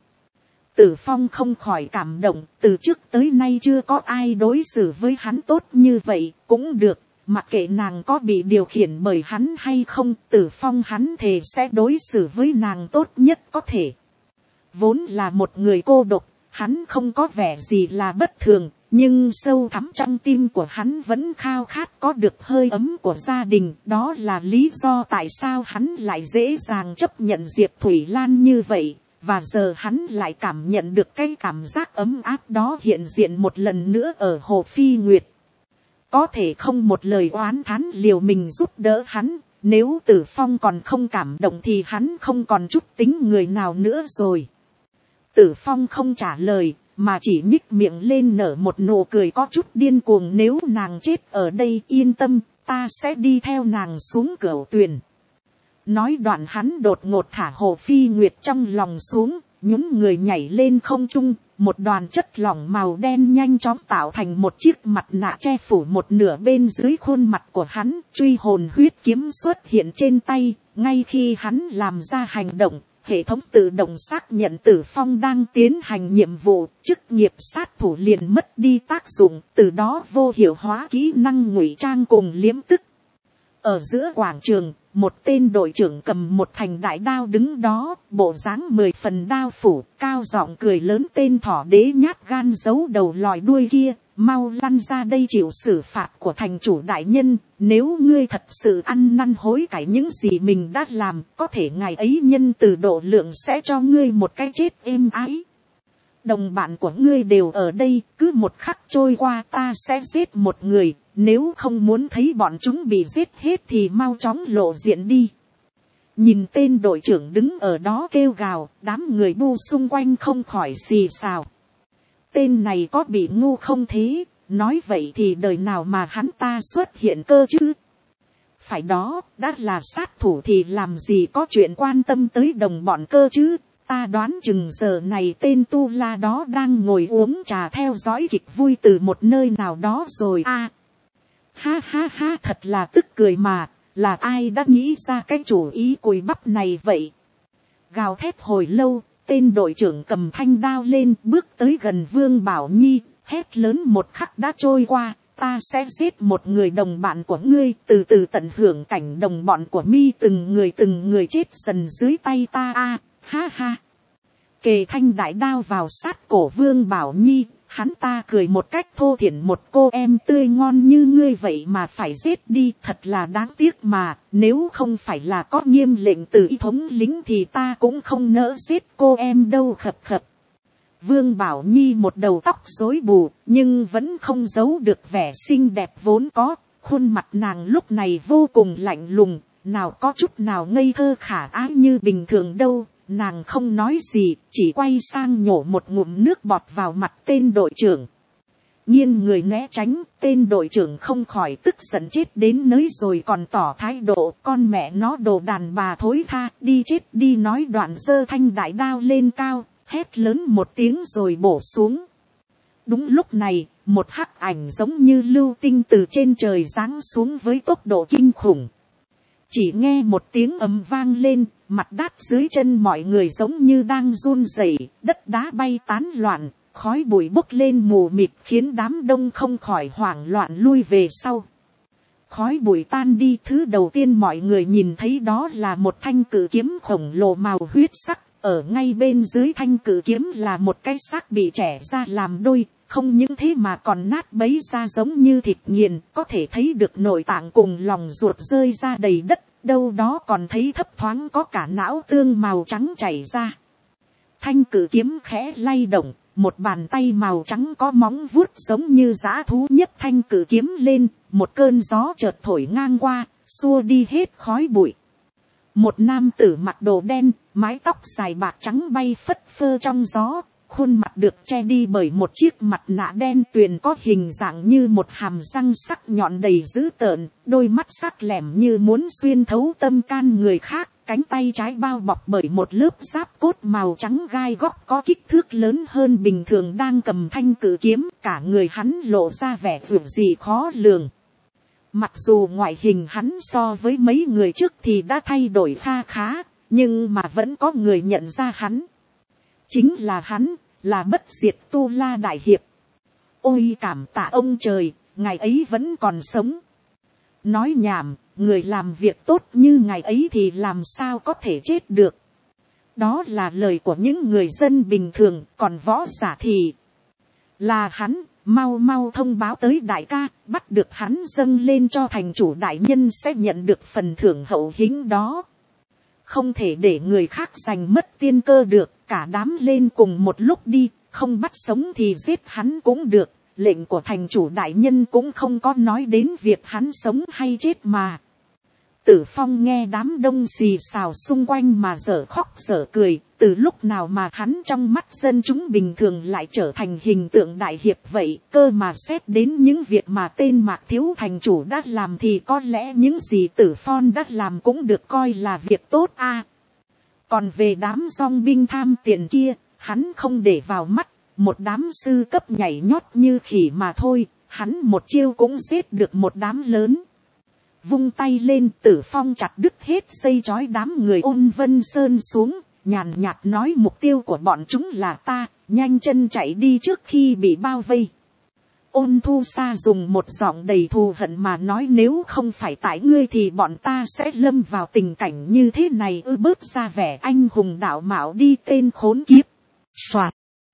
Tử Phong không khỏi cảm động, từ trước tới nay chưa có ai đối xử với hắn tốt như vậy, cũng được. Mặc kệ nàng có bị điều khiển bởi hắn hay không, Tử Phong hắn thề sẽ đối xử với nàng tốt nhất có thể. Vốn là một người cô độc, hắn không có vẻ gì là bất thường, nhưng sâu thẳm trong tim của hắn vẫn khao khát có được hơi ấm của gia đình. Đó là lý do tại sao hắn lại dễ dàng chấp nhận Diệp Thủy Lan như vậy, và giờ hắn lại cảm nhận được cái cảm giác ấm áp đó hiện diện một lần nữa ở Hồ Phi Nguyệt. Có thể không một lời oán thán liều mình giúp đỡ hắn, nếu Tử Phong còn không cảm động thì hắn không còn chút tính người nào nữa rồi. Tử Phong không trả lời, mà chỉ nhích miệng lên nở một nụ cười có chút điên cuồng, nếu nàng chết ở đây yên tâm, ta sẽ đi theo nàng xuống cửu tuyền. Nói đoạn hắn đột ngột thả Hồ Phi Nguyệt trong lòng xuống, nhún người nhảy lên không trung. Một đoàn chất lỏng màu đen nhanh chóng tạo thành một chiếc mặt nạ che phủ một nửa bên dưới khuôn mặt của hắn. Truy hồn huyết kiếm xuất hiện trên tay. Ngay khi hắn làm ra hành động, hệ thống tự động xác nhận Tử Phong đang tiến hành nhiệm vụ. Chức nghiệp sát thủ liền mất đi tác dụng, từ đó vô hiệu hóa kỹ năng ngụy trang cùng liếm tức. Ở giữa quảng trường, một tên đội trưởng cầm một thành đại đao đứng đó, bộ dáng mười phần đao phủ, cao giọng cười lớn, tên thỏ đế nhát gan giấu đầu lòi đuôi kia, mau lăn ra đây chịu xử phạt của thành chủ đại nhân, nếu ngươi thật sự ăn năn hối cải những gì mình đã làm, có thể ngày ấy nhân từ độ lượng sẽ cho ngươi một cái chết êm ái. Đồng bạn của ngươi đều ở đây, cứ một khắc trôi qua ta sẽ giết một người, nếu không muốn thấy bọn chúng bị giết hết thì mau chóng lộ diện đi. Nhìn tên đội trưởng đứng ở đó kêu gào, đám người bu xung quanh không khỏi xì xào. Tên này có bị ngu không thế, nói vậy thì đời nào mà hắn ta xuất hiện cơ chứ. Phải đó, đã là sát thủ thì làm gì có chuyện quan tâm tới đồng bọn cơ chứ. Ta đoán chừng giờ này tên tu la đó đang ngồi uống trà theo dõi kịch vui từ một nơi nào đó rồi a. À, ha ha ha, thật là tức cười mà, là ai đã nghĩ ra cái chủ ý cùi bắp này vậy. Gào thét hồi lâu, tên đội trưởng cầm thanh đao lên, bước tới gần Vương Bảo Nhi, hét lớn, một khắc đã trôi qua, ta sẽ giết một người đồng bạn của ngươi, từ từ tận hưởng cảnh đồng bọn của mi từng người từng người chết dần dưới tay ta a. À, ha ha. Kề thanh đại đao vào sát cổ Vương Bảo Nhi, hắn ta cười một cách thô thiển, một cô em tươi ngon như ngươi vậy mà phải giết đi, thật là đáng tiếc mà, nếu không phải là có nghiêm lệnh từ y thống lính thì ta cũng không nỡ giết cô em đâu. Khập khập. Vương Bảo Nhi một đầu tóc rối bù, nhưng vẫn không giấu được vẻ xinh đẹp vốn có, khuôn mặt nàng lúc này vô cùng lạnh lùng, nào có chút nào ngây thơ khả ái như bình thường đâu. Nàng không nói gì, chỉ quay sang nhổ một ngụm nước bọt vào mặt tên đội trưởng. nghiêng người né tránh, tên đội trưởng không khỏi tức giận chết đến nơi rồi còn tỏ thái độ, con mẹ nó đồ đàn bà thối tha, đi chết đi, nói đoạn giơ thanh đại đao lên cao, hét lớn một tiếng rồi bổ xuống. Đúng lúc này, một hắc ảnh giống như lưu tinh từ trên trời giáng xuống với tốc độ kinh khủng. Chỉ nghe một tiếng ầm vang lên, mặt đất dưới chân mọi người giống như đang run rẩy, đất đá bay tán loạn, khói bụi bốc lên mù mịt khiến đám đông không khỏi hoảng loạn lui về sau. Khói bụi tan đi, thứ đầu tiên mọi người nhìn thấy đó là một thanh cự kiếm khổng lồ màu huyết sắc, ở ngay bên dưới thanh cự kiếm là một cái xác bị chẻ ra làm đôi, không những thế mà còn nát bấy ra giống như thịt nghiền, có thể thấy được nội tạng cùng lòng ruột rơi ra đầy đất, đâu đó còn thấy thấp thoáng có cả não tương màu trắng chảy ra. Thanh cự kiếm khẽ lay động, một bàn tay màu trắng có móng vuốt giống như dã thú nhấc thanh cự kiếm lên, một cơn gió chợt thổi ngang qua, xua đi hết khói bụi. Một nam tử mặc đồ đen, mái tóc dài bạc trắng bay phất phơ trong gió, khuôn mặt được che đi bởi một chiếc mặt nạ đen tuyền có hình dạng như một hàm răng sắc nhọn đầy dữ tợn, đôi mắt sắc lẻm như muốn xuyên thấu tâm can người khác, cánh tay trái bao bọc bởi một lớp giáp cốt màu trắng gai góc có kích thước lớn hơn bình thường đang cầm thanh cự kiếm, cả người hắn lộ ra vẻ vượt dị khó lường. Mặc dù ngoại hình hắn so với mấy người trước thì đã thay đổi kha khá, nhưng mà vẫn có người nhận ra hắn. Chính là hắn, là Bất Diệt Tu La Đại Hiệp. Ôi cảm tạ ông trời, ngày ấy vẫn còn sống. Nói nhảm, người làm việc tốt như ngày ấy thì làm sao có thể chết được. Đó là lời của những người dân bình thường, còn võ giả thì là hắn. Mau mau thông báo tới đại ca, bắt được hắn dâng lên cho thành chủ đại nhân sẽ nhận được phần thưởng hậu hĩnh đó. Không thể để người khác giành mất tiên cơ được, cả đám lên cùng một lúc đi, không bắt sống thì giết hắn cũng được. Lệnh của thành chủ đại nhân cũng không có nói đến việc hắn sống hay chết mà. Tử Phong nghe đám đông xì xào xung quanh mà dở khóc dở cười, từ lúc nào mà hắn trong mắt dân chúng bình thường lại trở thành hình tượng đại hiệp vậy, cơ mà xét đến những việc mà tên Mạc Thiếu thành chủ đã làm thì có lẽ những gì Tử Phong đã làm cũng được coi là việc tốt a. À, còn về đám dong binh tham tiền kia, hắn không để vào mắt, một đám sư cấp nhảy nhót như khỉ mà thôi, hắn một chiêu cũng giết được một đám lớn. Vung tay lên, Tử Phong chặt đứt hết dây trói đám người Ôn Vân Sơn xuống, nhàn nhạt nói mục tiêu của bọn chúng là ta, nhanh chân chạy đi trước khi bị bao vây. Ôn Thu Sa dùng một giọng đầy thù hận mà nói, nếu không phải tại ngươi thì bọn ta sẽ lâm vào tình cảnh như thế này ư. Bớt ra vẻ anh hùng đạo mạo đi tên khốn kiếp. Soạt.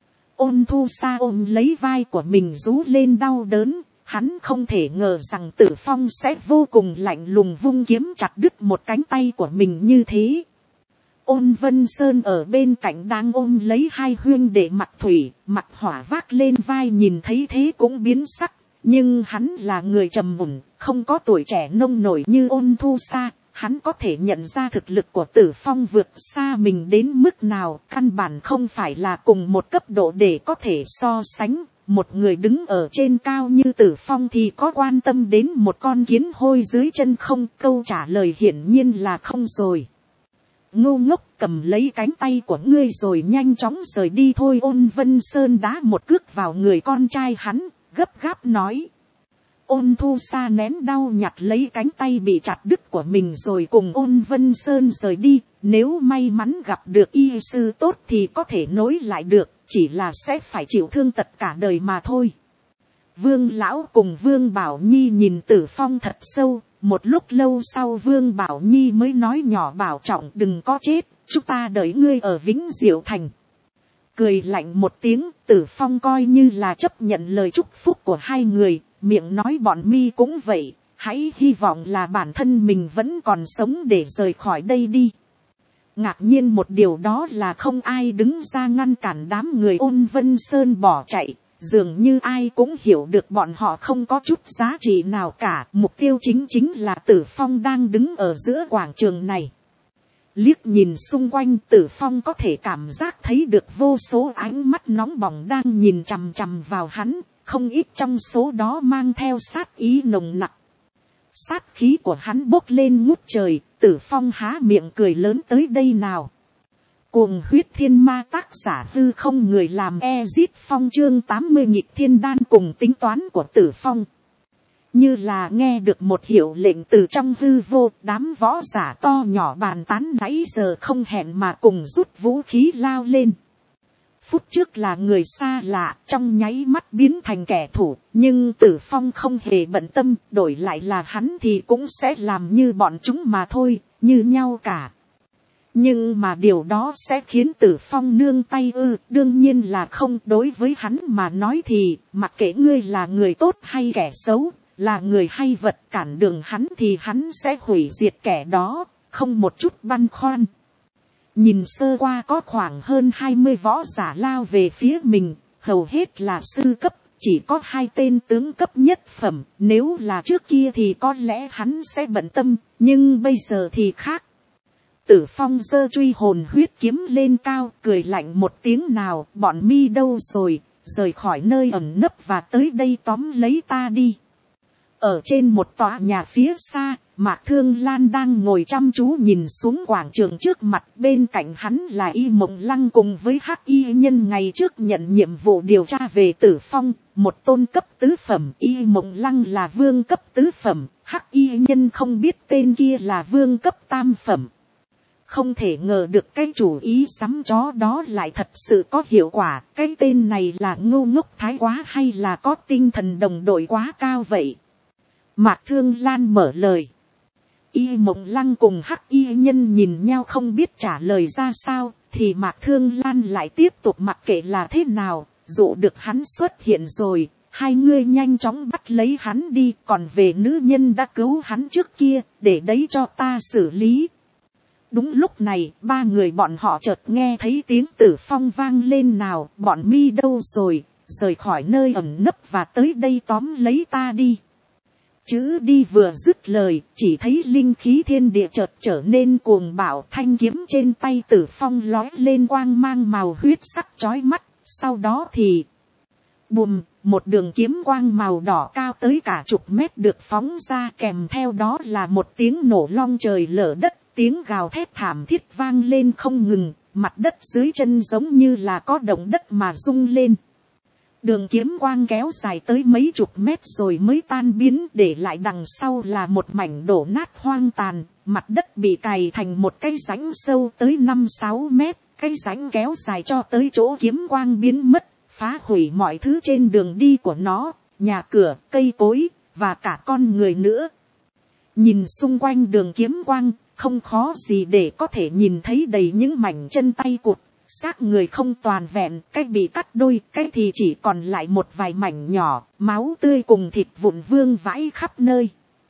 Ôn Thu Sa ôm lấy vai của mình rú lên đau đớn. Hắn không thể ngờ rằng Tử Phong sẽ vô cùng lạnh lùng vung kiếm chặt đứt một cánh tay của mình như thế. Ôn Vân Sơn ở bên cạnh đang ôm lấy hai huynh đệ mặt thủy, mặt hỏa vác lên vai, nhìn thấy thế cũng biến sắc. Nhưng hắn là người trầm mùn, không có tuổi trẻ nông nổi như Ôn Thu Sa. Hắn có thể nhận ra thực lực của Tử Phong vượt xa mình đến mức nào, căn bản không phải là cùng một cấp độ để có thể so sánh. Một người đứng ở trên cao như Tử Phong thì có quan tâm đến một con kiến hôi dưới chân không? Câu trả lời hiển nhiên là không rồi. Ngu ngốc, cầm lấy cánh tay của ngươi rồi nhanh chóng rời đi thôi. Ôn Vân Sơn đá một cước vào người con trai hắn, gấp gáp nói. Ôn Thu Sa nén đau nhặt lấy cánh tay bị chặt đứt của mình rồi cùng Ôn Vân Sơn rời đi. Nếu may mắn gặp được y sư tốt thì có thể nối lại được, chỉ là sẽ phải chịu thương tật cả đời mà thôi. Vương Lão cùng Vương Bảo Nhi nhìn Tử Phong thật sâu, một lúc lâu sau Vương Bảo Nhi mới nói nhỏ, bảo trọng đừng có chết, chúng ta đợi ngươi ở Vĩnh Diệu Thành. Cười lạnh một tiếng, Tử Phong coi như là chấp nhận lời chúc phúc của hai người, miệng nói bọn mi cũng vậy, hãy hy vọng là bản thân mình vẫn còn sống để rời khỏi đây đi. Ngạc nhiên một điều đó là không ai đứng ra ngăn cản đám người Ôn Vân Sơn bỏ chạy, dường như ai cũng hiểu được bọn họ không có chút giá trị nào cả. Mục tiêu chính chính là Tử Phong đang đứng ở giữa quảng trường này. Liếc nhìn xung quanh, Tử Phong có thể cảm giác thấy được vô số ánh mắt nóng bỏng đang nhìn chằm chằm vào hắn. không ít trong số đó mang theo sát ý nồng nặc. Sát khí của hắn bốc lên ngút trời, Tử Phong há miệng cười lớn tới đây nào. Cuồng huyết thiên ma, tác giả hư không, người làm Ezit Phong, chương tám mươi nghịch thiên đan cùng tính toán của Tử Phong. Như là nghe được một hiệu lệnh từ trong hư vô, đám võ giả to nhỏ bàn tán nãy giờ không hẹn mà cùng rút vũ khí lao lên. Phút trước là người xa lạ, trong nháy mắt biến thành kẻ thù, nhưng Tử Phong không hề bận tâm, đổi lại là hắn thì cũng sẽ làm như bọn chúng mà thôi, như nhau cả. Nhưng mà điều đó sẽ khiến Tử Phong nương tay ư? Đương nhiên là không. Đối với hắn mà nói thì, mặc kệ ngươi là người tốt hay kẻ xấu, là người hay vật, cản đường hắn thì hắn sẽ hủy diệt kẻ đó, không một chút băn khoăn. Nhìn sơ qua có khoảng hơn hai mươi võ giả lao về phía mình, hầu hết là sư cấp, chỉ có hai tên tướng cấp nhất phẩm. Nếu là trước kia thì có lẽ hắn sẽ bận tâm, nhưng bây giờ thì khác. Tử Phong giơ truy hồn huyết kiếm lên cao, cười lạnh một tiếng, nào, bọn mi đâu rồi, rời khỏi nơi ẩn nấp và tới đây tóm lấy ta đi. Ở trên một tòa nhà phía xa, Mạc Thương Lan đang ngồi chăm chú nhìn xuống quảng trường trước mặt, bên cạnh hắn là Y Mộng Lăng cùng với Hắc Y Nhân ngày trước nhận nhiệm vụ điều tra về Tử Phong, một tôn cấp tứ phẩm. Y Mộng Lăng là vương cấp tứ phẩm, Hắc Y Nhân không biết tên kia là vương cấp tam phẩm. Không thể ngờ được cái chủ ý sắm chó đó lại thật sự có hiệu quả. Cái tên này là ngu ngốc thái quá hay là có tinh thần đồng đội quá cao vậy? Mạc Thương Lan mở lời. Y Mộng Lăng cùng Hắc Y Nhân nhìn nhau không biết trả lời ra sao, thì Mạc Thương Lan lại tiếp tục, mặc kệ là thế nào, dụ được hắn xuất hiện rồi, hai ngươi nhanh chóng bắt lấy hắn đi, còn về nữ nhân đã cứu hắn trước kia, để đấy cho ta xử lý. Đúng lúc này, ba người bọn họ chợt nghe thấy tiếng Tử Phong vang lên, nào, bọn mi đâu rồi, rời khỏi nơi ẩn nấp và tới đây tóm lấy ta đi. Chữ đi vừa dứt lời, chỉ thấy linh khí thiên địa chợt trở nên cuồng bạo, thanh kiếm trên tay Tử Phong lói lên quang mang màu huyết sắc chói mắt, sau đó thì bùm, một đường kiếm quang màu đỏ cao tới cả chục mét được phóng ra, kèm theo đó là một tiếng nổ long trời lở đất, tiếng gào thét thảm thiết vang lên không ngừng, mặt đất dưới chân giống như là có động đất mà rung lên. Đường kiếm quang kéo dài tới mấy chục mét rồi mới tan biến, để lại đằng sau là một mảnh đổ nát hoang tàn, mặt đất bị cày thành một cái rãnh sâu tới năm sáu mét, cái rãnh kéo dài cho tới chỗ kiếm quang biến mất, phá hủy mọi thứ trên đường đi của nó, nhà cửa, cây cối, và cả con người nữa. Nhìn xung quanh đường kiếm quang, không khó gì để có thể nhìn thấy đầy những mảnh chân tay cụt. Xác người không toàn vẹn, cái bị cắt đôi, cái thì chỉ còn lại một vài mảnh nhỏ, máu tươi cùng thịt vụn vương vãi khắp nơi.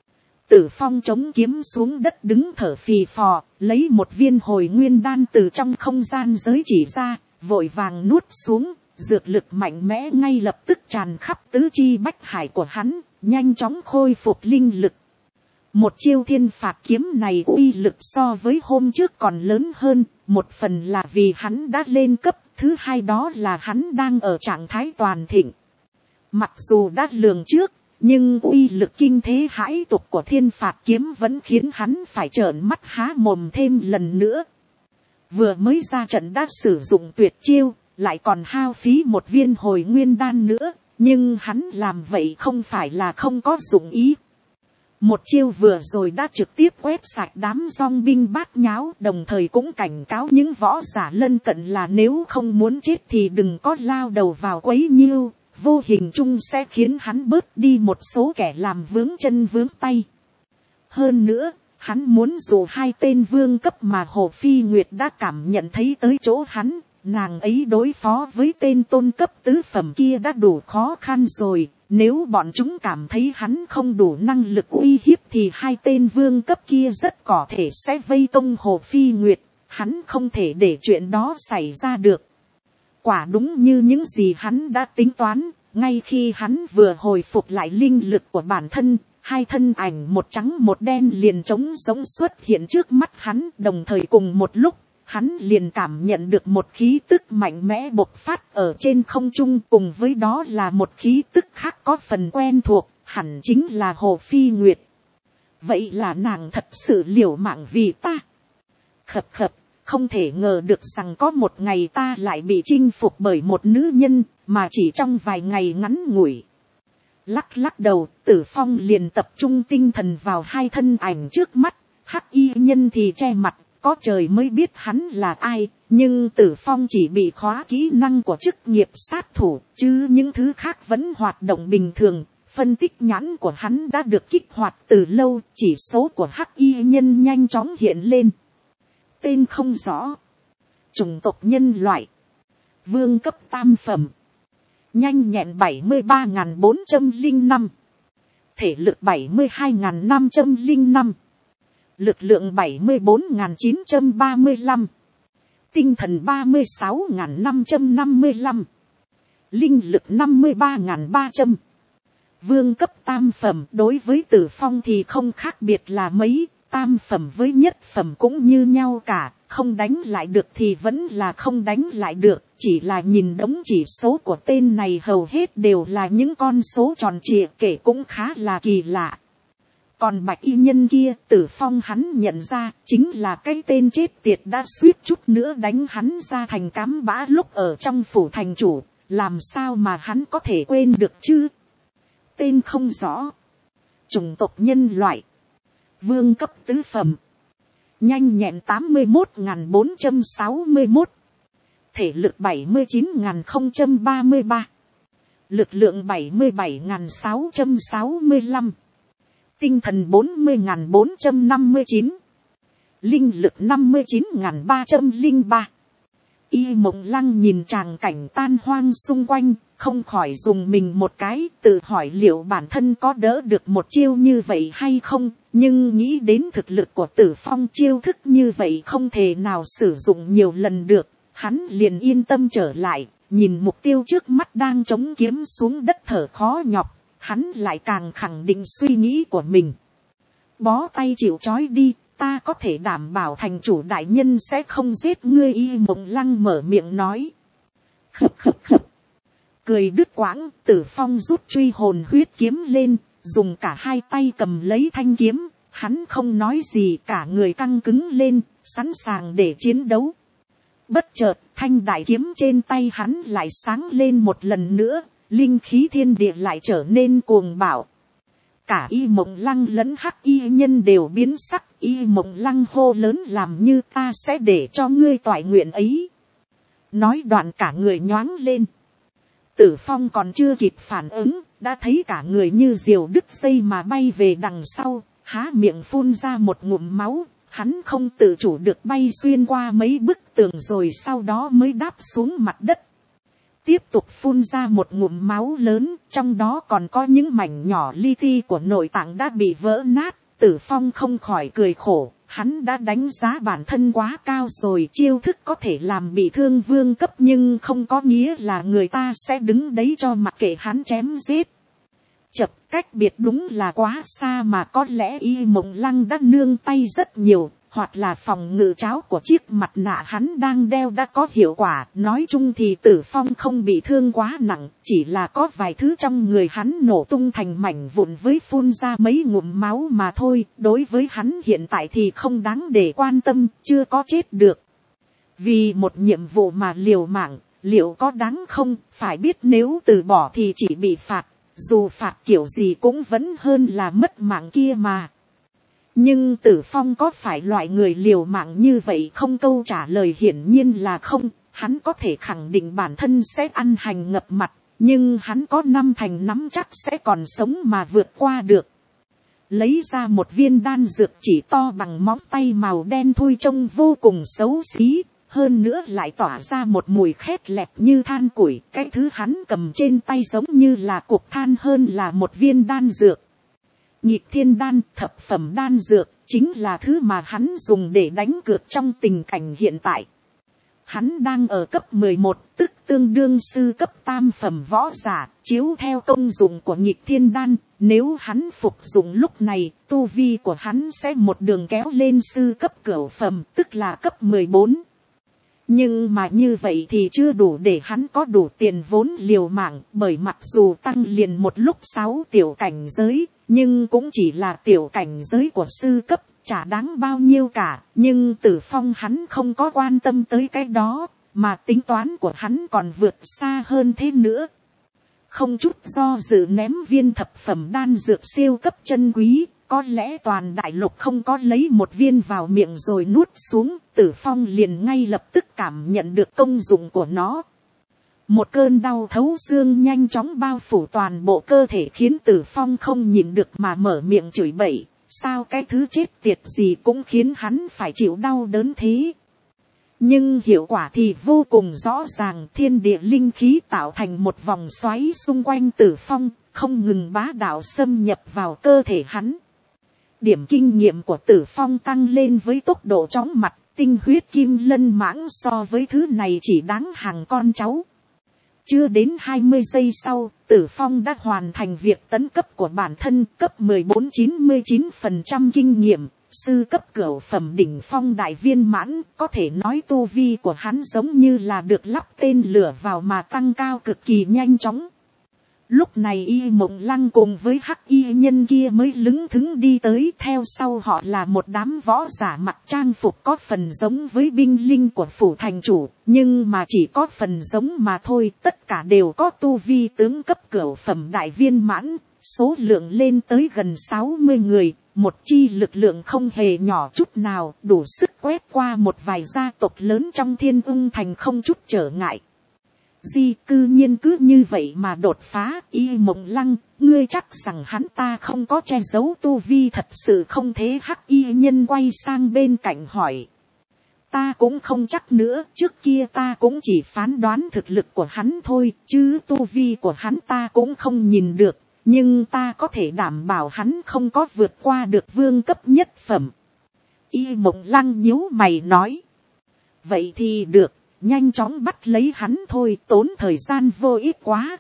Tử Phong chống kiếm xuống đất đứng thở phì phò, lấy một viên hồi nguyên đan từ trong không gian giới chỉ ra, vội vàng nuốt xuống, dược lực mạnh mẽ ngay lập tức tràn khắp tứ chi bách hải của hắn, nhanh chóng khôi phục linh lực. Một chiêu thiên phạt kiếm này uy lực so với hôm trước còn lớn hơn, một phần là vì hắn đã lên cấp, thứ hai đó là hắn đang ở trạng thái toàn thịnh. Mặc dù đã lường trước, nhưng uy lực kinh thế hãi tục của thiên phạt kiếm vẫn khiến hắn phải trợn mắt há mồm thêm lần nữa. Vừa mới ra trận đã sử dụng tuyệt chiêu, lại còn hao phí một viên hồi nguyên đan nữa, nhưng hắn làm vậy không phải là không có dụng ý. Một chiêu vừa rồi đã trực tiếp quét sạch đám dong binh bát nháo, đồng thời cũng cảnh cáo những võ giả lân cận là nếu không muốn chết thì đừng có lao đầu vào quấy nhiêu, vô hình chung sẽ khiến hắn bớt đi một số kẻ làm vướng chân vướng tay. Hơn nữa, hắn muốn dù hai tên vương cấp mà Hồ Phi Nguyệt đã cảm nhận thấy tới chỗ hắn, nàng ấy đối phó với tên tôn cấp tứ phẩm kia đã đủ khó khăn rồi. Nếu bọn chúng cảm thấy hắn không đủ năng lực uy hiếp thì hai tên vương cấp kia rất có thể sẽ vây công Hồ Phi Nguyệt. Hắn không thể để chuyện đó xảy ra được. Quả đúng như những gì hắn đã tính toán, ngay khi hắn vừa hồi phục lại linh lực của bản thân, hai thân ảnh một trắng một đen liền trống giống xuất hiện trước mắt hắn, đồng thời cùng một lúc, hắn liền cảm nhận được một khí tức mạnh mẽ bộc phát ở trên không trung, cùng với đó là một khí tức khác có phần quen thuộc, hẳn chính là Hồ Phi Nguyệt. Vậy là nàng thật sự liều mạng vì ta. Khập khập, không thể ngờ được rằng có một ngày ta lại bị chinh phục bởi một nữ nhân, mà chỉ trong vài ngày ngắn ngủi. Lắc lắc đầu, Tử Phong liền tập trung tinh thần vào hai thân ảnh trước mắt. Hắc y nhân thì che mặt, có trời mới biết hắn là ai, nhưng Tử Phong chỉ bị khóa kỹ năng của chức nghiệp sát thủ, chứ những thứ khác vẫn hoạt động bình thường. Phân tích nhãn của hắn đã được kích hoạt từ lâu, chỉ số của hắc y nhân nhanh chóng hiện lên. Tên không rõ, chủng tộc nhân loại, vương cấp tam phẩm, nhanh nhẹn bảy mươi ba nghìn bốn trăm lẻ năm, thể lực bảy mươi hai nghìn năm trăm lẻ năm, lực lượng bảy mươi bốn nghìn chín trăm ba mươi lăm, tinh thần ba mươi sáu nghìn năm trăm năm mươi lăm, linh lực năm mươi ba nghìn ba trăm. Vương cấp tam phẩm đối với Tử Phong thì không khác biệt là mấy, tam phẩm với nhất phẩm cũng như nhau cả, không đánh lại được thì vẫn là không đánh lại được, chỉ là nhìn đống chỉ số của tên này hầu hết đều là những con số tròn trịa, kể cũng khá là kỳ lạ. Còn bạch y nhân kia, Tử Phong hắn nhận ra chính là cái tên chết tiệt đã suýt chút nữa đánh hắn ra thành cám bã lúc ở trong phủ thành chủ, làm sao mà hắn có thể quên được chứ. Tên không rõ, chủng tộc nhân loại, vương cấp tứ phẩm, nhanh nhẹn tám mươi một nghìn bốn trăm sáu mươi mốt, thể lực bảy mươi chín nghìn không trăm ba mươi ba, lực lượng bảy mươi bảy nghìn sáu trăm sáu mươi lăm, tinh thần bốn mươi nghìn bốn trăm năm mươi chín, linh lực năm mươi chín nghìn ba trăm lẻ ba. Y Mộng Lăng nhìn tràng cảnh tan hoang xung quanh, không khỏi dùng mình một cái, tự hỏi liệu bản thân có đỡ được một chiêu như vậy hay không, nhưng nghĩ đến thực lực của Tử Phong, chiêu thức như vậy không thể nào sử dụng nhiều lần được, hắn liền yên tâm trở lại, nhìn mục tiêu trước mắt đang chống kiếm xuống đất thở khó nhọc, hắn lại càng khẳng định suy nghĩ của mình. Bó tay chịu trói đi, ta có thể đảm bảo thành chủ đại nhân sẽ không giết ngươi. Y Mộng Lăng mở miệng nói. Khập khập khập. Cười đứt quãng, Tử Phong rút truy hồn huyết kiếm lên, dùng cả hai tay cầm lấy thanh kiếm, hắn không nói gì, cả người căng cứng lên, sẵn sàng để chiến đấu. Bất chợt, thanh đại kiếm trên tay hắn lại sáng lên một lần nữa, linh khí thiên địa lại trở nên cuồng bạo. Cả Y Mộng Lăng lẫn hắc y nhân đều biến sắc. Y Mộng Lăng hô lớn, làm như ta sẽ để cho ngươi toại nguyện ấy. Nói đoạn cả người nhoáng lên. Tử Phong còn chưa kịp phản ứng, đã thấy cả người như diều đứt dây mà bay về đằng sau, há miệng phun ra một ngụm máu. Hắn không tự chủ được bay xuyên qua mấy bức tường rồi sau đó mới đáp xuống mặt đất. Tiếp tục phun ra một ngụm máu lớn, trong đó còn có những mảnh nhỏ li ti của nội tạng đã bị vỡ nát. Tử Phong không khỏi cười khổ, hắn đã đánh giá bản thân quá cao rồi, chiêu thức có thể làm bị thương vương cấp nhưng không có nghĩa là người ta sẽ đứng đấy cho mặc kệ hắn chém giết. Chập, cách biệt đúng là quá xa, mà có lẽ Y Mộng Lăng đã nương tay rất nhiều, hoặc là phòng ngự cháo của chiếc mặt nạ hắn đang đeo đã có hiệu quả. Nói chung thì Tử Phong không bị thương quá nặng, chỉ là có vài thứ trong người hắn nổ tung thành mảnh vụn với phun ra mấy ngụm máu mà thôi. Đối với hắn hiện tại thì không đáng để quan tâm, chưa có chết được. Vì một nhiệm vụ mà liều mạng, liệu có đáng không? Phải biết nếu từ bỏ thì chỉ bị phạt, dù phạt kiểu gì cũng vẫn hơn là mất mạng kia mà. Nhưng Tử Phong có phải loại người liều mạng như vậy không? Câu trả lời hiển nhiên là không. Hắn có thể khẳng định bản thân sẽ ăn hành ngập mặt, nhưng hắn có năm thành nắm chắc sẽ còn sống mà vượt qua được. Lấy ra một viên đan dược chỉ to bằng móng tay màu đen thui, trông vô cùng xấu xí, hơn nữa lại tỏa ra một mùi khét lẹt như than củi. Cái thứ hắn cầm trên tay giống như là cục than hơn là một viên đan dược. Nhịp thiên đan, thập phẩm đan dược, chính là thứ mà hắn dùng để đánh cược trong tình cảnh hiện tại. Hắn đang ở cấp mười một, tức tương đương sư cấp tam phẩm võ giả, chiếu theo công dụng của nhịp thiên đan. Nếu hắn phục dụng lúc này, tu vi của hắn sẽ một đường kéo lên sư cấp cửu phẩm, tức là cấp mười bốn. Nhưng mà như vậy thì chưa đủ để hắn có đủ tiền vốn liều mạng, bởi mặc dù tăng liền một lúc sáu tiểu cảnh giới, nhưng cũng chỉ là tiểu cảnh giới của sư cấp, chả đáng bao nhiêu cả. Nhưng Tử Phong hắn không có quan tâm tới cái đó, mà tính toán của hắn còn vượt xa hơn thế nữa. Không chút do dự ném viên thập phẩm đan dược siêu cấp chân quý, có lẽ toàn đại lục không có lấy một viên vào miệng rồi nuốt xuống. Tử Phong liền ngay lập tức cảm nhận được công dụng của nó. Một cơn đau thấu xương nhanh chóng bao phủ toàn bộ cơ thể, khiến Tử Phong không nhịn được mà mở miệng chửi bậy. Sao cái thứ chết tiệt gì cũng khiến hắn phải chịu đau đớn thế? Nhưng hiệu quả thì vô cùng rõ ràng. Thiên địa linh khí tạo thành một vòng xoáy xung quanh Tử Phong, không ngừng bá đạo xâm nhập vào cơ thể hắn. Điểm kinh nghiệm của Tử Phong tăng lên với tốc độ chóng mặt. Tinh huyết kim lân mãng so với thứ này chỉ đáng hàng con cháu. Chưa đến hai mươi giây sau, Tử Phong đã hoàn thành việc tấn cấp của bản thân, cấp mười bốn chín mươi chín phần trăm kinh nghiệm, sư cấp cửu phẩm đỉnh phong đại viên mãn. Có thể nói tu vi của hắn giống như là được lắp tên lửa vào mà tăng cao cực kỳ nhanh chóng. Lúc này Y Mộng Lăng cùng với hắc y nhân kia mới lững thững đi tới, theo sau họ là một đám võ giả mặc trang phục có phần giống với binh linh của phủ thành chủ, nhưng mà chỉ có phần giống mà thôi. Tất cả đều có tu vi tướng cấp cửu phẩm đại viên mãn, số lượng lên tới gần sáu mươi người, một chi lực lượng không hề nhỏ chút nào, đủ sức quét qua một vài gia tộc lớn trong Thiên Ưng thành không chút trở ngại. Di cư nhiên cứ như vậy mà đột phá. Y Mộng Lăng, ngươi chắc rằng hắn ta không có che giấu tu vi thật sự không thế? Hắc y nhân quay sang bên cạnh hỏi. Ta cũng không chắc nữa, trước kia ta cũng chỉ phán đoán thực lực của hắn thôi, chứ tu vi của hắn ta cũng không nhìn được, nhưng ta có thể đảm bảo hắn không có vượt qua được vương cấp nhất phẩm. Y Mộng Lăng nhíu mày nói. Vậy thì được. Nhanh chóng bắt lấy hắn thôi, tốn thời gian vô ích quá.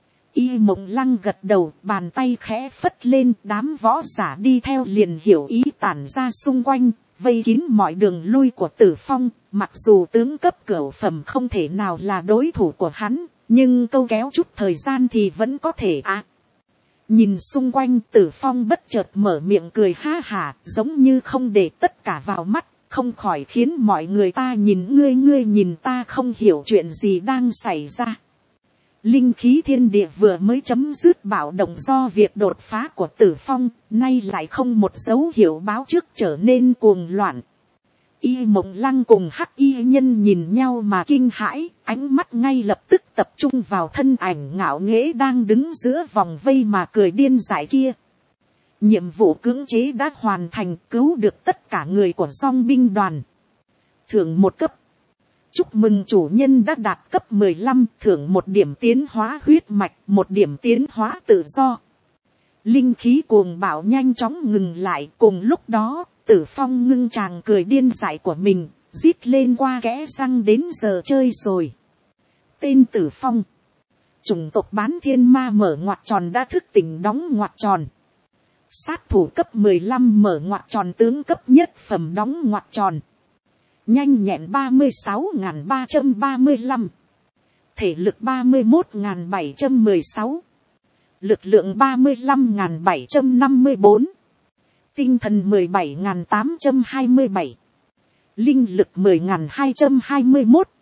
Y Mộng Lăng gật đầu, bàn tay khẽ phất lên, đám võ giả đi theo liền hiểu ý tản ra xung quanh, vây kín mọi đường lui của Tử Phong. Mặc dù tướng cấp cửu phẩm không thể nào là đối thủ của hắn, nhưng câu kéo chút thời gian thì vẫn có thể à. Nhìn xung quanh, Tử Phong bất chợt mở miệng cười ha hả, giống như không để tất cả vào mắt. Không khỏi khiến mọi người ta nhìn ngươi ngươi nhìn ta, không hiểu chuyện gì đang xảy ra. Linh khí thiên địa vừa mới chấm dứt bạo động do việc đột phá của Tử Phong, nay lại không một dấu hiệu báo trước trở nên cuồng loạn. Y Mộng Lăng cùng hắc y nhân nhìn nhau mà kinh hãi, ánh mắt ngay lập tức tập trung vào thân ảnh ngạo nghễ đang đứng giữa vòng vây mà cười điên dại kia. Nhiệm vụ cưỡng chế đã hoàn thành, cứu được tất cả người của dong binh đoàn. Thưởng một cấp. Chúc mừng chủ nhân đã đạt cấp mười lăm, thưởng một điểm tiến hóa huyết mạch, một điểm tiến hóa tự do. Linh khí cuồng bạo nhanh chóng ngừng lại, cùng lúc đó, Tử Phong ngưng chàng cười điên dại của mình, rít lên qua kẽ răng đến giờ chơi rồi. Tên Tử Phong. Chủng tộc bán thiên ma mở ngoặc tròn đã thức tỉnh đóng ngoặc tròn. Sát thủ cấp mười lăm mở ngoặc tròn tướng cấp nhất phẩm đóng ngoặc tròn. Nhanh nhẹn ba mươi sáu nghìn ba trăm ba mươi lăm. Thể lực ba mươi mốt nghìn bảy trăm mười sáu. Lực lượng ba mươi lăm nghìn bảy trăm năm mươi bốn. Tinh thần mười bảy nghìn tám trăm hai mươi bảy. Linh lực mười nghìn hai trăm hai mươi mốt.